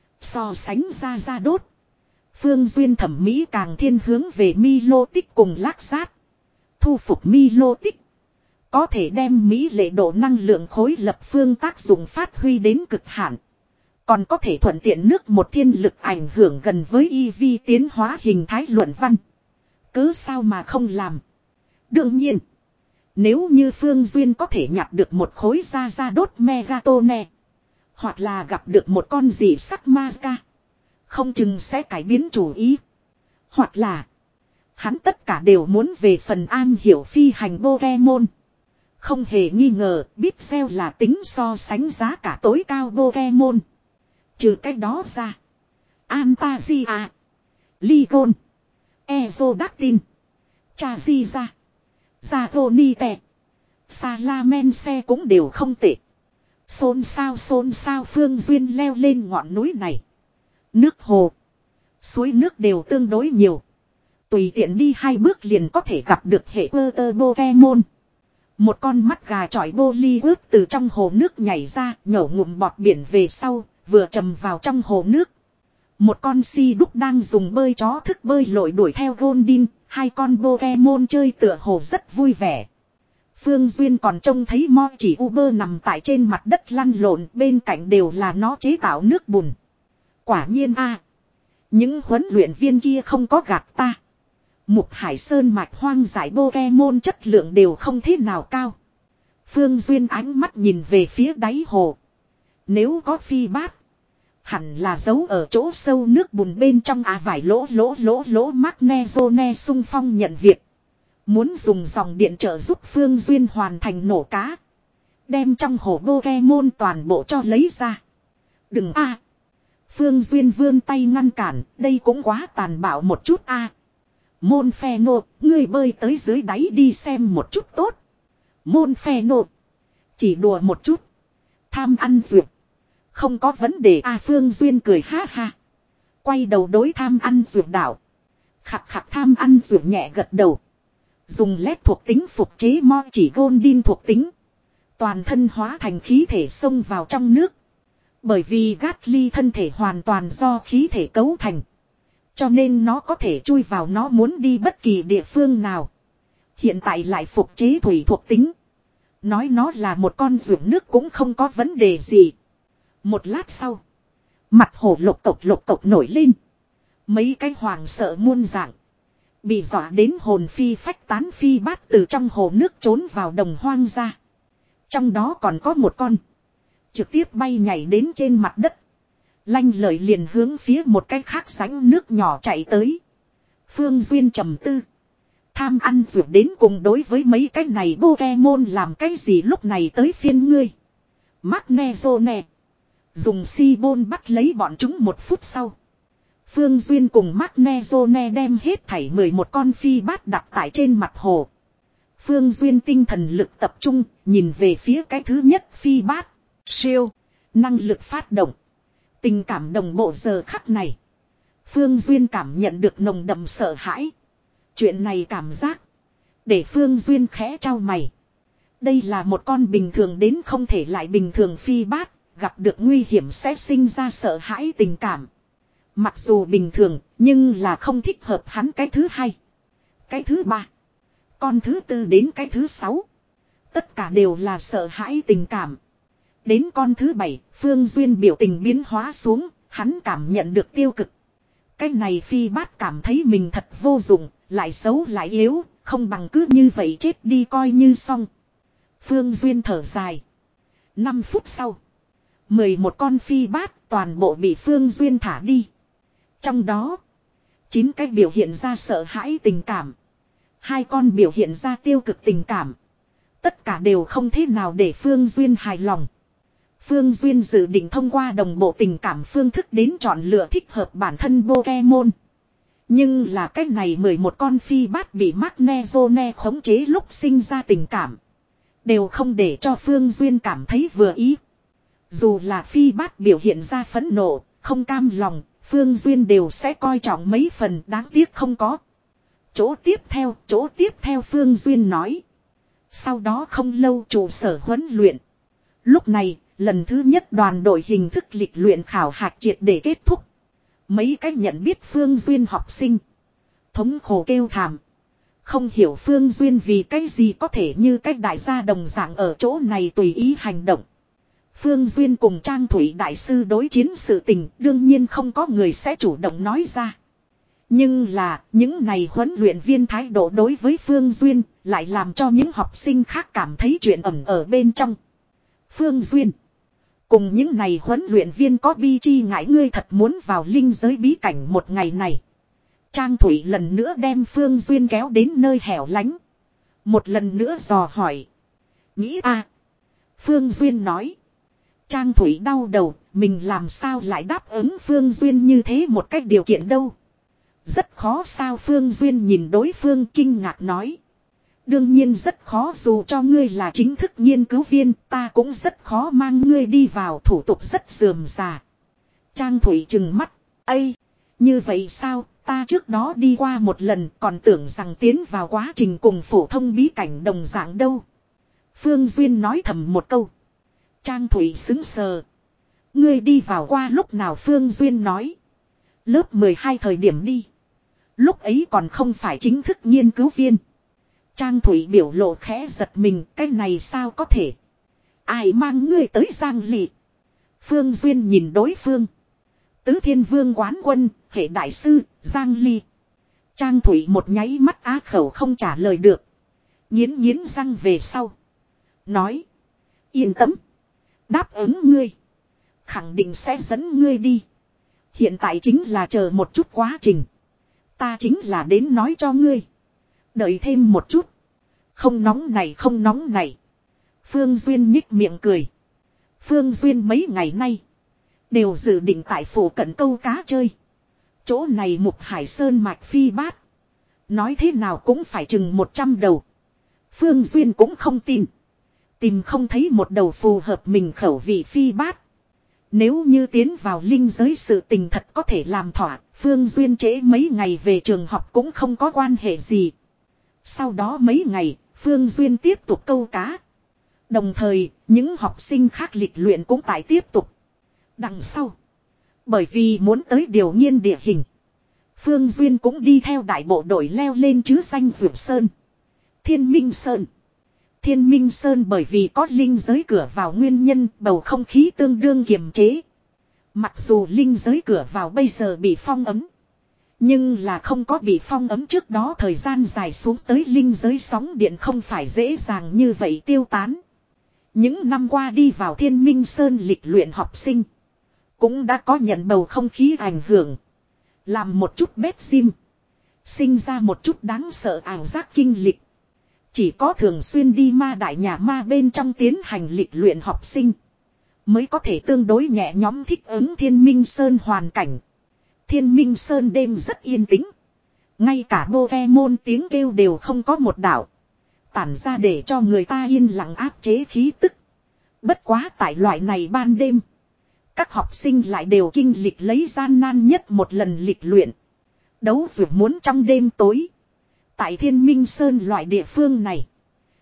S1: So sánh ra ra đốt. Phương Duyên thẩm mỹ càng thiên hướng về mi lô tích cùng lác sát. Thu phục mi lô tích. Có thể đem mỹ lệ độ năng lượng khối lập phương tác dụng phát huy đến cực hạn. Còn có thể thuận tiện nước một thiên lực ảnh hưởng gần với y vi tiến hóa hình thái luận văn. Cứ sao mà không làm. Đương nhiên. Nếu như Phương Duyên có thể nhặt được một khối da da đốt megatone. Hoặc là gặp được một con gì sắc ma ca. Không chừng sẽ cải biến chủ ý. Hoặc là. Hắn tất cả đều muốn về phần an hiểu phi hành Pokemon. Không hề nghi ngờ Pixel là tính so sánh giá cả tối cao Pokemon. Trừ cái đó ra. Antasia. Ligon. Ezodactyl. Charizard. Zagonite. Salamense cũng đều không tệ. Xôn xao xôn xao Phương Duyên leo lên ngọn núi này. Nước hồ. Suối nước đều tương đối nhiều. Tùy tiện đi hai bước liền có thể gặp được hệ Water Pokemon. Một con mắt gà chọi Bollywood từ trong hồ nước nhảy ra, nhổ ngụm bọt biển về sau, vừa trầm vào trong hồ nước. Một con si đúc đang dùng bơi chó thức bơi lội đuổi theo Goldin, hai con Pokemon chơi tựa hồ rất vui vẻ. Phương Duyên còn trông thấy Mo chỉ Uber nằm tại trên mặt đất lăn lộn, bên cạnh đều là nó chế tạo nước bùn. Quả nhiên a, những huấn luyện viên kia không có gạt ta. Mục Hải Sơn mạch hoang dại Pokemon chất lượng đều không thế nào cao. Phương Duyên ánh mắt nhìn về phía đáy hồ. Nếu có phi bát, hẳn là giấu ở chỗ sâu nước bùn bên trong à vài lỗ lỗ lỗ lỗ Magnezone sung phong nhận việc. Muốn dùng dòng điện trợ giúp Phương Duyên hoàn thành nổ cá. Đem trong hồ Pokemon toàn bộ cho lấy ra. Đừng a, Phương Duyên vươn tay ngăn cản, đây cũng quá tàn bạo một chút a. Môn phe nộ, ngươi bơi tới dưới đáy đi xem một chút tốt. Môn phe nộ, chỉ đùa một chút. Tham ăn duyệt. Không có vấn đề a. Phương Duyên cười ha ha. Quay đầu đối tham ăn duyệt đảo. Khặt khặt tham ăn duyệt nhẹ gật đầu. Dùng led thuộc tính phục chế mo chỉ Goldin thuộc tính. Toàn thân hóa thành khí thể xông vào trong nước. Bởi vì Gatly thân thể hoàn toàn do khí thể cấu thành. Cho nên nó có thể chui vào nó muốn đi bất kỳ địa phương nào. Hiện tại lại phục chế thủy thuộc tính. Nói nó là một con ruộng nước cũng không có vấn đề gì. Một lát sau. Mặt hồ lục cộc lục cộc nổi lên. Mấy cái hoàng sợ muôn dạng. Bị dọa đến hồn phi phách tán phi bát từ trong hồ nước trốn vào đồng hoang ra. Trong đó còn có một con. Trực tiếp bay nhảy đến trên mặt đất. Lanh lợi liền hướng phía một cái khác sánh nước nhỏ chạy tới. Phương Duyên trầm tư. Tham ăn ruột đến cùng đối với mấy cái này Pokemon làm cái gì lúc này tới phiên ngươi. Magnezone. Dùng si bôn bắt lấy bọn chúng một phút sau. Phương Duyên cùng Magnezone đem hết thảy mười một con phi bát đặt tại trên mặt hồ. Phương Duyên tinh thần lực tập trung, nhìn về phía cái thứ nhất phi bát. Siêu. Năng lực phát động. Tình cảm đồng bộ giờ khắc này. Phương Duyên cảm nhận được nồng đậm sợ hãi. Chuyện này cảm giác. Để Phương Duyên khẽ trao mày. Đây là một con bình thường đến không thể lại bình thường phi bát, gặp được nguy hiểm sẽ sinh ra sợ hãi tình cảm. Mặc dù bình thường, nhưng là không thích hợp hắn cái thứ hai. Cái thứ ba. Con thứ tư đến cái thứ sáu. Tất cả đều là sợ hãi tình cảm. Đến con thứ bảy, Phương Duyên biểu tình biến hóa xuống, hắn cảm nhận được tiêu cực. Cái này phi bát cảm thấy mình thật vô dụng, lại xấu lại yếu, không bằng cứ như vậy chết đi coi như xong. Phương Duyên thở dài. Năm phút sau. Mười một con phi bát toàn bộ bị Phương Duyên thả đi. Trong đó. Chín cái biểu hiện ra sợ hãi tình cảm. Hai con biểu hiện ra tiêu cực tình cảm. Tất cả đều không thế nào để Phương Duyên hài lòng. Phương Duyên dự định thông qua đồng bộ tình cảm phương thức đến chọn lựa thích hợp bản thân Pokemon. Nhưng là cách này mười một con phi bát bị Magnezone khống chế lúc sinh ra tình cảm. Đều không để cho Phương Duyên cảm thấy vừa ý. Dù là phi bát biểu hiện ra phẫn nộ, không cam lòng, Phương Duyên đều sẽ coi trọng mấy phần, đáng tiếc không có. Chỗ tiếp theo, chỗ tiếp theo Phương Duyên nói. Sau đó không lâu trụ sở huấn luyện. Lúc này, lần thứ nhất đoàn đội hình thức lịch luyện khảo hạch triệt để kết thúc. Mấy cách nhận biết Phương Duyên học sinh. Thống khổ kêu thảm. Không hiểu Phương Duyên vì cái gì có thể như cách đại gia đồng dạng ở chỗ này tùy ý hành động. Phương Duyên cùng Trang Thủy Đại sư đối chiến sự tình đương nhiên không có người sẽ chủ động nói ra. Nhưng là những này huấn luyện viên thái độ đối với Phương Duyên lại làm cho những học sinh khác cảm thấy chuyện ẩn ở bên trong. Phương Duyên. Cùng những này huấn luyện viên có bi chi ngại ngươi thật muốn vào linh giới bí cảnh một ngày này. Trang Thủy lần nữa đem Phương Duyên kéo đến nơi hẻo lánh. Một lần nữa dò hỏi. Nghĩ a Phương Duyên nói. Trang Thủy đau đầu, mình làm sao lại đáp ứng Phương Duyên như thế một cách điều kiện đâu. Rất khó sao Phương Duyên nhìn đối phương kinh ngạc nói. Đương nhiên rất khó dù cho ngươi là chính thức nghiên cứu viên, ta cũng rất khó mang ngươi đi vào thủ tục rất rườm rà. Trang Thủy trừng mắt, ây, như vậy sao, ta trước đó đi qua một lần còn tưởng rằng tiến vào quá trình cùng phổ thông bí cảnh đồng dạng đâu. Phương Duyên nói thầm một câu. Trang Thủy xứng sờ. Ngươi đi vào qua lúc nào Phương Duyên nói. Lớp mười hai thời điểm đi. Lúc ấy còn không phải chính thức nghiên cứu viên. Trang Thủy biểu lộ khẽ giật mình, cái này sao có thể. Ai mang ngươi tới Giang Lị. Phương Duyên nhìn đối phương. Tứ Thiên Vương quán quân, hệ đại sư, Giang Ly. Trang Thủy một nháy mắt á khẩu không trả lời được. Nghiến nghiến răng về sau. Nói. Yên tâm. Đáp ứng ngươi. Khẳng định sẽ dẫn ngươi đi. Hiện tại chính là chờ một chút quá trình. Ta chính là đến nói cho ngươi. Đợi thêm một chút. Không nóng này không nóng này. Phương Duyên nhích miệng cười. Phương Duyên mấy ngày nay. Đều dự định tại phủ cận câu cá chơi. Chỗ này Mục Hải Sơn mạch phi bát. Nói thế nào cũng phải chừng một trăm đầu. Phương Duyên cũng không tin. Tìm không thấy một đầu phù hợp mình khẩu vị phi bát. Nếu như tiến vào linh giới sự tình thật có thể làm thỏa, Phương Duyên trễ mấy ngày về trường học cũng không có quan hệ gì. Sau đó mấy ngày, Phương Duyên tiếp tục câu cá. Đồng thời, những học sinh khác lịch luyện cũng tại tiếp tục. Đằng sau, bởi vì muốn tới điều nghiên địa hình, Phương Duyên cũng đi theo đại bộ đội leo lên chứ danh Dược Sơn, Thiên Minh Sơn. Thiên Minh Sơn bởi vì có linh giới cửa vào nguyên nhân bầu không khí tương đương kiềm chế. Mặc dù linh giới cửa vào bây giờ bị phong ấm. Nhưng là không có bị phong ấm trước đó thời gian dài xuống tới linh giới sóng điện không phải dễ dàng như vậy tiêu tán. Những năm qua đi vào Thiên Minh Sơn lịch luyện học sinh. Cũng đã có nhận bầu không khí ảnh hưởng. Làm một chút bếp sim. Sinh ra một chút đáng sợ ảo giác kinh lịch. Chỉ có thường xuyên đi ma đại nhà ma bên trong tiến hành lịch luyện học sinh. Mới có thể tương đối nhẹ nhõm thích ứng Thiên Minh Sơn hoàn cảnh. Thiên Minh Sơn đêm rất yên tĩnh. Ngay cả Pokemon tiếng kêu đều không có một đảo. Tản ra để cho người ta yên lặng áp chế khí tức. Bất quá tại loại này ban đêm. Các học sinh lại đều kinh lịch lấy gian nan nhất một lần lịch luyện. Đấu dù muốn trong đêm tối. Tại Thiên Minh Sơn loại địa phương này.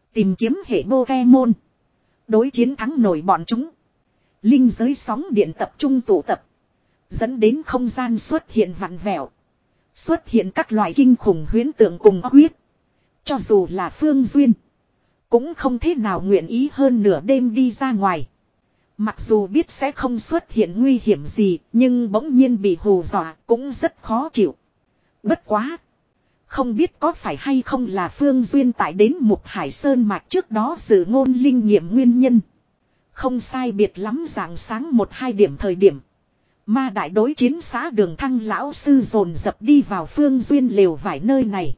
S1: Tìm kiếm hệ Pokemon. Đối chiến thắng nổi bọn chúng. Linh giới sóng điện tập trung tụ tập. Dẫn đến không gian xuất hiện vặn vẹo. Xuất hiện các loại kinh khủng huyễn tượng cùng huyết. Cho dù là Phương Duyên. Cũng không thế nào nguyện ý hơn nửa đêm đi ra ngoài. Mặc dù biết sẽ không xuất hiện nguy hiểm gì. Nhưng bỗng nhiên bị hù dọa cũng rất khó chịu. Bất quá. Không biết có phải hay không là Phương Duyên tại đến Mục Hải Sơn mạch trước đó dự ngôn linh nghiệm nguyên nhân. Không sai biệt lắm rạng sáng một hai điểm thời điểm. Ma đại đối chiến xã Đường Thăng lão sư dồn dập đi vào Phương Duyên lều vải nơi này.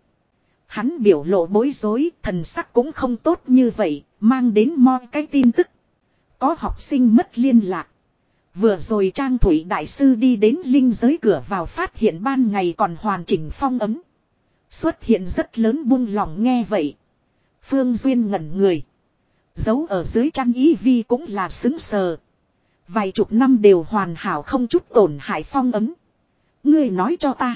S1: Hắn biểu lộ bối rối, thần sắc cũng không tốt như vậy, mang đến moi cái tin tức. Có học sinh mất liên lạc. Vừa rồi Trang Thủy đại sư đi đến linh giới cửa vào phát hiện ban ngày còn hoàn chỉnh phong ấm. Xuất hiện rất lớn buông lỏng nghe vậy. Phương Duyên ngẩn người. Giấu ở dưới chăn ý vi cũng là xứng sờ. Vài chục năm đều hoàn hảo không chút tổn hại phong ấm. Ngươi nói cho ta.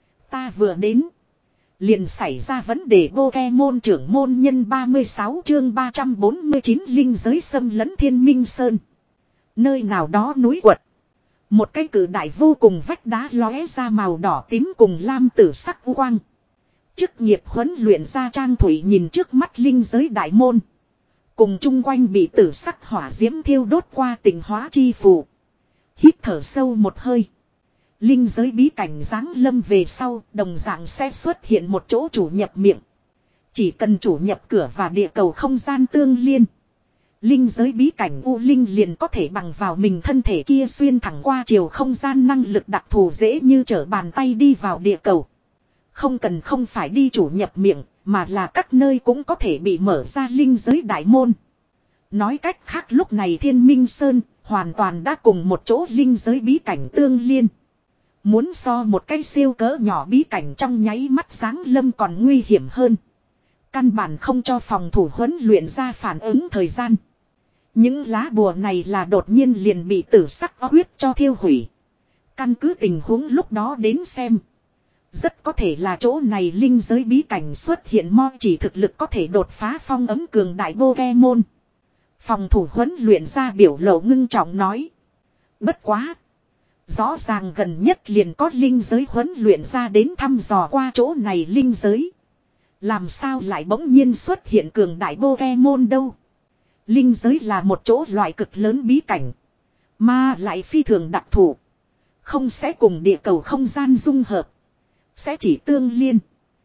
S1: Ta vừa đến. Liền xảy ra vấn đề Pokemon trưởng môn nhân ba mươi sáu chương ba trăm bốn mươi chín linh giới xâm lấn Thiên Minh Sơn. Nơi nào đó núi quật. Một cái cử đại vô cùng vách đá lóe ra màu đỏ tím cùng lam tử sắc quang. Chức nghiệp huấn luyện ra Trang Thủy nhìn trước mắt linh giới đại môn. Cùng chung quanh bị tử sắc hỏa diễm thiêu đốt qua tình hóa chi phù. Hít thở sâu một hơi. Linh giới bí cảnh giáng lâm về sau đồng dạng sẽ xuất hiện một chỗ chủ nhập miệng. Chỉ cần chủ nhập cửa và địa cầu không gian tương liên. Linh giới bí cảnh U Linh liền có thể bằng vào mình thân thể kia xuyên thẳng qua chiều không gian năng lực đặc thù dễ như trở bàn tay đi vào địa cầu. Không cần không phải đi chủ nhập miệng, mà là các nơi cũng có thể bị mở ra linh giới đại môn. Nói cách khác lúc này Thiên Minh Sơn hoàn toàn đã cùng một chỗ linh giới bí cảnh tương liên. Muốn so một cái siêu cỡ nhỏ bí cảnh trong nháy mắt giáng lâm còn nguy hiểm hơn. Căn bản không cho phòng thủ huấn luyện ra phản ứng thời gian. Những lá bùa này là đột nhiên liền bị tử sắc huyết cho thiêu hủy. Căn cứ tình huống lúc đó đến xem. Rất có thể là chỗ này linh giới bí cảnh xuất hiện mo chỉ thực lực có thể đột phá phong ấm cường đại Pokemon. Phòng thủ huấn luyện ra biểu lộ ngưng trọng nói. Bất quá. Rõ ràng gần nhất liền có linh giới huấn luyện ra đến thăm dò qua chỗ này linh giới. Làm sao lại bỗng nhiên xuất hiện cường đại Pokemon đâu. Linh giới là một chỗ loại cực lớn bí cảnh. Mà lại phi thường đặc thù. Không sẽ cùng địa cầu không gian dung hợp. Sẽ chỉ tương liên.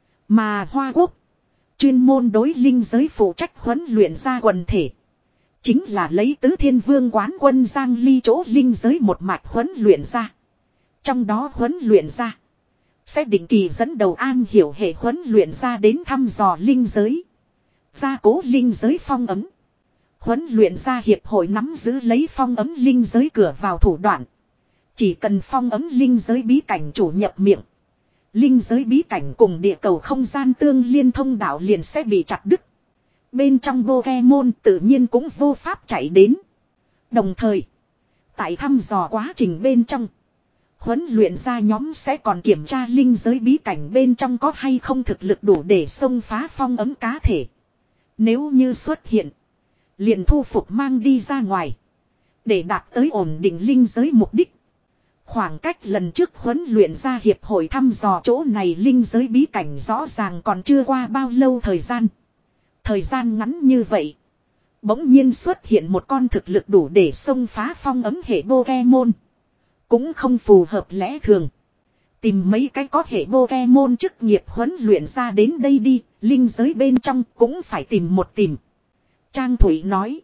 S1: Mà Hoa Quốc. Chuyên môn đối linh giới phụ trách huấn luyện ra quần thể. Chính là lấy tứ thiên vương quán quân Giang Ly chỗ linh giới một mạch huấn luyện ra. Trong đó huấn luyện ra. Sẽ định kỳ dẫn đầu an hiểu hệ huấn luyện ra đến thăm dò linh giới. Gia cố linh giới phong ấm. Huấn luyện ra hiệp hội nắm giữ lấy phong ấm linh giới cửa vào thủ đoạn. Chỉ cần phong ấm linh giới bí cảnh chủ nhập miệng. Linh giới bí cảnh cùng địa cầu không gian tương liên thông đạo liền sẽ bị chặt đứt. Bên trong Pokemon tự nhiên cũng vô pháp chạy đến. Đồng thời, tại thăm dò quá trình bên trong, huấn luyện ra nhóm sẽ còn kiểm tra linh giới bí cảnh bên trong có hay không thực lực đủ để xông phá phong ấm cá thể. Nếu như xuất hiện, liền thu phục mang đi ra ngoài. Để đạt tới ổn định linh giới mục đích. Khoảng cách lần trước huấn luyện ra hiệp hội thăm dò chỗ này linh giới bí cảnh rõ ràng còn chưa qua bao lâu thời gian. Thời gian ngắn như vậy. Bỗng nhiên xuất hiện một con thực lực đủ để xông phá phong ấm hệ Pokemon. Cũng không phù hợp lẽ thường. Tìm mấy cái có hệ Pokemon chức nghiệp huấn luyện ra đến đây đi. Linh giới bên trong cũng phải tìm một tìm. Trang Thủy nói.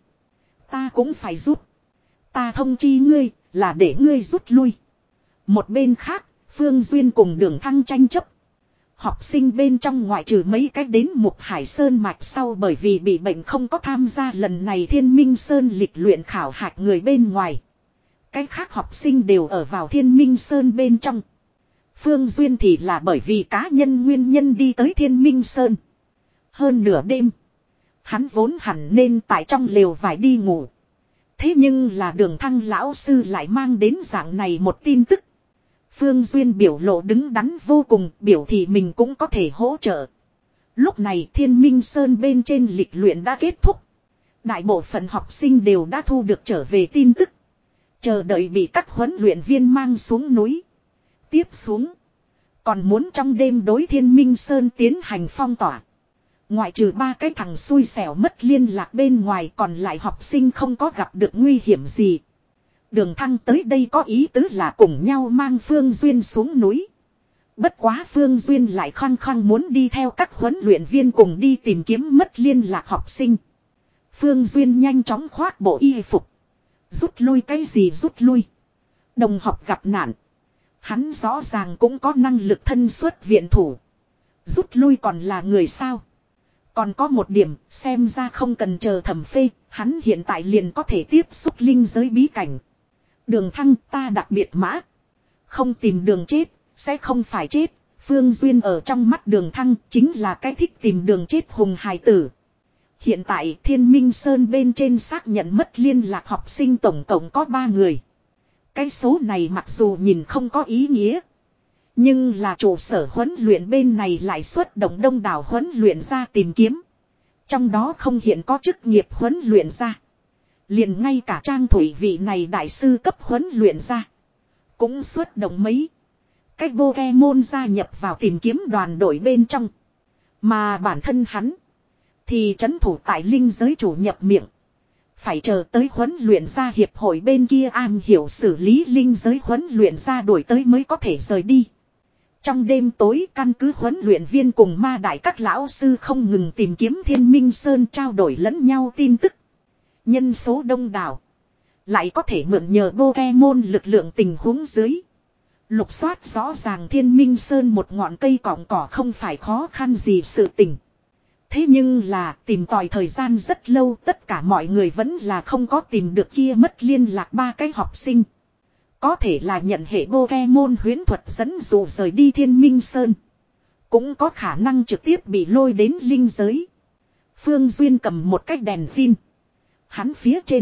S1: Ta cũng phải rút. Ta thông chi ngươi là để ngươi rút lui. Một bên khác, Phương Duyên cùng Đường Thăng tranh chấp. Học sinh bên trong ngoại trừ mấy cách đến Mục Hải Sơn mạch sau bởi vì bị bệnh không có tham gia lần này Thiên Minh Sơn lịch luyện khảo hạch người bên ngoài. Cách khác học sinh đều ở vào Thiên Minh Sơn bên trong. Phương Duyên thì là bởi vì cá nhân nguyên nhân đi tới Thiên Minh Sơn. Hơn nửa đêm. Hắn vốn hẳn nên tại trong lều vải đi ngủ. Thế nhưng là Đường Thăng lão sư lại mang đến dạng này một tin tức. Phương Duyên biểu lộ đứng đắn vô cùng, biểu thì mình cũng có thể hỗ trợ. Lúc này Thiên Minh Sơn bên trên lịch luyện đã kết thúc. Đại bộ phận học sinh đều đã thu được trở về tin tức. Chờ đợi bị các huấn luyện viên mang xuống núi. Tiếp xuống. Còn muốn trong đêm đối Thiên Minh Sơn tiến hành phong tỏa. Ngoại trừ ba cái thằng xui xẻo mất liên lạc bên ngoài, còn lại học sinh không có gặp được nguy hiểm gì. Đường Thăng tới đây có ý tứ là cùng nhau mang Phương Duyên xuống núi. Bất quá Phương Duyên lại khăng khăng muốn đi theo các huấn luyện viên cùng đi tìm kiếm mất liên lạc học sinh. Phương Duyên nhanh chóng khoác bộ y phục. Rút lui cái gì rút lui. Đồng học gặp nạn. Hắn rõ ràng cũng có năng lực thân xuất viện thủ. Rút lui còn là người sao. Còn có một điểm, xem ra không cần chờ thẩm phê, hắn hiện tại liền có thể tiếp xúc linh giới bí cảnh. Đường Thăng, ta đặc biệt mã. Không tìm đường chết, sẽ không phải chết. Phương Duyên ở trong mắt Đường Thăng chính là cái thích tìm đường chết hùng hài tử. Hiện tại Thiên Minh Sơn bên trên xác nhận mất liên lạc học sinh tổng cộng có ba người. Cái số này mặc dù nhìn không có ý nghĩa. Nhưng là trụ sở huấn luyện bên này lại xuất động đông đảo huấn luyện ra tìm kiếm. Trong đó không hiện có chức nghiệp huấn luyện ra. Liền ngay cả Trang Thủy vị này đại sư cấp huấn luyện ra. Cũng xuất động mấy. Cách Pokemon gia nhập vào tìm kiếm đoàn đội bên trong. Mà bản thân hắn. Thì trấn thủ tại linh giới chủ nhập miệng. Phải chờ tới huấn luyện ra hiệp hội bên kia am hiểu xử lý linh giới huấn luyện ra đuổi tới mới có thể rời đi. Trong đêm tối căn cứ huấn luyện viên cùng ma đại các lão sư không ngừng tìm kiếm Thiên Minh Sơn trao đổi lẫn nhau tin tức. Nhân số đông đảo. Lại có thể mượn nhờ Pokemon lực lượng tình huống dưới. Lục soát rõ ràng Thiên Minh Sơn một ngọn cây cọng cỏ không phải khó khăn gì sự tình. Thế nhưng là tìm tòi thời gian rất lâu, tất cả mọi người vẫn là không có tìm được kia mất liên lạc ba cái học sinh. Có thể là nhận hệ Pokemon huyễn thuật dẫn dụ rời đi Thiên Minh Sơn. Cũng có khả năng trực tiếp bị lôi đến linh giới. Phương Duyên cầm một cái đèn pin. Hắn phía trên.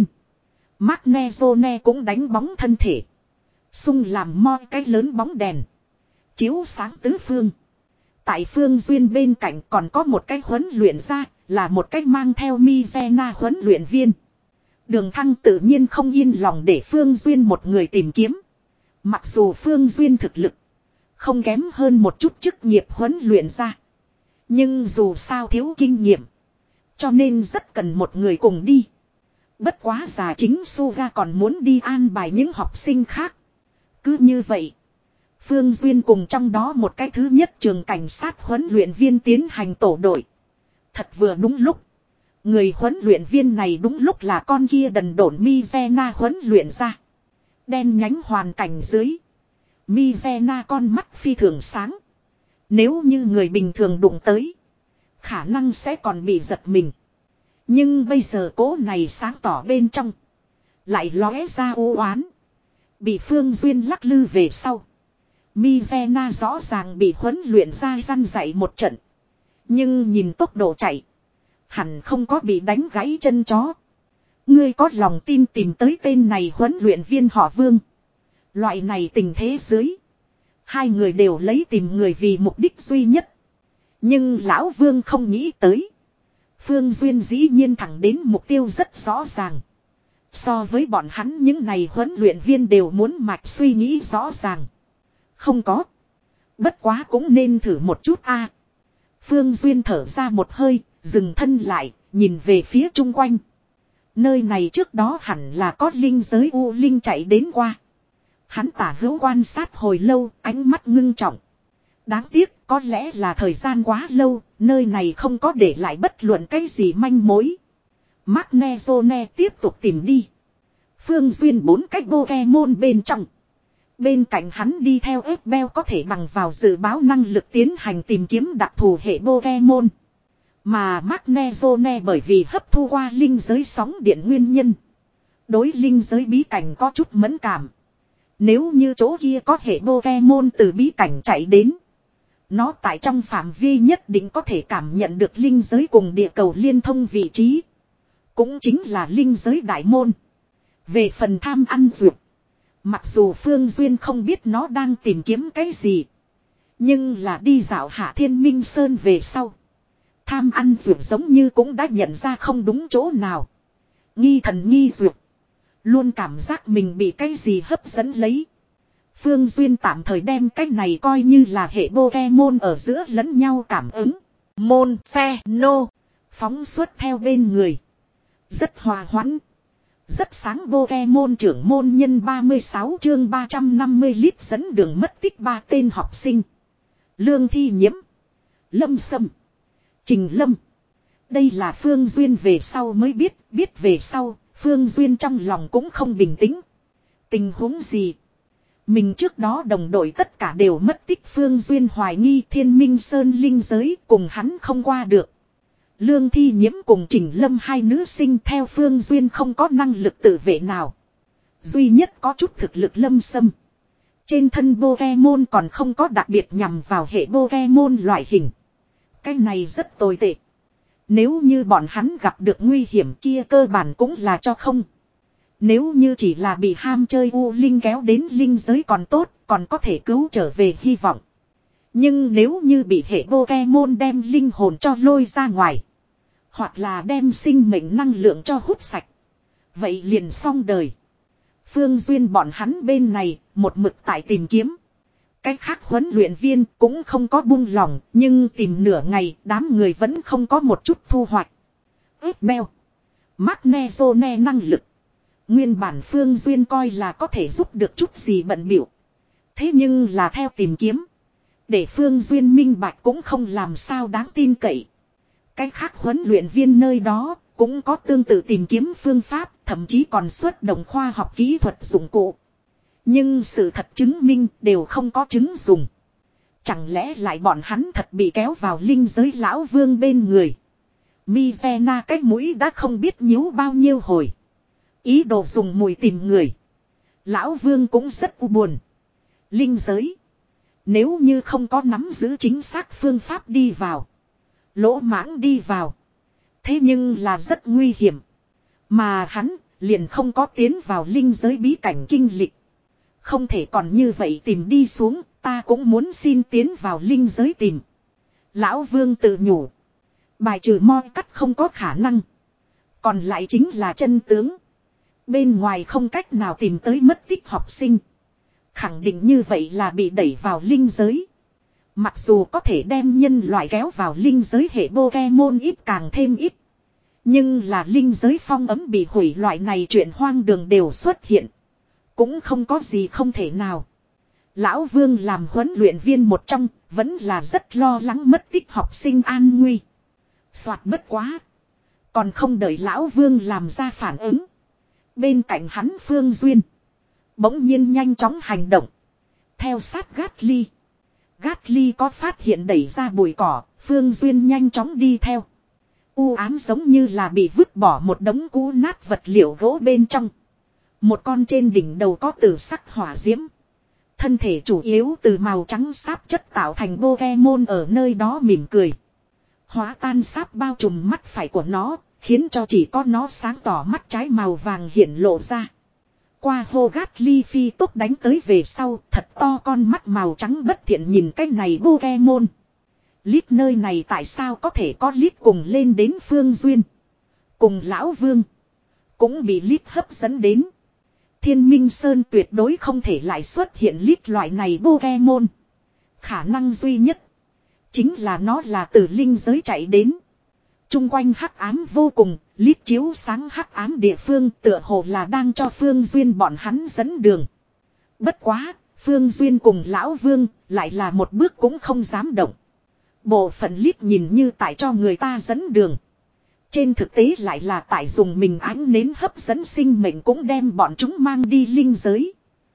S1: Magnezone cũng đánh bóng thân thể. Xung làm moi cái lớn bóng đèn. Chiếu sáng tứ phương. Tại Phương Duyên bên cạnh còn có một cái huấn luyện ra, là một cái mang theo Mizena huấn luyện viên. Đường Thăng tự nhiên không yên lòng để Phương Duyên một người tìm kiếm. Mặc dù Phương Duyên thực lực không kém hơn một chút chức nghiệp huấn luyện ra. Nhưng dù sao thiếu kinh nghiệm. Cho nên rất cần một người cùng đi. Bất quá già chính Suga còn muốn đi an bài những học sinh khác. Cứ như vậy. Phương Duyên cùng trong đó một cái thứ nhất trường cảnh sát huấn luyện viên tiến hành tổ đội. Thật vừa đúng lúc. Người huấn luyện viên này đúng lúc là con kia đần độn Mizena huấn luyện ra. Đen nhánh hoàn cảnh dưới. Mizena con mắt phi thường sáng. Nếu như người bình thường đụng tới. Khả năng sẽ còn bị giật mình. Nhưng bây giờ cố này sáng tỏ bên trong. Lại lóe ra u oán. Bị Phương Duyên lắc lư về sau. Mizena rõ ràng bị huấn luyện ra răn dạy một trận. Nhưng nhìn tốc độ chạy. Hẳn không có bị đánh gãy chân chó. Ngươi có lòng tin tìm tới tên này huấn luyện viên họ Vương. Loại này tình thế dưới. Hai người đều lấy tìm người vì mục đích duy nhất. Nhưng lão Vương không nghĩ tới. Phương Duyên dĩ nhiên thẳng đến mục tiêu rất rõ ràng. So với bọn hắn những này huấn luyện viên đều muốn mạch suy nghĩ rõ ràng. Không có. Bất quá cũng nên thử một chút a. Phương Duyên thở ra một hơi, dừng thân lại, nhìn về phía chung quanh. Nơi này trước đó hẳn là có linh giới U Linh chạy đến qua. Hắn tả hữu quan sát hồi lâu, ánh mắt ngưng trọng. Đáng tiếc, có lẽ là thời gian quá lâu, nơi này không có để lại bất luận cái gì manh mối. Magnezone tiếp tục tìm đi. Phương Duyên bốn cách Pokemon bên trong. Bên cạnh hắn đi theo ép beo có thể bằng vào dự báo năng lực tiến hành tìm kiếm đặc thù hệ Pokemon. Mà Magnezone bởi vì hấp thu qua linh giới sóng điện nguyên nhân. Đối linh giới bí cảnh có chút mẫn cảm. Nếu như chỗ kia có hệ Pokemon từ bí cảnh chạy đến. Nó tại trong phạm vi nhất định có thể cảm nhận được linh giới cùng địa cầu liên thông vị trí. Cũng chính là linh giới đại môn. Về phần tham ăn dược. Mặc dù Phương Duyên không biết nó đang tìm kiếm cái gì. Nhưng là đi dạo Hạ Thiên Minh Sơn về sau. Tham ăn dược giống như cũng đã nhận ra không đúng chỗ nào. Nghi thần nghi dược. Luôn cảm giác mình bị cái gì hấp dẫn lấy. Phương Duyên tạm thời đem cái này coi như là hệ Pokemon ở giữa lẫn nhau cảm ứng. Môn phe nô. Phóng xuất theo bên người. Rất hòa hoãn. Rất sáng Pokemon trưởng môn nhân ba mươi sáu chương ba trăm năm mươi lít dẫn đường mất tích ba tên học sinh. Lương Thi Nhiễm. Lâm Sâm. Trình Lâm. Đây là Phương Duyên về sau mới biết. Biết về sau, Phương Duyên trong lòng cũng không bình tĩnh. Tình huống gì? Mình trước đó đồng đội tất cả đều mất tích. Phương Duyên hoài nghi Thiên Minh Sơn linh giới cùng hắn không qua được. Lương Thi Nhiễm cùng Trình Lâm hai nữ sinh theo Phương Duyên không có năng lực tự vệ nào. Duy nhất có chút thực lực Lâm Sâm. Trên thân Pokemon còn không có đặc biệt nhằm vào hệ Pokemon loại hình. Cái này rất tồi tệ. Nếu như bọn hắn gặp được nguy hiểm kia cơ bản cũng là cho không. Nếu như chỉ là bị ham chơi U Linh kéo đến linh giới còn tốt, còn có thể cứu trở về hy vọng. Nhưng nếu như bị hệ Pokemon đem linh hồn cho lôi ra ngoài. Hoặc là đem sinh mệnh năng lượng cho hút sạch. Vậy liền xong đời. Phương Duyên bọn hắn bên này một mực tại tìm kiếm. Cách khác huấn luyện viên cũng không có buông lỏng. Nhưng tìm nửa ngày đám người vẫn không có một chút thu hoạch. Ướp beo. Magnezone năng lực. Nguyên bản Phương Duyên coi là có thể giúp được chút gì bận biểu. Thế nhưng là theo tìm kiếm. Để Phương Duyên minh bạch cũng không làm sao đáng tin cậy. Cách khác huấn luyện viên nơi đó cũng có tương tự tìm kiếm phương pháp, thậm chí còn xuất động khoa học kỹ thuật dụng cụ. Nhưng sự thật chứng minh đều không có chứng dùng. Chẳng lẽ lại bọn hắn thật bị kéo vào linh giới lão vương bên người. Mizena cái mũi đã không biết nhíu bao nhiêu hồi. Ý đồ dùng mùi tìm người. Lão vương cũng rất u buồn. Linh giới. Nếu như không có nắm giữ chính xác phương pháp đi vào. Lỗ mãng đi vào. Thế nhưng là rất nguy hiểm. Mà hắn liền không có tiến vào linh giới bí cảnh kinh lịch. Không thể còn như vậy tìm đi xuống. Ta cũng muốn xin tiến vào linh giới tìm. Lão vương tự nhủ. Bài trừ moi cắt không có khả năng. Còn lại chính là chân tướng. Bên ngoài không cách nào tìm tới mất tích học sinh. Khẳng định như vậy là bị đẩy vào linh giới. Mặc dù có thể đem nhân loại kéo vào linh giới hệ Pokemon ít càng thêm ít. Nhưng là linh giới phong ấm bị hủy loại này chuyện hoang đường đều xuất hiện. Cũng không có gì không thể nào. Lão Vương làm huấn luyện viên một trong, vẫn là rất lo lắng mất tích học sinh an nguy. Soạt bất quá. Còn không đợi Lão Vương làm ra phản ứng. Bên cạnh hắn Phương Duyên. Bỗng nhiên nhanh chóng hành động. Theo sát Gatly. Gatly có phát hiện đẩy ra bụi cỏ, Phương Duyên nhanh chóng đi theo. U ám giống như là bị vứt bỏ một đống cũ nát vật liệu gỗ bên trong. Một con trên đỉnh đầu có tử sắc hỏa diễm. Thân thể chủ yếu từ màu trắng sáp chất tạo thành Pokemon ở nơi đó mỉm cười. Hóa tan sáp bao trùm mắt phải của nó, khiến cho chỉ có nó sáng tỏ mắt trái màu vàng hiện lộ ra. Qua hô Gatly phi tốc đánh tới về sau, thật to con mắt màu trắng bất thiện nhìn cái này Pokemon. Lít nơi này tại sao có thể có lít cùng lên đến Phương Duyên. Cùng Lão Vương. Cũng bị lít hấp dẫn đến. Thiên Minh Sơn tuyệt đối không thể lại xuất hiện lít loại này Pokemon. Khả năng duy nhất. Chính là nó là từ linh giới chạy đến. Trung quanh hắc ám vô cùng, lít chiếu sáng hắc ám địa phương tựa hồ là đang cho Phương Duyên bọn hắn dẫn đường. Bất quá, Phương Duyên cùng Lão Vương lại là một bước cũng không dám động. Bộ phận lít nhìn như tại cho người ta dẫn đường. Trên thực tế lại là tại dùng mình ánh nến hấp dẫn sinh mệnh cũng đem bọn chúng mang đi linh giới.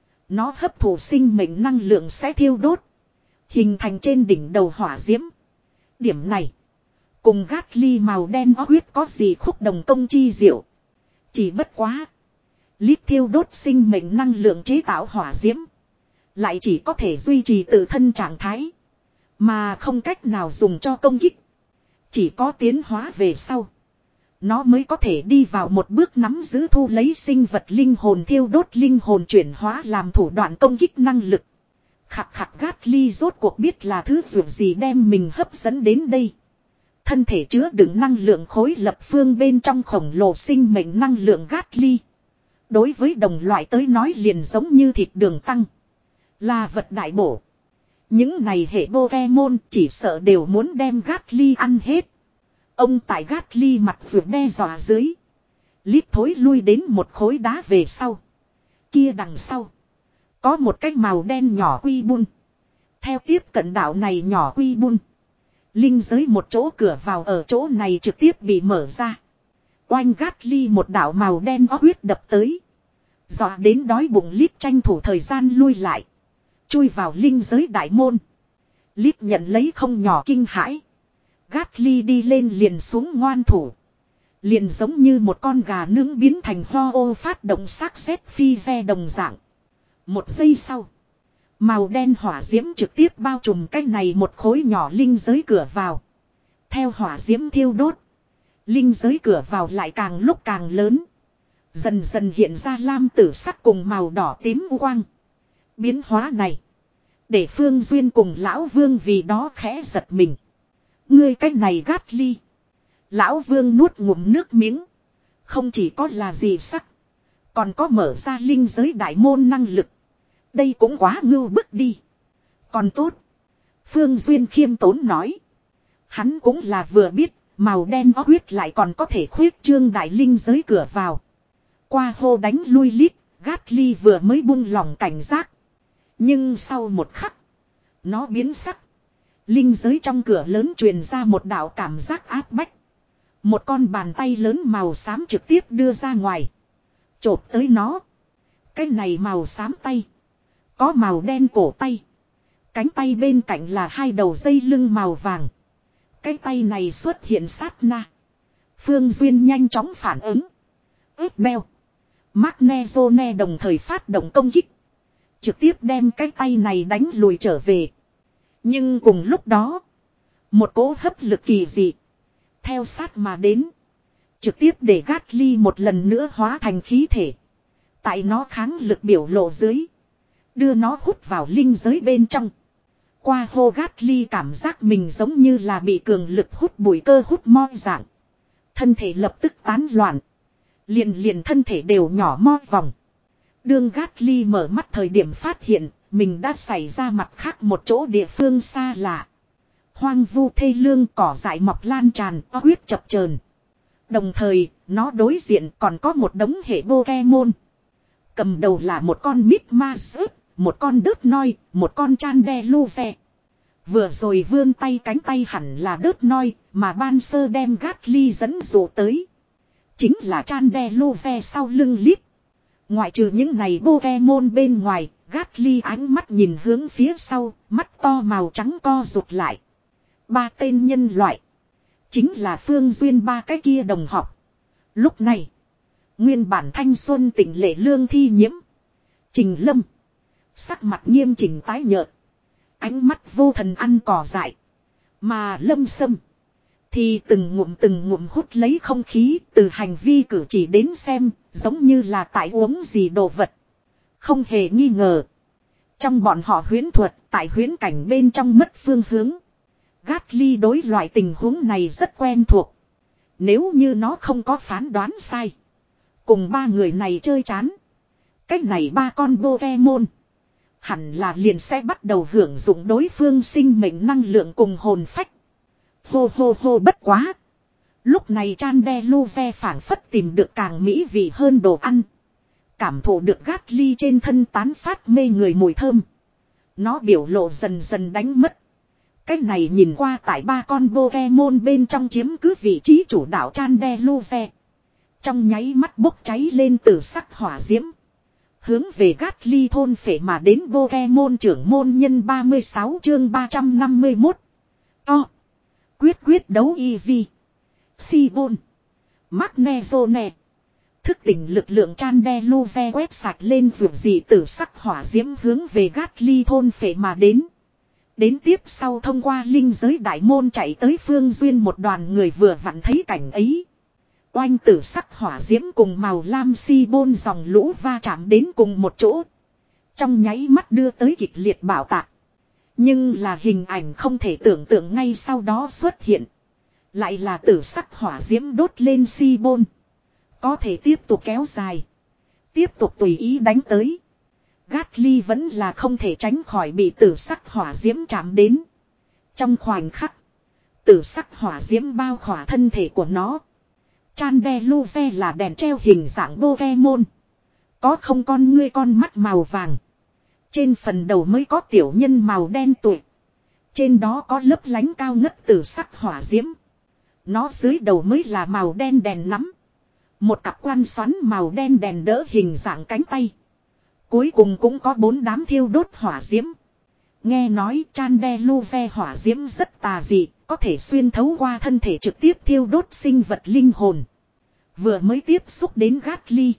S1: Nó hấp thụ sinh mệnh năng lượng sẽ thiêu đốt. Hình thành trên đỉnh đầu hỏa diễm. Điểm này. Cùng Gatly màu đen ó huyết có gì khúc đồng công chi diệu. Chỉ bất quá. Lít thiêu đốt sinh mệnh năng lượng chế tạo hỏa diễm. Lại chỉ có thể duy trì tự thân trạng thái. Mà không cách nào dùng cho công kích. Chỉ có tiến hóa về sau. Nó mới có thể đi vào một bước nắm giữ thu lấy sinh vật linh hồn thiêu đốt linh hồn chuyển hóa làm thủ đoạn công kích năng lực. Khặt khặt Gatly rốt cuộc biết là thứ dù gì đem mình hấp dẫn đến đây. Thân thể chứa đựng năng lượng khối lập phương bên trong khổng lồ sinh mệnh năng lượng Gatly. Đối với đồng loại tới nói liền giống như thịt đường tăng. Là vật đại bổ. Những này hệ Pokemon chỉ sợ đều muốn đem Gatly ăn hết. Ông tại Gatly mặt vượt đe dọa dưới. Lít thối lui đến một khối đá về sau. Kia đằng sau. Có một cái màu đen nhỏ quy bun. Theo tiếp cận đảo này nhỏ quy bun. Linh giới một chỗ cửa vào ở chỗ này trực tiếp bị mở ra. Oanh Gatly một đảo màu đen ó huyết đập tới. Dọa đến đói bụng Lít tranh thủ thời gian lui lại. Chui vào linh giới đại môn. Lít nhận lấy không nhỏ kinh hãi. Gatly đi lên liền xuống ngoan thủ. Liền giống như một con gà nướng biến thành ho ô phát động xác xét phi ve đồng dạng. Một giây sau. Màu đen hỏa diễm trực tiếp bao trùm cái này một khối nhỏ linh giới cửa vào. Theo hỏa diễm thiêu đốt. Linh giới cửa vào lại càng lúc càng lớn. Dần dần hiện ra lam tử sắc cùng màu đỏ tím quang. Biến hóa này. Để Phương Duyên cùng Lão Vương vì đó khẽ giật mình. Ngươi cái này Gatly. Lão Vương nuốt ngụm nước miếng. Không chỉ có là gì sắc. Còn có mở ra linh giới đại môn năng lực. Đây cũng quá ngưu bức đi. Còn tốt. Phương Duyên khiêm tốn nói. Hắn cũng là vừa biết. Màu đen ó huyết lại còn có thể khuyết trương đại linh giới cửa vào. Qua hô đánh lui Lít. Gatly vừa mới buông lỏng cảnh giác. Nhưng sau một khắc. Nó biến sắc. Linh giới trong cửa lớn truyền ra một đạo cảm giác áp bách. Một con bàn tay lớn màu xám trực tiếp đưa ra ngoài. Chộp tới nó. Cái này màu xám tay. Có màu đen cổ tay. Cánh tay bên cạnh là hai đầu dây lưng màu vàng. Cái tay này xuất hiện sát na. Phương Duyên nhanh chóng phản ứng. Ướp beo. Magnezone đồng thời phát động công kích. Trực tiếp đem cái tay này đánh lùi trở về. Nhưng cùng lúc đó. Một cỗ hấp lực kỳ dị. Theo sát mà đến. Trực tiếp để Gatly một lần nữa hóa thành khí thể. Tại nó kháng lực biểu lộ dưới. Đưa nó hút vào linh giới bên trong. Qua hô Gatly cảm giác mình giống như là bị cường lực hút bụi cơ hút moi dạng. Thân thể lập tức tán loạn. Liền liền thân thể đều nhỏ moi vòng. Đương Gatly mở mắt thời điểm phát hiện mình đã xảy ra mặt khác một chỗ địa phương xa lạ. Hoang vu thê lương cỏ dại mọc lan tràn, o huyết chập chờn. Đồng thời, nó đối diện còn có một đống hệ Pokemon. Cầm đầu là một con Migmarus, một con đớt noi, một con Chandelure. Vừa rồi vươn tay cánh tay hẳn là đớt noi, mà ban sơ đem Gatly dẫn dụ tới. Chính là Chandelure sau lưng Lít. Ngoại trừ những này Pokemon bên ngoài, Gatly ánh mắt nhìn hướng phía sau, mắt to màu trắng co rụt lại. Ba tên nhân loại. Chính là Phương Duyên ba cái kia đồng học. Lúc này, nguyên bản thanh xuân tỉnh lệ lương thi nhiễm. Trình Lâm. Sắc mặt nghiêm chỉnh tái nhợt. Ánh mắt vô thần ăn cỏ dại. Mà Lâm Sâm. Thì từng ngụm từng ngụm hút lấy không khí từ hành vi cử chỉ đến xem. Giống như là tại uống gì đồ vật. Không hề nghi ngờ. Trong bọn họ huyễn thuật tại huyễn cảnh bên trong mất phương hướng. Gatly đối loại tình huống này rất quen thuộc. Nếu như nó không có phán đoán sai. Cùng ba người này chơi chán. Cách này ba con Pokemon. Hẳn là liền sẽ bắt đầu hưởng dụng đối phương sinh mệnh năng lượng cùng hồn phách. Hô hô hô bất quá. Lúc này Chandelure phảng phất tìm được càng mỹ vị hơn đồ ăn. Cảm thụ được Gatly trên thân tán phát mê người mùi thơm. Nó biểu lộ dần dần đánh mất. Cái này nhìn qua tại ba con Pokemon bên trong chiếm cứ vị trí chủ đạo Chandelure. Trong nháy mắt bốc cháy lên từ sắc hỏa diễm. Hướng về Gatly thôn phệ mà đến Pokemon trưởng môn nhân ba mươi sáu chương ba trăm năm mươi mốt. To. Quyết quyết đấu Eevee. Sibon. Magnezone. Thức tỉnh lực lượng Chandelure quét sạch lên vượt dị tử sắc hỏa diễm hướng về Gatly thôn phệ mà đến. Đến tiếp sau thông qua linh giới đại môn chạy tới Phương Duyên một đoàn người vừa vặn thấy cảnh ấy. Oanh tử sắc hỏa diễm cùng màu lam si bôn dòng lũ va chạm đến cùng một chỗ. Trong nháy mắt đưa tới kịch liệt bạo tạc. Nhưng là hình ảnh không thể tưởng tượng ngay sau đó xuất hiện. Lại là tử sắc hỏa diễm đốt lên si bôn. Có thể tiếp tục kéo dài. Tiếp tục tùy ý đánh tới. Gatly vẫn là không thể tránh khỏi bị tử sắc hỏa diễm chạm đến. Trong khoảnh khắc, tử sắc hỏa diễm bao khỏa thân thể của nó. Chandeluve là đèn treo hình dạng Pokemon. Có không con ngươi con mắt màu vàng. Trên phần đầu mới có tiểu nhân màu đen tụi. Trên đó có lớp lánh cao ngất tử sắc hỏa diễm. Nó dưới đầu mới là màu đen đèn nắm. Một cặp quan xoắn màu đen đèn đỡ hình dạng cánh tay. Cuối cùng cũng có bốn đám thiêu đốt hỏa diễm. Nghe nói Chandeluve hỏa diễm rất tà dị, có thể xuyên thấu qua thân thể trực tiếp thiêu đốt sinh vật linh hồn. Vừa mới tiếp xúc đến Gatly,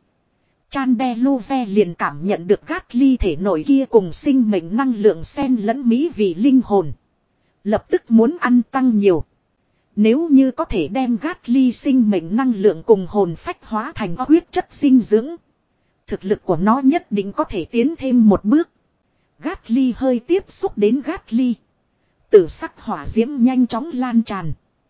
S1: Chandeluve liền cảm nhận được Gatly thể nội kia cùng sinh mệnh năng lượng xen lẫn mỹ vị linh hồn. Lập tức muốn ăn tăng nhiều. Nếu như có thể đem Gatly sinh mệnh năng lượng cùng hồn phách hóa thành huyết chất dinh dưỡng, thực lực của nó nhất định có thể tiến thêm một bước. Gatly hơi tiếp xúc đến Gatly. Tử sắc hỏa diễm nhanh chóng lan tràn.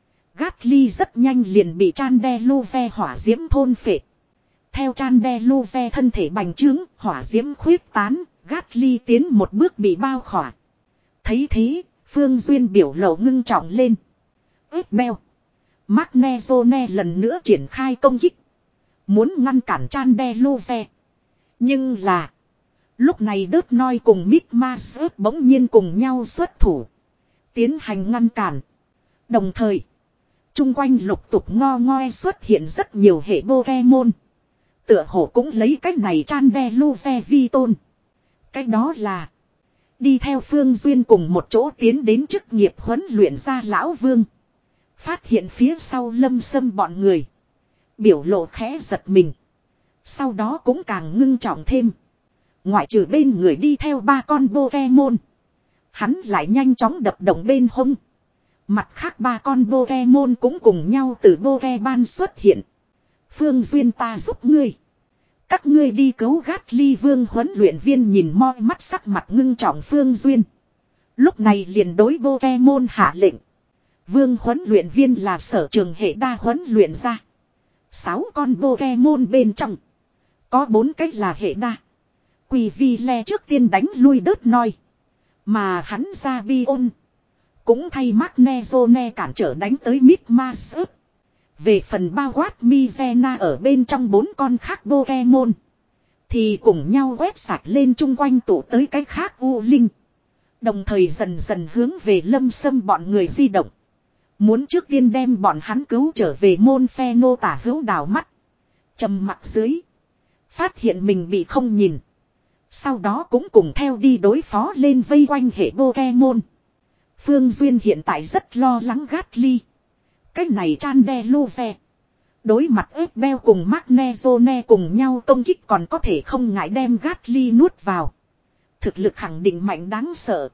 S1: Gatly rất nhanh liền bị Chandeluve hỏa diễm thôn phệ. Theo Chandeluve thân thể bành trướng, hỏa diễm khuyết tán, Gatly tiến một bước bị bao khỏa. Thấy thế, Phương Duyên biểu lộ ngưng trọng lên. Ướp beo. Magnezone lần nữa triển khai công kích. Muốn ngăn cản Chandeluve. Nhưng là, lúc này Đớt Noi cùng Migmas bỗng nhiên cùng nhau xuất thủ. Tiến hành ngăn cản. Đồng thời, chung quanh lục tục ngo ngoe xuất hiện rất nhiều hệ Pokemon. Tựa hồ cũng lấy cách này Chandeluve vi tôn. Cách đó là đi theo Phương Duyên cùng một chỗ tiến đến chức nghiệp huấn luyện ra lão vương. Phát hiện phía sau Lâm Sâm bọn người. Biểu lộ khẽ giật mình. Sau đó cũng càng ngưng trọng thêm. Ngoại trừ bên người đi theo ba con Pokemon, hắn lại nhanh chóng đập động bên hông. Mặt khác ba con Pokemon cũng cùng nhau từ Pokeban xuất hiện. Phương Duyên, ta giúp ngươi. Các ngươi đi cứu Gatly. Vương huấn luyện viên nhìn moi mắt sắc mặt ngưng trọng Phương Duyên. Lúc này liền đối Pokemon hạ lệnh. Vương huấn luyện viên là sở trường hệ đa huấn luyện ra. Sáu con Pokemon bên trong có bốn cách là hệ đa. Quỳ vi le trước tiên đánh lui Đớt Noi. Mà hắn ra Bion cũng thay Magnezone cản trở đánh tới Migmas. Về phần bao quát Mizena ở bên trong bốn con khác Pokemon, thì cùng nhau quét sạch lên chung quanh tụ tới cái khác U Linh. Đồng thời dần dần hướng về Lâm Sâm bọn người di động. Muốn trước tiên đem bọn hắn cứu trở về môn phe nô tả hữu đảo mắt. Trầm mặc dưới. Phát hiện mình bị không nhìn. Sau đó cũng cùng theo đi đối phó lên vây quanh hệ Pokemon. Phương Duyên hiện tại rất lo lắng Gatly. Cái này Chandeluve đối mặt ép beo cùng Magnezone cùng nhau công kích còn có thể không ngại đem Gatly nuốt vào. Thực lực khẳng định mạnh đáng sợ.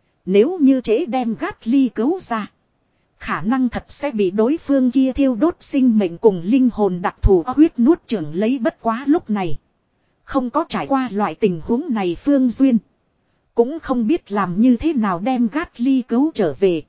S1: Nếu như chế đem Gatly cứu ra, khả năng thật sẽ bị đối phương kia thiêu đốt sinh mệnh cùng linh hồn đặc thù huyết nuốt chửng lấy. Bất quá lúc này, không có trải qua loại tình huống này Phương Duyên cũng không biết làm như thế nào đem Gatly cứu trở về.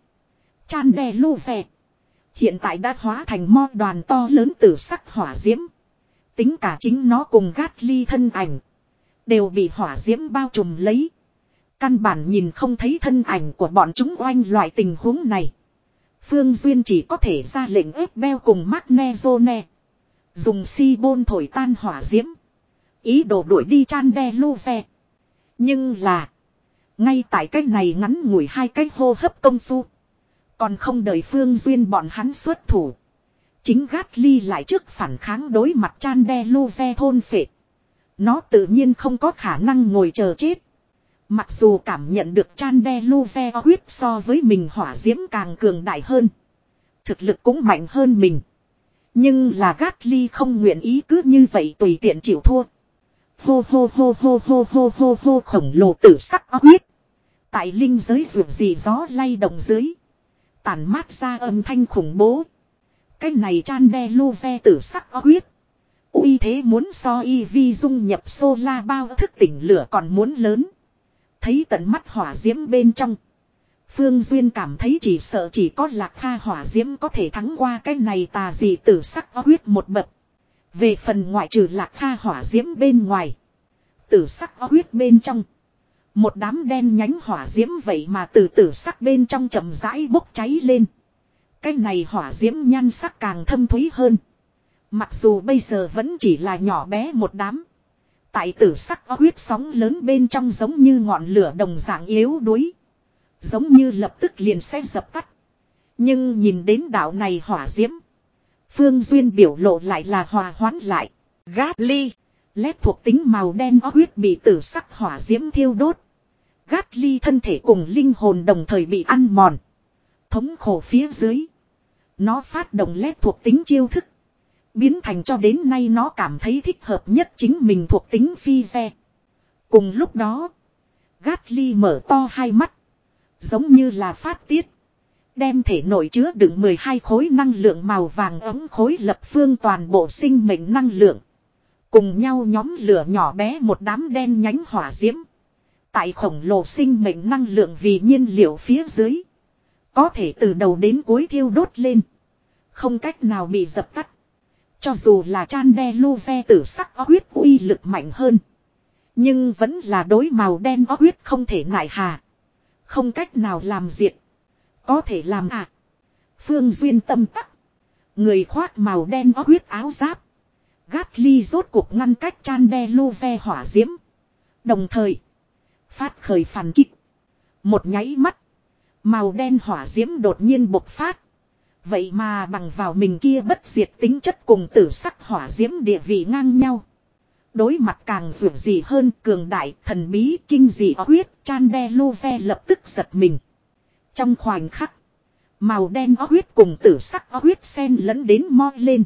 S1: Chandeluve hiện tại đã hóa thành mo đoàn to lớn tử sắc hỏa diễm. Tính cả chính nó cùng Gatly thân ảnh đều bị hỏa diễm bao trùm lấy. Căn bản nhìn không thấy thân ảnh của bọn chúng oanh loại tình huống này. Phương Duyên chỉ có thể ra lệnh ép beo cùng Magnezone dùng si bôn thổi tan hỏa diễm, ý đồ đuổi đi Chandeluve. Nhưng là ngay tại cách này ngắn ngủi hai cái hô hấp công phu, còn không đợi Phương Duyên bọn hắn xuất thủ, chính Gatly lại trước phản kháng đối mặt Chandeluve thôn phệ. Nó tự nhiên không có khả năng ngồi chờ chết. Mặc dù cảm nhận được Chandeluve huyết so với mình hỏa diễm càng cường đại hơn, thực lực cũng mạnh hơn mình, nhưng là Gatly không nguyện ý cứ như vậy tùy tiện chịu thua. Hô hô hô hô hô hô hô hô khổng lồ tử sắc huyết tại linh giới ruột gì gió lay động dưới tản mát ra âm thanh khủng bố. Cái này Chandeluve tử sắc huyết uy thế muốn so y vi dung nhập solar bao thức tỉnh lửa còn muốn lớn. Thấy tận mắt hỏa diễm bên trong, Phương Duyên cảm thấy chỉ sợ chỉ có Lạc Kha hỏa diễm có thể thắng qua cái này tà dị tử sắc ó huyết một bậc. Về phần ngoại trừ Lạc Kha hỏa diễm bên ngoài, tử sắc ó huyết bên trong, một đám đen nhánh hỏa diễm vậy mà từ tử sắc bên trong chậm rãi bốc cháy lên. Cái này hỏa diễm nhan sắc càng thâm thúy hơn. Mặc dù bây giờ vẫn chỉ là nhỏ bé một đám, tại tử sắc ó huyết sóng lớn bên trong giống như ngọn lửa đồng dạng yếu đuối, giống như lập tức liền sẽ dập tắt. Nhưng nhìn đến đạo này hỏa diễm, Phương Duyên biểu lộ lại là hòa hoãn lại. Gatly, lét thuộc tính màu đen ó huyết bị tử sắc hỏa diễm thiêu đốt. Gatly thân thể cùng linh hồn đồng thời bị ăn mòn. Thống khổ phía dưới, nó phát động lét thuộc tính chiêu thức, biến thành cho đến nay nó cảm thấy thích hợp nhất chính mình thuộc tính phi xe. Cùng lúc đó, Gatly mở to hai mắt, giống như là phát tiết, đem thể nội chứa đựng mười hai khối năng lượng màu vàng ấm khối lập phương toàn bộ sinh mệnh năng lượng, cùng nhau nhóm lửa nhỏ bé một đám đen nhánh hỏa diễm. Tại khổng lồ sinh mệnh năng lượng vì nhiên liệu phía dưới, có thể từ đầu đến cuối thiêu đốt lên, không cách nào bị dập tắt. Cho dù là Chandelure tử sắc ó huyết uy lực mạnh hơn, nhưng vẫn là đối màu đen ó huyết không thể nại hà, không cách nào làm diệt. Có thể làm à? Phương Duyên tâm tắc. Người khoác màu đen ó huyết áo giáp, Gatly rốt cuộc ngăn cách Chandelure hỏa diễm, đồng thời phát khởi phản kích. Một nháy mắt, màu đen hỏa diễm đột nhiên bộc phát. Vậy mà bằng vào mình kia bất diệt tính chất cùng tử sắc hỏa diễm địa vị ngang nhau. Đối mặt càng vượt gì hơn cường đại, thần bí, kinh dị ó huyết, Chandelure lập tức giật mình. Trong khoảnh khắc, màu đen ó huyết cùng tử sắc ó huyết xen lẫn đến mo lên.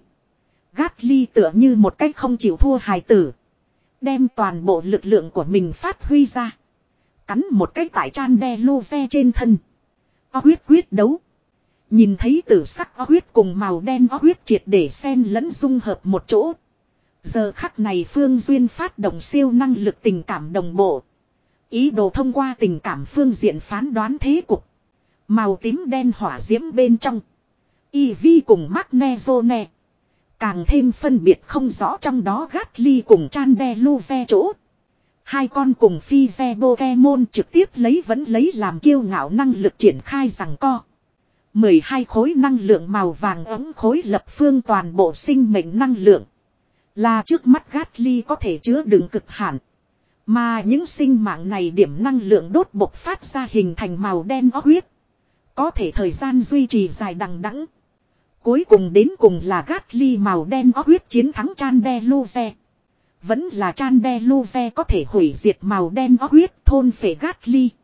S1: Gatly tựa như một cách không chịu thua hài tử, đem toàn bộ lực lượng của mình phát huy ra, cắn một cái tại Chandelure trên thân. Ó huyết quyết đấu. Nhìn thấy tử sắc ó huyết cùng màu đen ó huyết triệt để xen lẫn dung hợp một chỗ. Giờ khắc này Phương Duyên phát động siêu năng lực tình cảm đồng bộ, ý đồ thông qua tình cảm phương diện phán đoán thế cục. Màu tím đen hỏa diễm bên trong, Ivy cùng Magnezone càng thêm phân biệt không rõ trong đó Gatly cùng Chandelure chỗ. Hai con cùng phi xe Pokemon trực tiếp lấy vẫn lấy làm kiêu ngạo năng lực triển khai rằng co. mười hai khối năng lượng màu vàng ấm khối lập phương toàn bộ sinh mệnh năng lượng, là trước mắt Gatly có thể chứa đựng cực hạn. Mà những sinh mạng này điểm năng lượng đốt bộc phát ra hình thành màu đen ó huyết, có thể thời gian duy trì dài đằng đẵng. Cuối cùng đến cùng là Gatly màu đen ó huyết chiến thắng Chandelure. Vẫn là Chandelure có thể hủy diệt màu đen ó huyết thôn phệ Gatly.